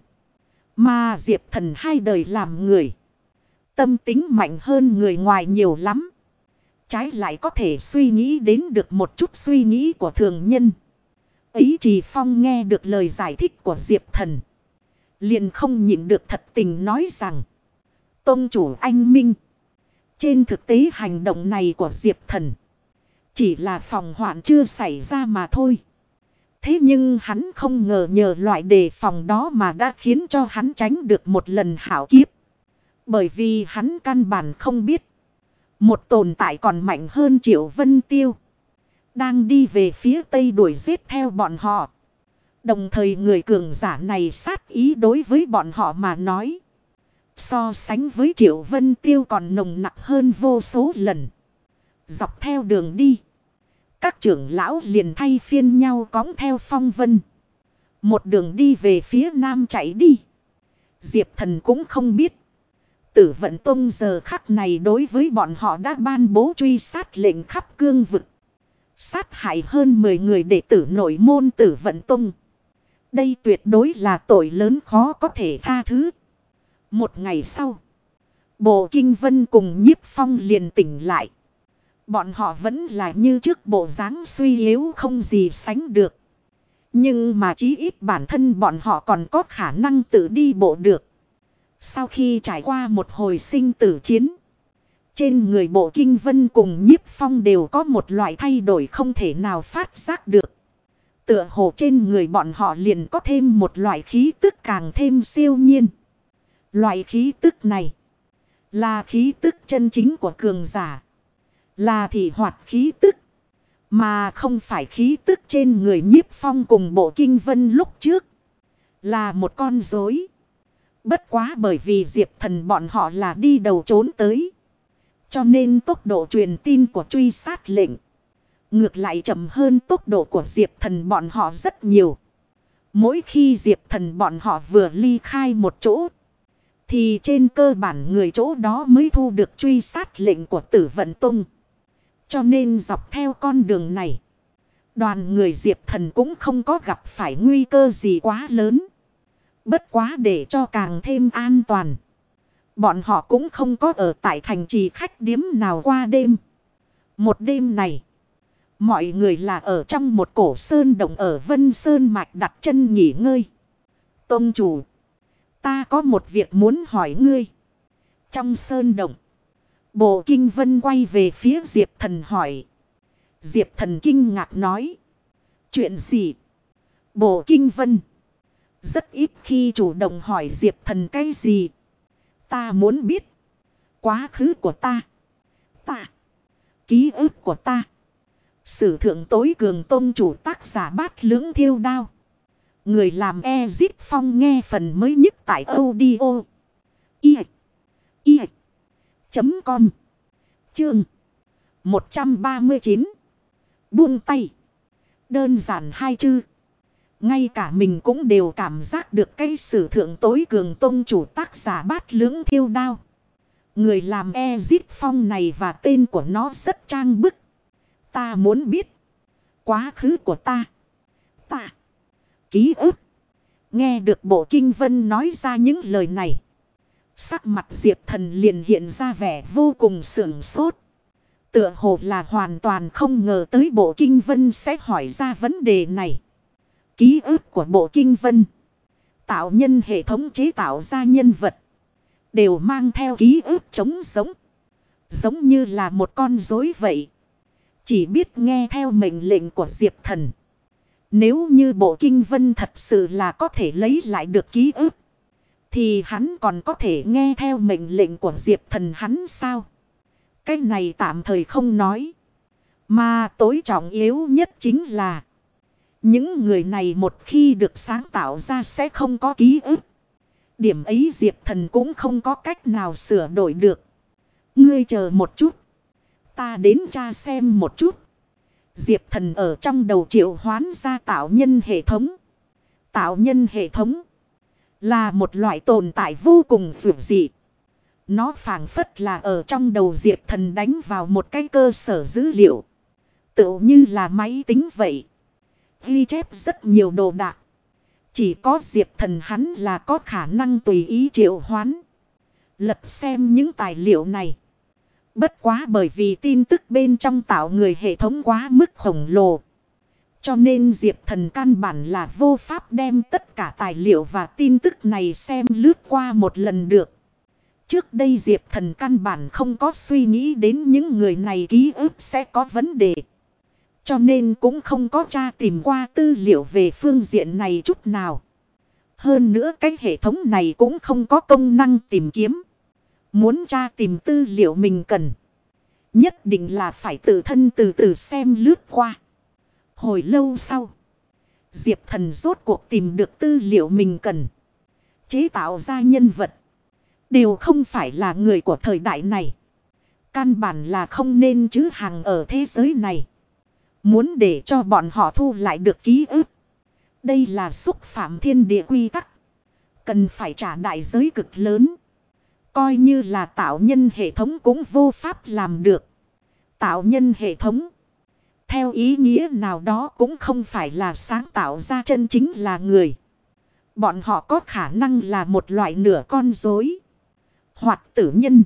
Mà Diệp Thần 2 đời làm người. Tâm tính mạnh hơn người ngoài nhiều lắm. Trái lại có thể suy nghĩ đến được một chút suy nghĩ của thường nhân. Ấy Trì Phong nghe được lời giải thích của Diệp Thần. Liền không nhịn được thật tình nói rằng. Tông chủ anh Minh. Trên thực tế hành động này của Diệp Thần. Chỉ là phòng hoạn chưa xảy ra mà thôi. Thế nhưng hắn không ngờ nhờ loại đề phòng đó mà đã khiến cho hắn tránh được một lần hảo kiếp. Bởi vì hắn căn bản không biết. Một tồn tại còn mạnh hơn Triệu Vân Tiêu. Đang đi về phía Tây đuổi giết theo bọn họ. Đồng thời người cường giả này sát ý đối với bọn họ mà nói. So sánh với Triệu Vân Tiêu còn nồng nặc hơn vô số lần. Dọc theo đường đi. Các trưởng lão liền thay phiên nhau cõng theo phong vân. Một đường đi về phía Nam chạy đi. Diệp Thần cũng không biết. Tử Vận Tông giờ khắc này đối với bọn họ đã ban bố truy sát lệnh khắp cương vực. Sát hại hơn 10 người đệ tử nội môn Tử Vận Tông. Đây tuyệt đối là tội lớn khó có thể tha thứ. Một ngày sau, Bộ Kinh Vân cùng Nhiếp Phong liền tỉnh lại. Bọn họ vẫn là như trước bộ dáng suy yếu không gì sánh được. Nhưng mà chí ít bản thân bọn họ còn có khả năng tự đi bộ được. Sau khi trải qua một hồi sinh tử chiến, trên người Bộ Kinh Vân cùng Nhiếp Phong đều có một loại thay đổi không thể nào phát giác được. Tựa hồ trên người bọn họ liền có thêm một loại khí tức càng thêm siêu nhiên. Loại khí tức này là khí tức chân chính của cường giả. Là thị hoạt khí tức. Mà không phải khí tức trên người Nhiếp Phong cùng Bộ Kinh Vân lúc trước. Là một con rối. Bất quá bởi vì Diệp Thần bọn họ là đi đầu trốn tới. Cho nên tốc độ truyền tin của truy sát lệnh. Ngược lại chậm hơn tốc độ của Diệp Thần bọn họ rất nhiều. Mỗi khi Diệp Thần bọn họ vừa ly khai một chỗ. Thì trên cơ bản người chỗ đó mới thu được truy sát lệnh của Tử Vận Tông. Cho nên dọc theo con đường này. Đoàn người Diệp Thần cũng không có gặp phải nguy cơ gì quá lớn. Bất quá để cho càng thêm an toàn. Bọn họ cũng không có ở tại thành trì khách điếm nào qua đêm. Một đêm này. Mọi người là ở trong một cổ sơn động ở Vân Sơn Mạch đặt chân nghỉ ngơi. Tông chủ. Ta có một việc muốn hỏi ngươi. Trong sơn động. Bộ Kinh Vân quay về phía Diệp Thần hỏi. Diệp Thần kinh ngạc nói. Chuyện gì? Bộ Kinh Vân. Rất ít khi chủ động hỏi Diệp Thần cái gì. Ta muốn biết. Quá khứ của ta. Ta. Ký ức của ta. Sử thượng tối cường tông chủ tác giả Bát Lưỡng Thiêu Đao. Người làm Ezit Phong nghe phần mới nhất tại audio. Com. Chương 139. Buông tay. Đơn giản hai chữ. Ngay cả mình cũng đều cảm giác được cái sử thượng tối cường tông chủ tác giả Bát Lưỡng Thiêu Đao. Người làm Ezit Phong này và tên của nó rất trang bức. Ta muốn biết quá khứ của ta. Ta. Ký ức. Nghe được Bộ Kinh Vân nói ra những lời này. Sắc mặt Diệp Thần liền hiện ra vẻ vô cùng sửng sốt. Tựa hồ là hoàn toàn không ngờ tới Bộ Kinh Vân sẽ hỏi ra vấn đề này. Ký ức của Bộ Kinh Vân. Tạo nhân hệ thống chế tạo ra nhân vật. Đều mang theo ký ức trống giống. Giống như là một con rối vậy. Chỉ biết nghe theo mệnh lệnh của Diệp Thần. Nếu như Bộ Kinh Vân thật sự là có thể lấy lại được ký ức. Thì hắn còn có thể nghe theo mệnh lệnh của Diệp Thần hắn sao? Cái này tạm thời không nói. Mà tối trọng yếu nhất chính là. Những người này một khi được sáng tạo ra sẽ không có ký ức. Điểm ấy Diệp Thần cũng không có cách nào sửa đổi được. Ngươi chờ một chút. Ta đến tra xem một chút. Diệp Thần ở trong đầu triệu hoán ra tạo nhân hệ thống. Tạo nhân hệ thống là một loại tồn tại vô cùng dữ dị. Nó phảng phất là ở trong đầu Diệp Thần đánh vào một cái cơ sở dữ liệu. Tựu như là máy tính vậy. Ghi chép rất nhiều đồ đạc. Chỉ có Diệp Thần hắn là có khả năng tùy ý triệu hoán. Lật xem những tài liệu này. Bất quá bởi vì tin tức bên trong tạo người hệ thống quá mức khổng lồ. Cho nên Diệp Thần căn bản là vô pháp đem tất cả tài liệu và tin tức này xem lướt qua một lần được. Trước đây Diệp Thần căn bản không có suy nghĩ đến những người này ký ức sẽ có vấn đề. Cho nên cũng không có tra tìm qua tư liệu về phương diện này chút nào. Hơn nữa cái hệ thống này cũng không có công năng tìm kiếm. Muốn tra tìm tư liệu mình cần. Nhất định là phải tự thân từ từ xem lướt qua. Hồi lâu sau. Diệp Thần rốt cuộc tìm được tư liệu mình cần. Chế tạo ra nhân vật. Đều không phải là người của thời đại này. Căn bản là không nên trữ hàng ở thế giới này. Muốn để cho bọn họ thu lại được ký ức. Đây là xúc phạm thiên địa quy tắc. Cần phải trả đại giới cực lớn. Coi như là tạo nhân hệ thống cũng vô pháp làm được. Tạo nhân hệ thống. Theo ý nghĩa nào đó cũng không phải là sáng tạo ra chân chính là người. Bọn họ có khả năng là một loại nửa con rối. Hoặc tử nhân.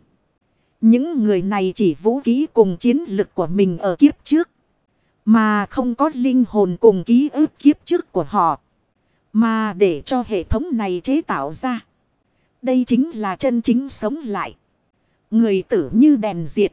Những người này chỉ vũ khí cùng chiến lực của mình ở kiếp trước. Mà không có linh hồn cùng ký ức kiếp trước của họ. Mà để cho hệ thống này chế tạo ra. Đây chính là chân chính sống lại. Người tử như đèn diệt.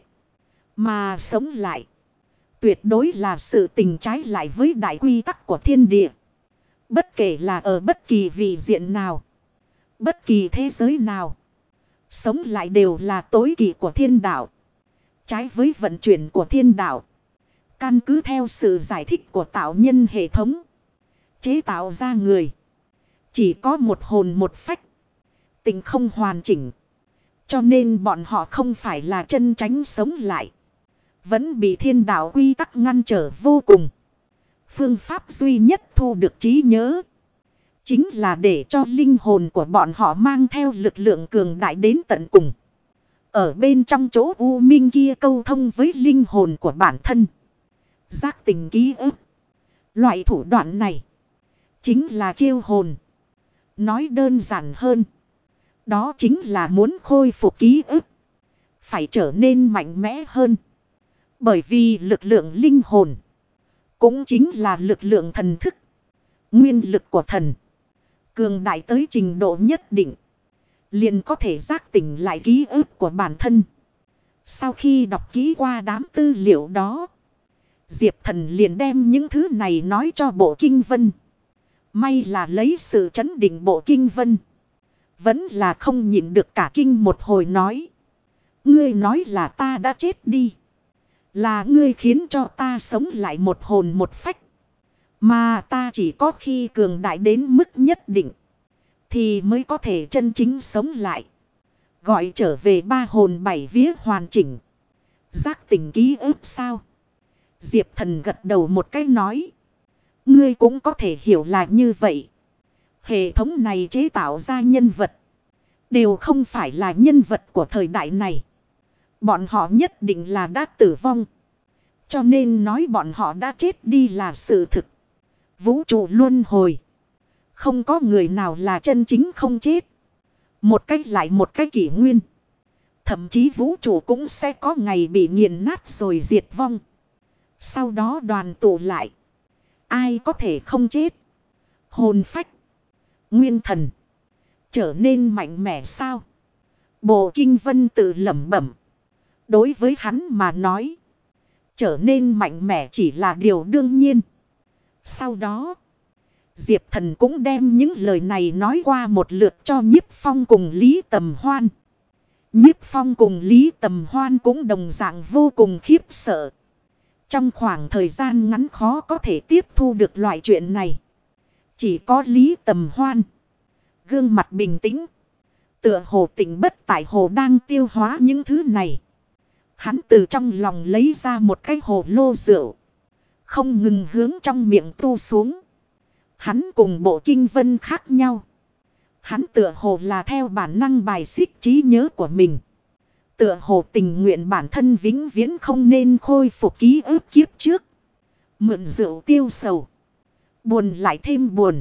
Mà sống lại. Tuyệt đối là sự tình trái lại với đại quy tắc của thiên địa. Bất kể là ở bất kỳ vị diện nào. Bất kỳ thế giới nào. Sống lại đều là tối kỵ của thiên đạo. Trái với vận chuyển của thiên đạo. Căn cứ theo sự giải thích của tạo nhân hệ thống. Chế tạo ra người. Chỉ có một hồn một phách. Tình không hoàn chỉnh. Cho nên bọn họ không phải là chân tránh sống lại. Vẫn bị thiên đạo quy tắc ngăn trở vô cùng. Phương pháp duy nhất thu được trí nhớ. Chính là để cho linh hồn của bọn họ mang theo lực lượng cường đại đến tận cùng. Ở bên trong chỗ u minh kia câu thông với linh hồn của bản thân. Giác tình ký ức. Loại thủ đoạn này. Chính là chiêu hồn. Nói đơn giản hơn. Đó chính là muốn khôi phục ký ức. Phải trở nên mạnh mẽ hơn. Bởi vì lực lượng linh hồn. Cũng chính là lực lượng thần thức. Nguyên lực của thần. Cường đại tới trình độ nhất định. Liền có thể giác tỉnh lại ký ức của bản thân. Sau khi đọc kỹ qua đám tư liệu đó. Diệp Thần liền đem những thứ này nói cho Bộ Kinh Vân. May là lấy sự trấn định Bộ Kinh Vân. Vẫn là không nhịn được cả kinh một hồi nói. Ngươi nói là ta đã chết đi. Là ngươi khiến cho ta sống lại một hồn một phách. Mà ta chỉ có khi cường đại đến mức nhất định. Thì mới có thể chân chính sống lại. Gọi trở về ba hồn bảy vía hoàn chỉnh. Giác tỉnh ký ức sao? Diệp Thần gật đầu một cái nói. Ngươi cũng có thể hiểu là như vậy. Hệ thống này chế tạo ra nhân vật. Đều không phải là nhân vật của thời đại này. Bọn họ nhất định là đã tử vong. Cho nên nói bọn họ đã chết đi là sự thực. Vũ trụ luân hồi. Không có người nào là chân chính không chết. Một cách lại một cái kỷ nguyên. Thậm chí vũ trụ cũng sẽ có ngày bị nghiền nát rồi diệt vong. Sau đó đoàn tụ lại. Ai có thể không chết? Hồn phách. Nguyên thần. Trở nên mạnh mẽ sao? Bộ Kinh Vân tự lẩm bẩm. Đối với hắn mà nói. Trở nên mạnh mẽ chỉ là điều đương nhiên. Sau đó. Diệp Thần cũng đem những lời này nói qua một lượt cho Nhiếp Phong cùng Lý Tầm Hoan. Nhiếp Phong cùng Lý Tầm Hoan cũng đồng dạng vô cùng khiếp sợ. Trong khoảng thời gian ngắn khó có thể tiếp thu được loại chuyện này. Chỉ có Lý Tầm Hoan. Gương mặt bình tĩnh. Tựa hồ tỉnh bất tại hồ đang tiêu hóa những thứ này. Hắn từ trong lòng lấy ra một cái hồ lô rượu. Không ngừng hướng trong miệng tu xuống. Hắn cùng Bộ Kinh Vân khác nhau. Hắn tựa hồ là theo bản năng bài xích trí nhớ của mình. Tựa hồ tình nguyện bản thân vĩnh viễn không nên khôi phục ký ức kiếp trước. Mượn rượu tiêu sầu. Buồn lại thêm buồn.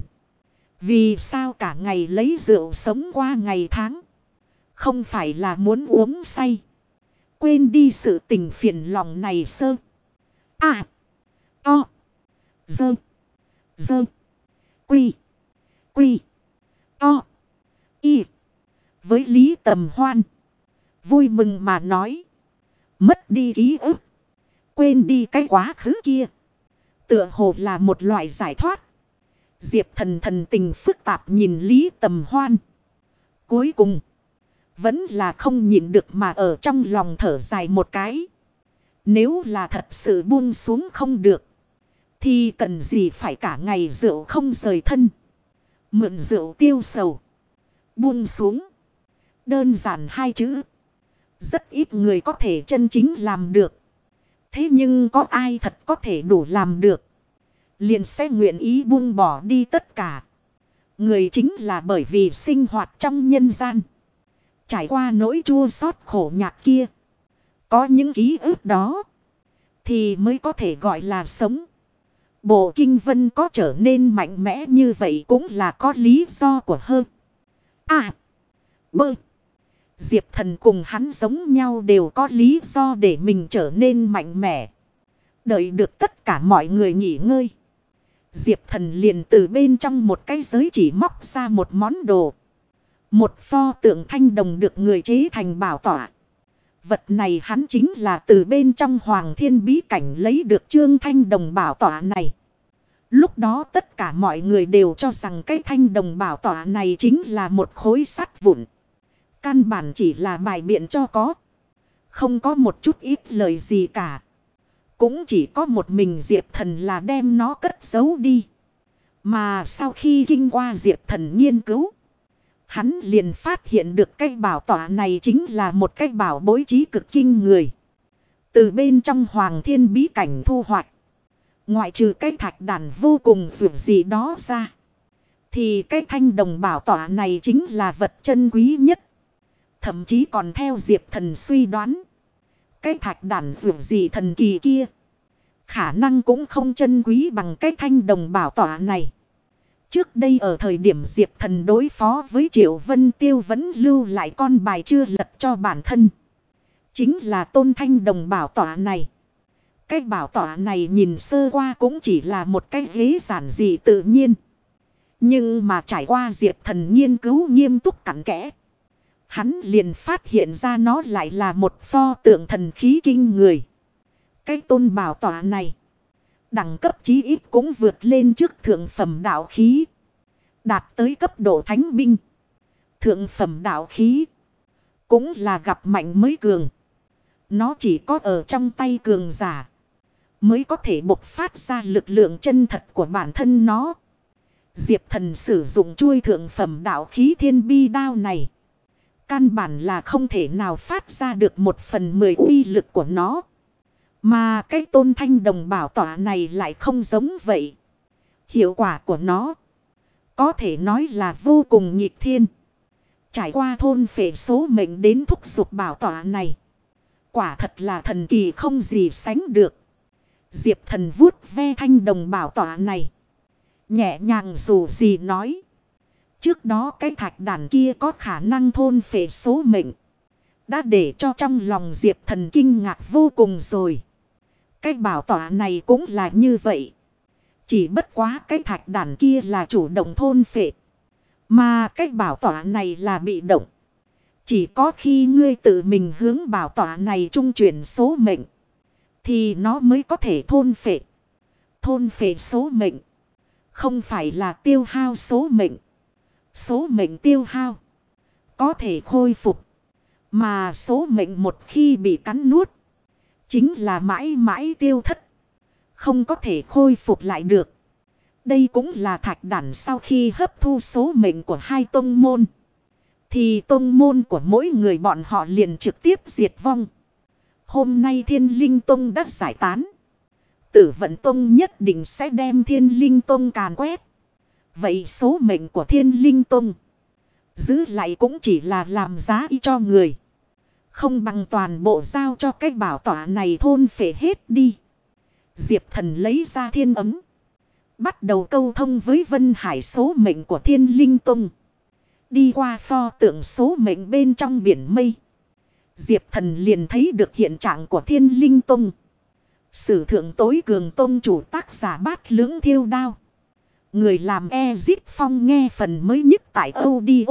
Vì sao cả ngày lấy rượu sống qua ngày tháng. Không phải là muốn uống say. Quên đi sự tình phiền lòng này sơ. À. To. Dơ. Dơ. Quy. Quy. To. Y. Với Lý Tầm Hoan. Vui mừng mà nói. Mất đi ký ức. Quên đi cái quá khứ kia. Tựa hồ là một loại giải thoát. Diệp Thần thần tình phức tạp nhìn Lý Tầm Hoan. Cuối cùng. Vẫn là không nhịn được mà ở trong lòng thở dài một cái. Nếu là thật sự buông xuống không được. Thì cần gì phải cả ngày rượu không rời thân. Mượn rượu tiêu sầu. Buông xuống. Đơn giản hai chữ. Rất ít người có thể chân chính làm được. Thế nhưng có ai thật có thể đủ làm được. Liền sẽ nguyện ý buông bỏ đi tất cả. Người chính là bởi vì sinh hoạt trong nhân gian. Trải qua nỗi chua xót khổ nhạc kia. Có những ký ức đó. Thì mới có thể gọi là sống. Bộ Kinh Vân có trở nên mạnh mẽ như vậy cũng là có lý do của hơn. À. Bơ. Diệp Thần cùng hắn giống nhau đều có lý do để mình trở nên mạnh mẽ. Đợi được tất cả mọi người nghỉ ngơi. Diệp Thần liền từ bên trong một cái giới chỉ móc ra một món đồ. Một pho tượng thanh đồng được người chế thành bảo tọa. Vật này hắn chính là từ bên trong Hoàng Thiên Bí Cảnh lấy được chương thanh đồng bảo tọa này. Lúc đó tất cả mọi người đều cho rằng cái thanh đồng bảo tọa này chính là một khối sắt vụn. Căn bản chỉ là bài biện cho có. Không có một chút ít lời gì cả. Cũng chỉ có một mình Diệp Thần là đem nó cất giấu đi. Mà sau khi kinh qua Diệp Thần nghiên cứu. Hắn liền phát hiện được cái bảo tọa này chính là một cái bảo bối trí cực kinh người. Từ bên trong Hoàng Thiên Bí Cảnh thu hoạch. Ngoại trừ cái thạch đàn vô cùng vượt gì đó ra. Thì cái thanh đồng bảo tọa này chính là vật chân quý nhất. Thậm chí còn theo Diệp Thần suy đoán. Cái thạch đàn vượt gì thần kỳ kia. Khả năng cũng không chân quý bằng cái thanh đồng bảo tọa này. Trước đây ở thời điểm Diệp Thần đối phó với Triệu Vân Tiêu vẫn lưu lại con bài chưa lật cho bản thân. Chính là tôn thanh đồng bảo tọa này. Cái bảo tọa này nhìn sơ qua cũng chỉ là một cái ghế giản dị tự nhiên. Nhưng mà trải qua Diệp Thần nghiên cứu nghiêm túc cặn kẽ. Hắn liền phát hiện ra nó lại là một pho tượng thần khí kinh người. Cái tôn bảo tọa này. Đẳng cấp chí ít cũng vượt lên trước thượng phẩm đạo khí. Đạt tới cấp độ thánh binh. Thượng phẩm đạo khí. cũng là gặp mạnh mới cường. Nó chỉ có ở trong tay cường giả mới có thể bộc phát ra lực lượng chân thật của bản thân nó. Diệp Thần sử dụng chuôi thượng phẩm đạo khí thiên bi đao này. Căn bản là không thể nào phát ra được 1/10 uy lực của nó. Mà cái Tôn Thanh Đồng bảo tỏa này lại không giống vậy. Hiệu quả của nó có thể nói là vô cùng nghịch thiên. Trải qua thôn phệ số mệnh đến thúc giục bảo tỏa này. Quả thật là thần kỳ không gì sánh được. Diệp Thần vuốt ve thanh đồng bảo tỏa này. Nhẹ nhàng dù gì nói. Trước đó cái thạch đàn kia có khả năng thôn phệ số mệnh. Đã để cho trong lòng Diệp Thần kinh ngạc vô cùng rồi. Cái bảo tỏa này cũng là như vậy. Chỉ bất quá cái thạch đàn kia là chủ động thôn phệ. Mà cái bảo tỏa này là bị động. Chỉ có khi ngươi tự mình hướng bảo tỏa này trung chuyển số mệnh. Thì nó mới có thể thôn phệ. Thôn phệ số mệnh. Không phải là tiêu hao số mệnh. Số mệnh tiêu hao. Có thể khôi phục. Mà số mệnh một khi bị cắn nuốt. Chính là mãi mãi tiêu thất. Không có thể khôi phục lại được. Đây cũng là thạch đản sau khi hấp thu số mệnh của hai tông môn. Thì tông môn của mỗi người bọn họ liền trực tiếp diệt vong. Hôm nay Thiên Linh Tông đã giải tán. Tử Vận Tông nhất định sẽ đem Thiên Linh Tông càn quét. Vậy số mệnh của Thiên Linh Tông giữ lại cũng chỉ là làm giá y cho người. Không bằng toàn bộ giao cho cái bảo tỏa này thôn phệ hết đi. Diệp Thần lấy ra thiên ấm. Bắt đầu câu thông với Vân Hải số mệnh của Thiên Linh Tông. Đi qua pho tượng số mệnh bên trong biển mây. Diệp Thần liền thấy được hiện trạng của Thiên Linh Tông. Sử thượng tối cường tông chủ tác giả Bát Lưỡng Thiêu Đao. Người làm Ezip Phong nghe phần mới nhất tại audio.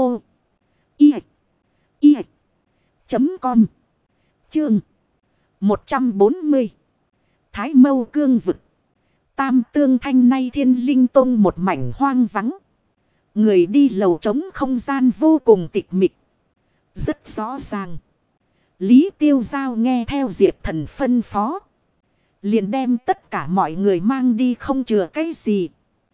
Com. Chương 140. Thái Mâu Cương Vực. Tam Tương Thanh nay Thiên Linh Tông một mảnh hoang vắng. Người đi lầu trống không gian vô cùng tịch mịch. Rất rõ ràng. Lý Tiêu Giao nghe theo Diệp Thần phân phó. Liền đem tất cả mọi người mang đi không chừa cái gì.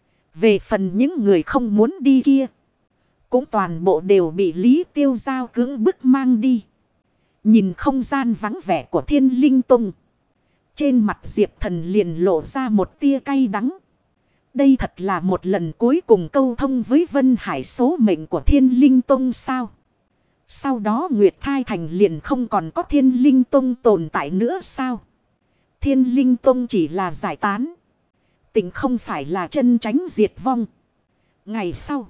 Về phần những người không muốn đi kia. Cũng toàn bộ đều bị Lý Tiêu Giao cưỡng bức mang đi. Nhìn không gian vắng vẻ của Thiên Linh Tông. Trên mặt Diệp Thần liền lộ ra một tia cay đắng. Đây thật là một lần cuối cùng câu thông với Vân Hải số mệnh của Thiên Linh Tông sao? Sau đó Nguyệt Thai Thành liền không còn có Thiên Linh Tông tồn tại nữa sao? Thiên Linh Tông chỉ là giải tán. Tình không phải là chân tránh diệt vong. Ngày sau,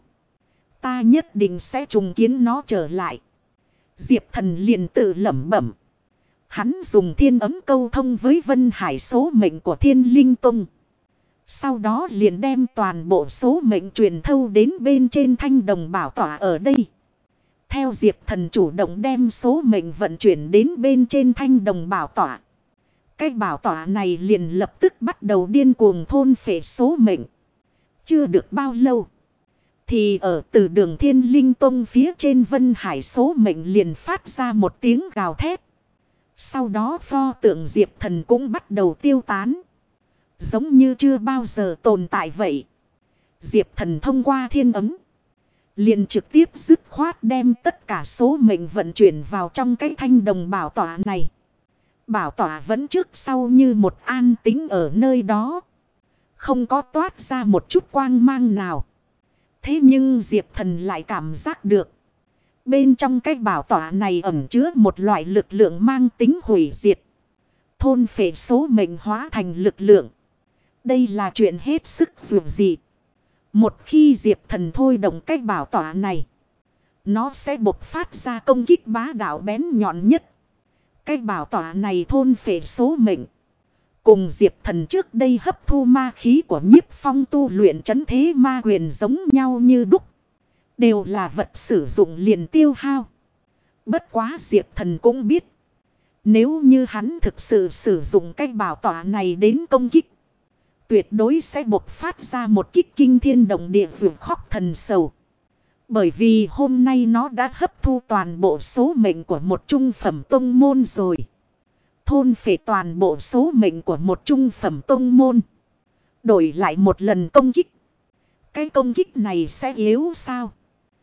ta nhất định sẽ trùng kiến nó trở lại. Diệp Thần liền tự lẩm bẩm. Hắn dùng thiên ấm câu thông với Vân Hải số mệnh của Thiên Linh Tông. Sau đó liền đem toàn bộ số mệnh truyền thâu đến bên trên thanh đồng bảo tỏa ở đây. Theo Diệp Thần chủ động đem số mệnh vận chuyển đến bên trên thanh đồng bảo tỏa. Cái bảo tỏa này liền lập tức bắt đầu điên cuồng thôn phệ số mệnh. Chưa được bao lâu. Thì ở từ đường Thiên Linh Tông phía trên Vân Hải số mệnh liền phát ra một tiếng gào thét. Sau đó pho tượng Diệp Thần cũng bắt đầu tiêu tán. Giống như chưa bao giờ tồn tại vậy. Diệp Thần thông qua thiên ấm. Liền trực tiếp dứt khoát đem tất cả số mệnh vận chuyển vào trong cái thanh đồng bảo tỏa này. Bảo tỏa vẫn trước sau như một an tĩnh ở nơi đó. Không có toát ra một chút quang mang nào. Thế nhưng Diệp Thần lại cảm giác được. Bên trong cái bảo tỏa này ẩn chứa một loại lực lượng mang tính hủy diệt. Thôn phệ số mệnh hóa thành lực lượng. Đây là chuyện hết sức dường dị. Một khi Diệp Thần thôi động cái bảo tỏa này. Nó sẽ bộc phát ra công kích bá đạo bén nhọn nhất. Cái bảo tỏa này thôn phệ số mệnh. Cùng Diệp Thần trước đây hấp thu ma khí của Nhiếp Phong tu luyện trấn thế ma quyền giống nhau như đúc. Đều là vật sử dụng liền tiêu hao. Bất quá Diệp Thần cũng biết. Nếu như hắn thực sự sử dụng cái bảo tỏa này đến công kích. Tuyệt đối sẽ bộc phát ra một kích kinh thiên động địa vượt khóc thần sầu. Bởi vì hôm nay nó đã hấp thu toàn bộ số mệnh của một trung phẩm tông môn rồi. Thôn phệ toàn bộ số mệnh của một trung phẩm tông môn. Đổi lại một lần công kích. Cái công kích này sẽ yếu sao?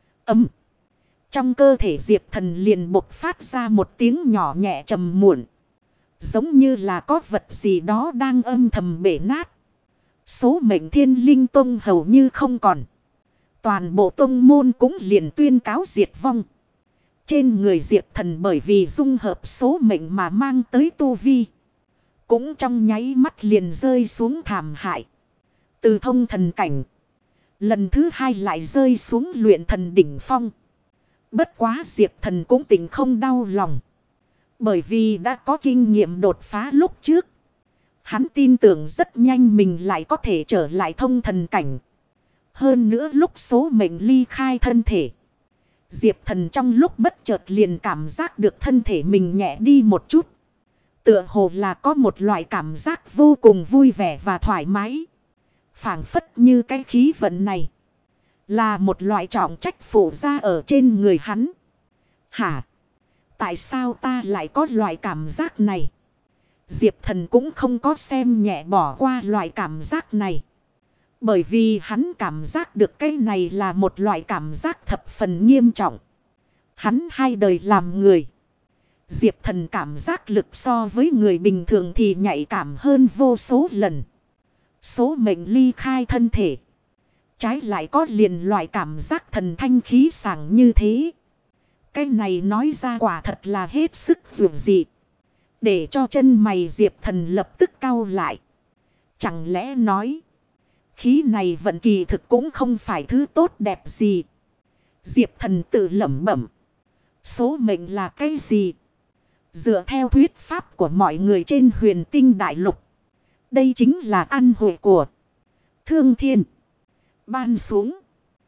Trong cơ thể Diệp Thần liền bộc phát ra một tiếng nhỏ nhẹ trầm muộn. Giống như là có vật gì đó đang âm thầm bể nát. Số mệnh Thiên Linh Tông hầu như không còn. Toàn bộ tông môn cũng liền tuyên cáo diệt vong. Trên người Diệp Thần bởi vì dung hợp số mệnh mà mang tới tu vi. Cũng trong nháy mắt liền rơi xuống thảm hại. Từ thông thần cảnh. Lần thứ hai lại rơi xuống luyện thần đỉnh phong. Bất quá Diệp Thần cũng tỉnh không đau lòng. Bởi vì đã có kinh nghiệm đột phá lúc trước. Hắn tin tưởng rất nhanh mình lại có thể trở lại thông thần cảnh. Hơn nữa lúc số mệnh ly khai thân thể. Diệp Thần trong lúc bất chợt liền cảm giác được thân thể mình nhẹ đi một chút. Tựa hồ là có một loại cảm giác vô cùng vui vẻ và thoải mái. Phảng phất như cái khí vận này. Là một loại trọng trách phủ ra ở trên người hắn. Hả? Tại sao ta lại có loại cảm giác này? Diệp Thần cũng không có xem nhẹ bỏ qua loại cảm giác này. Bởi vì hắn cảm giác được cái này là một loại cảm giác thập phần nghiêm trọng. Hắn 2 đời làm người. Diệp Thần cảm giác lực so với người bình thường thì nhạy cảm hơn vô số lần. Số mệnh ly khai thân thể. Trái lại có liền loại cảm giác thần thanh khí sảng như thế. Cái này nói ra quả thật là hết sức dường dị. Để cho chân mày Diệp Thần lập tức cau lại. Chẳng lẽ nói. Khí này vận kỳ thực cũng không phải thứ tốt đẹp gì. Diệp Thần tự lẩm bẩm. Số mệnh là cái gì? Dựa theo thuyết pháp của mọi người trên huyền tinh đại lục. Đây chính là ăn hội của Thương Thiên ban xuống.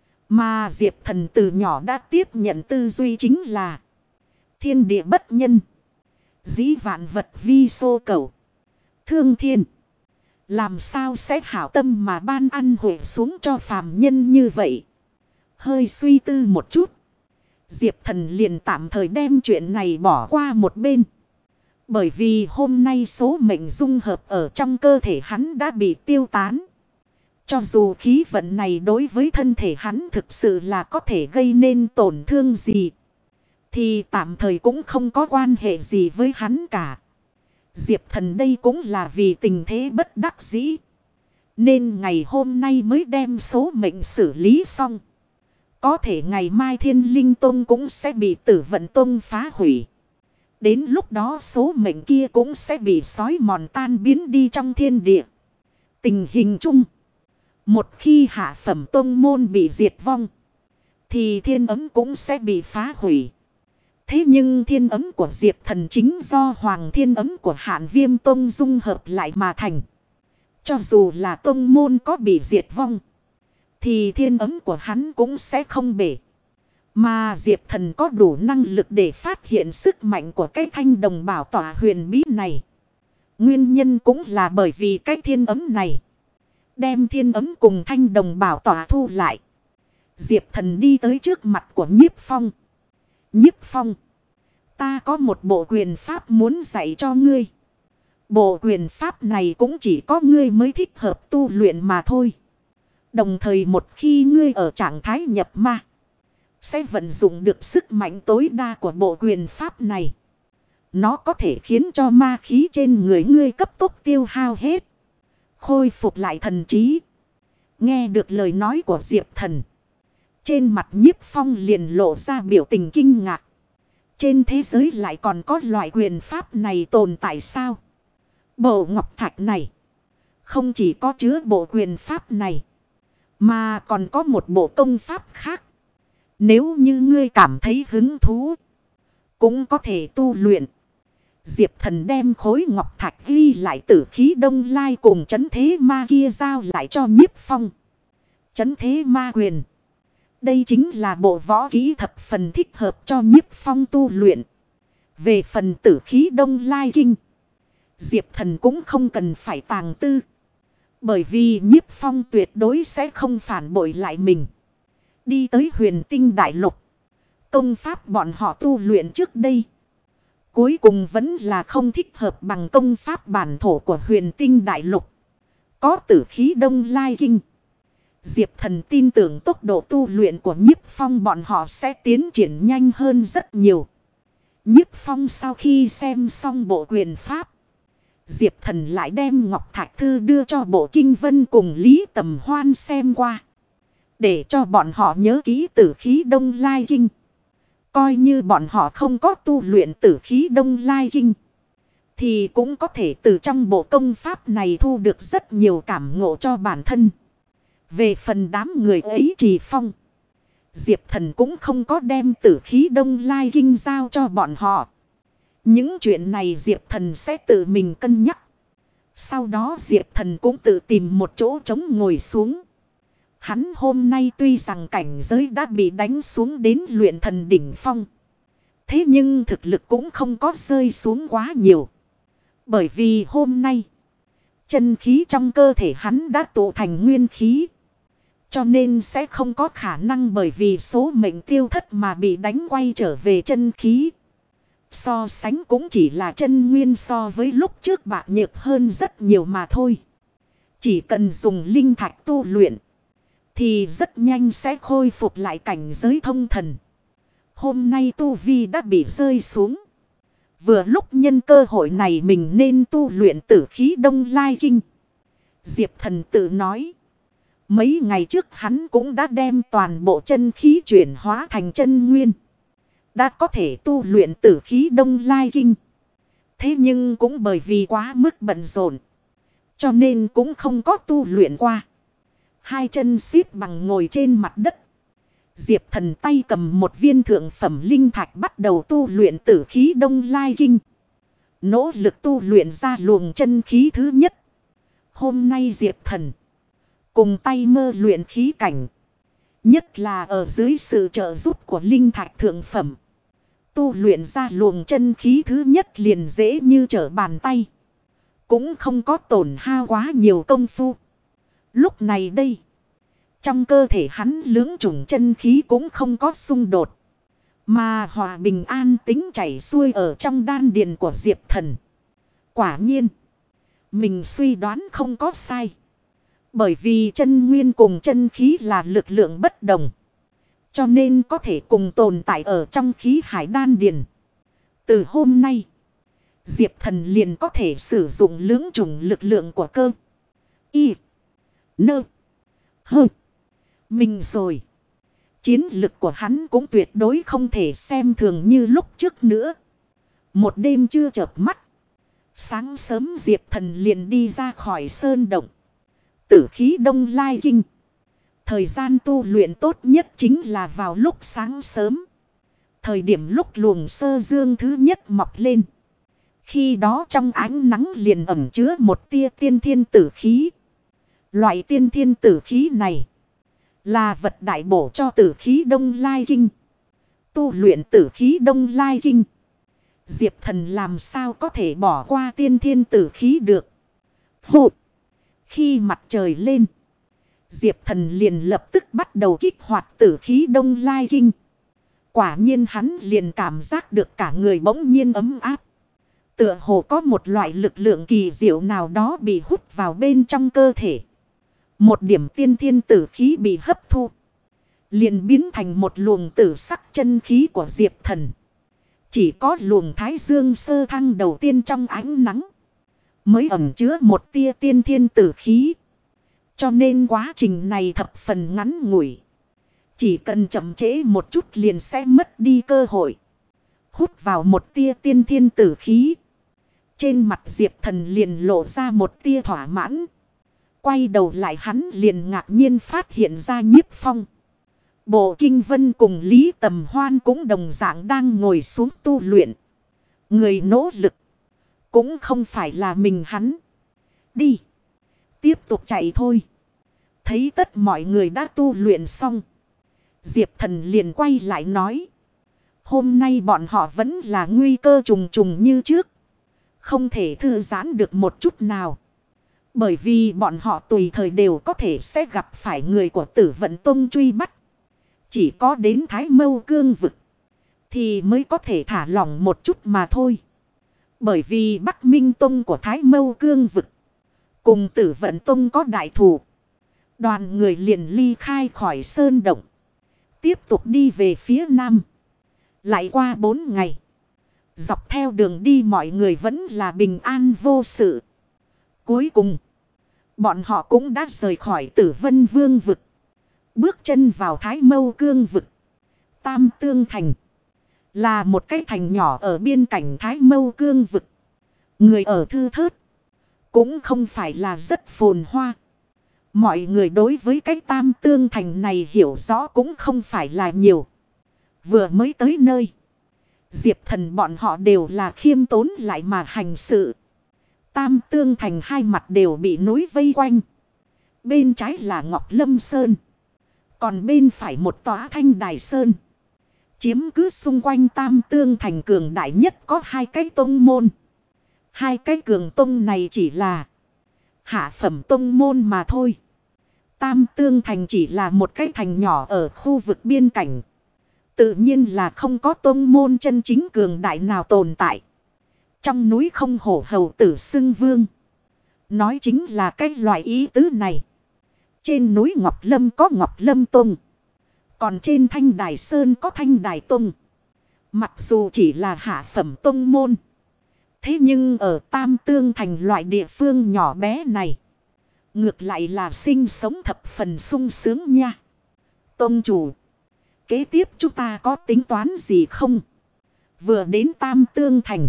Mà Diệp Thần từ nhỏ đã tiếp nhận tư duy chính là thiên địa bất nhân. Dĩ vạn vật vi xô cầu. Thương Thiên. Làm sao sẽ hảo tâm mà ban ăn hội xuống cho phàm nhân như vậy? Hơi suy tư một chút. Diệp Thần liền tạm thời đem chuyện này bỏ qua một bên. Bởi vì hôm nay số mệnh dung hợp ở trong cơ thể hắn đã bị tiêu tán. Cho dù khí vận này đối với thân thể hắn thực sự là có thể gây nên tổn thương gì. Thì tạm thời cũng không có quan hệ gì với hắn cả. Diệp Thần đây cũng là vì tình thế bất đắc dĩ. Nên ngày hôm nay mới đem số mệnh xử lý xong. Có thể ngày mai Thiên Linh Tông cũng sẽ bị Tử Vận Tông phá hủy. Đến lúc đó số mệnh kia cũng sẽ bị xói mòn tan biến đi trong thiên địa. Tình hình chung. Một khi hạ phẩm tông môn bị diệt vong. Thì thiên ấm cũng sẽ bị phá hủy. Thế nhưng thiên ấm của Diệp Thần chính do Hoàng thiên ấm của Hạn Viêm Tông dung hợp lại mà thành. Cho dù là tông môn có bị diệt vong. Thì thiên ấm của hắn cũng sẽ không bể. Mà Diệp Thần có đủ năng lực để phát hiện sức mạnh của cái thanh đồng bảo tỏa huyền bí này. Nguyên nhân cũng là bởi vì cái thiên ấm này. Đem thiên ấm cùng thanh đồng bảo tỏa thu lại. Diệp Thần đi tới trước mặt của Nhiếp Phong. Nhiếp Phong. Ta có một bộ quyền pháp muốn dạy cho ngươi. Bộ quyền pháp này cũng chỉ có ngươi mới thích hợp tu luyện mà thôi. Đồng thời một khi ngươi ở trạng thái nhập ma. Sẽ vận dụng được sức mạnh tối đa của bộ quyền pháp này. Nó có thể khiến cho ma khí trên người ngươi cấp tốc tiêu hao hết. Khôi phục lại thần trí. Nghe được lời nói của Diệp Thần. Trên mặt Nhiếp Phong liền lộ ra biểu tình kinh ngạc. Trên thế giới lại còn có loại quyền pháp này tồn tại sao? Bộ ngọc thạch này. Không chỉ có chứa bộ quyền pháp này. Mà còn có một bộ công pháp khác. Nếu như ngươi cảm thấy hứng thú. Cũng có thể tu luyện. Diệp Thần đem khối ngọc thạch ghi lại tử khí đông lai cùng chấn thế ma kia giao lại cho Nhiếp Phong. Chấn thế ma quyền. Đây chính là bộ võ kỹ thập phần thích hợp cho Nhiếp Phong tu luyện. Về phần tử khí đông lai kinh. Diệp Thần cũng không cần phải tàng tư. Bởi vì Nhiếp Phong tuyệt đối sẽ không phản bội lại mình. đi tới huyền tinh đại lục. Công pháp bọn họ tu luyện trước đây. Cuối cùng vẫn là không thích hợp bằng công pháp bản thổ của huyền tinh đại lục. Có tử khí đông lai kinh. Diệp Thần tin tưởng tốc độ tu luyện của Nhiếp Phong bọn họ sẽ tiến triển nhanh hơn rất nhiều. Nhiếp Phong sau khi xem xong bộ quyền pháp. Diệp Thần lại đem Ngọc Thạch Thư đưa cho Bộ Kinh Vân cùng Lý Tầm Hoan xem qua. Để cho bọn họ nhớ kỹ tử khí đông lai kinh. Coi như bọn họ không có tu luyện tử khí đông lai kinh. Thì cũng có thể từ trong bộ công pháp này thu được rất nhiều cảm ngộ cho bản thân. Về phần đám người ấy Trì Phong. Diệp Thần cũng không có đem tử khí đông lai kinh giao cho bọn họ. Những chuyện này Diệp Thần sẽ tự mình cân nhắc. Sau đó Diệp Thần cũng tự tìm một chỗ trống ngồi xuống. Hắn hôm nay tuy rằng cảnh giới đã bị đánh xuống đến luyện thần đỉnh phong. Thế nhưng thực lực cũng không có rơi xuống quá nhiều. Bởi vì hôm nay, chân khí trong cơ thể hắn đã tụ thành nguyên khí. Cho nên sẽ không có khả năng bởi vì số mệnh tiêu thất mà bị đánh quay trở về chân khí. So sánh cũng chỉ là chân nguyên so với lúc trước bạc nhược hơn rất nhiều mà thôi. Chỉ cần dùng linh thạch tu luyện. Thì rất nhanh sẽ khôi phục lại cảnh giới thông thần. Hôm nay tu vi đã bị rơi xuống. Vừa lúc nhân cơ hội này mình nên tu luyện tử khí đông lai kinh. Diệp Thần tự nói. Mấy ngày trước hắn cũng đã đem toàn bộ chân khí chuyển hóa thành chân nguyên. Đã có thể tu luyện tử khí đông lai kinh. Thế nhưng cũng bởi vì quá mức bận rộn. Cho nên cũng không có tu luyện qua. Hai chân xếp bằng ngồi trên mặt đất. Diệp Thần tay cầm một viên thượng phẩm linh thạch bắt đầu tu luyện tử khí đông lai kinh. Nỗ lực tu luyện ra luồng chân khí thứ nhất. Hôm nay Diệp Thần cùng tay mơ luyện khí cảnh. Nhất là ở dưới sự trợ giúp của linh thạch thượng phẩm. Tu luyện ra luồng chân khí thứ nhất liền dễ như trở bàn tay. Cũng không có tổn hao quá nhiều công phu. Lúc này đây, trong cơ thể hắn lưỡng chủng chân khí cũng không có xung đột. Mà hòa bình an tính chảy xuôi ở trong đan điền của Diệp Thần. Quả nhiên, mình suy đoán không có sai. Bởi vì chân nguyên cùng chân khí là lực lượng bất đồng. Cho nên có thể cùng tồn tại ở trong khí hải đan điền. Từ hôm nay, Diệp Thần liền có thể sử dụng lưỡng chủng lực lượng của cơ. Y. Nơ. Hơ. Mình rồi. Chiến lực của hắn cũng tuyệt đối không thể xem thường như lúc trước nữa. Một đêm chưa chợp mắt. Sáng sớm Diệp Thần liền đi ra khỏi sơn động. Tử khí đông lai kinh. Thời gian tu luyện tốt nhất chính là vào lúc sáng sớm. Thời điểm lúc luồng sơ dương thứ nhất mọc lên. Khi đó trong ánh nắng liền ẩn chứa một tia tiên thiên tử khí. Loại tiên thiên tử khí này là vật đại bổ cho tử khí đông lai kinh. Tu luyện tử khí đông lai kinh. Diệp Thần làm sao có thể bỏ qua tiên thiên tử khí được. Hụt. Khi mặt trời lên, Diệp Thần liền lập tức bắt đầu kích hoạt tử khí đông lai kinh. Quả nhiên hắn liền cảm giác được cả người bỗng nhiên ấm áp. Tựa hồ có một loại lực lượng kỳ diệu nào đó bị hút vào bên trong cơ thể. Một điểm tiên thiên tử khí bị hấp thu. Liền biến thành một luồng tử sắc chân khí của Diệp Thần. Chỉ có luồng thái dương sơ thăng đầu tiên trong ánh nắng. Mới ẩn chứa một tia tiên thiên tử khí. Cho nên quá trình này thập phần ngắn ngủi. Chỉ cần chậm trễ một chút liền sẽ mất đi cơ hội. Hút vào một tia tiên thiên tử khí. Trên mặt Diệp Thần liền lộ ra một tia thỏa mãn. Quay đầu lại hắn liền ngạc nhiên phát hiện ra Nhiếp Phong. Bộ Kinh Vân cùng Lý Tầm Hoan cũng đồng dạng đang ngồi xuống tu luyện. Người nỗ lực. Cũng không phải là mình hắn. Đi. Tiếp tục chạy thôi. Thấy tất mọi người đã tu luyện xong. Diệp Thần liền quay lại nói. Hôm nay bọn họ vẫn là nguy cơ trùng trùng như trước. Không thể thư giãn được một chút nào. Bởi vì bọn họ tùy thời đều có thể sẽ gặp phải người của Tử Vận Tông truy bắt. Chỉ có đến Thái Mâu Cương vực thì mới có thể thả lỏng một chút mà thôi. Bởi vì Bắc Minh Tông của Thái Mâu Cương vực cùng Tử Vận Tông có đại thù. Đoàn người liền ly khai khỏi sơn động. Tiếp tục đi về phía nam. Lại qua 4 ngày. Dọc theo đường đi mọi người vẫn là bình an vô sự. Cuối cùng, bọn họ cũng đã rời khỏi Tử Vân Vương vực. Bước chân vào Thái Mâu Cương vực. Tam Tương Thành là một cái thành nhỏ ở biên cảnh Thái Mâu Cương vực. Người ở thưa thớt, cũng không phải là rất phồn hoa. Mọi người đối với cái Tam Tương Thành này hiểu rõ cũng không phải là nhiều. Vừa mới tới nơi, Diệp Thần bọn họ đều là khiêm tốn lại mà hành sự. Tam Tương Thành hai mặt đều bị núi vây quanh. Bên trái là Ngọc Lâm Sơn, còn bên phải một tòa Thanh Đài Sơn. Chiếm cứ xung quanh Tam Tương Thành cường đại nhất có 2 cái tông môn. 2 cái cường tông này chỉ là hạ phẩm tông môn mà thôi. Tam Tương Thành chỉ là một cái thành nhỏ ở khu vực biên cảnh. Tự nhiên là không có tông môn chân chính cường đại nào tồn tại. Trong núi không hổ hầu tử xưng vương. Nói chính là cái loại ý tứ này. Trên núi Ngọc Lâm có Ngọc Lâm Tông. Còn trên Thanh Đài Sơn có Thanh Đài Tông. Mặc dù chỉ là hạ phẩm tông môn. Thế nhưng ở Tam Tương Thành loại địa phương nhỏ bé này, ngược lại là sinh sống thập phần sung sướng nha. Tông chủ, kế tiếp chúng ta có tính toán gì không? Vừa đến Tam Tương Thành,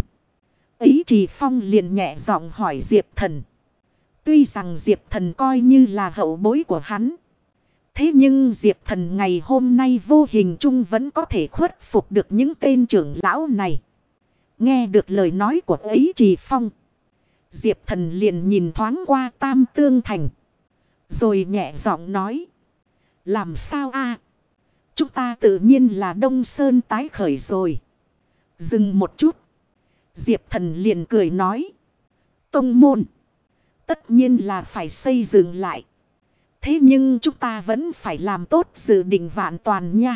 Ý Trì Phong liền nhẹ giọng hỏi Diệp Thần. Tuy rằng Diệp Thần coi như là hậu bối của hắn. Thế nhưng Diệp Thần ngày hôm nay vô hình chung vẫn có thể khuất phục được những tên trưởng lão này. Nghe được lời nói của Ý Trì Phong, Diệp Thần liền nhìn thoáng qua Tam Tương Thành. Rồi nhẹ giọng nói. Làm sao a? Chúng ta tự nhiên là Đông Sơn tái khởi rồi. Dừng một chút. Diệp Thần liền cười nói. Tông môn tất nhiên là phải xây dựng lại. Thế nhưng chúng ta vẫn phải làm tốt dự định vạn toàn nha.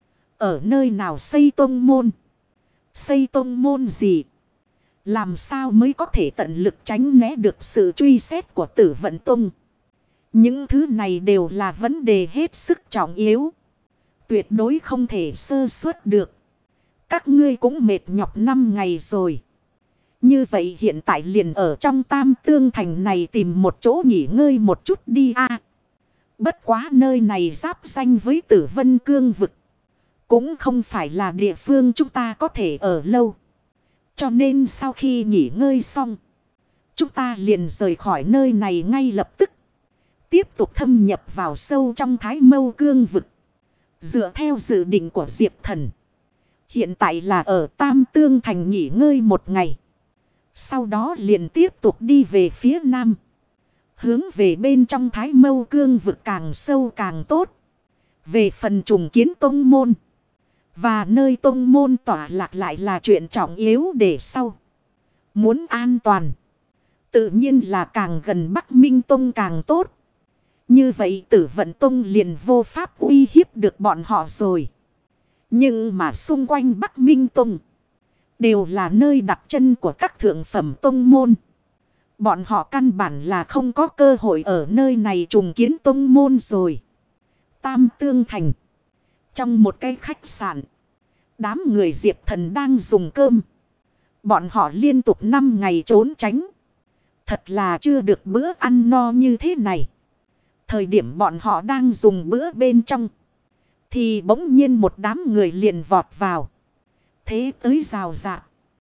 Ở nơi nào xây tông môn? Xây tông môn gì? Làm sao mới có thể tận lực tránh né được sự truy xét của Tử Vận Tông? Những thứ này đều là vấn đề hết sức trọng yếu. Tuyệt đối không thể sơ suất được. Các ngươi cũng mệt nhọc 5 ngày rồi. Như vậy hiện tại liền ở trong Tam Tương Thành này tìm một chỗ nghỉ ngơi một chút đi a. Bất quá nơi này giáp danh với Tử Vân Cương vực. Cũng không phải là địa phương chúng ta có thể ở lâu. Cho nên sau khi nghỉ ngơi xong, chúng ta liền rời khỏi nơi này ngay lập tức. Tiếp tục thâm nhập vào sâu trong Thái Mâu Cương vực. Dựa theo dự định của Diệp Thần, hiện tại là ở Tam Tương Thành nghỉ ngơi 1 ngày. Sau đó liền tiếp tục đi về phía nam. Hướng về bên trong Thái Mâu Cương vực càng sâu càng tốt. Về phần trùng kiến tông môn và nơi tông môn tỏa lạc lại là chuyện trọng yếu để sau. Muốn an toàn, tự nhiên là càng gần Bắc Minh Tông càng tốt. Như vậy Tử Vận Tông liền vô pháp uy hiếp được bọn họ rồi. Nhưng mà xung quanh Bắc Minh Tông đều là nơi đặt chân của các thượng phẩm tông môn. Bọn họ căn bản là không có cơ hội ở nơi này trùng kiến tông môn rồi. Tam Tương Thành, trong một cái khách sạn, đám người Diệp Thần đang dùng cơm. Bọn họ liên tục 5 ngày trốn tránh. Thật là chưa được bữa ăn no như thế này. Thời điểm bọn họ đang dùng bữa bên trong, thì bỗng nhiên một đám người liền vọt vào. Thế tới rào rạt.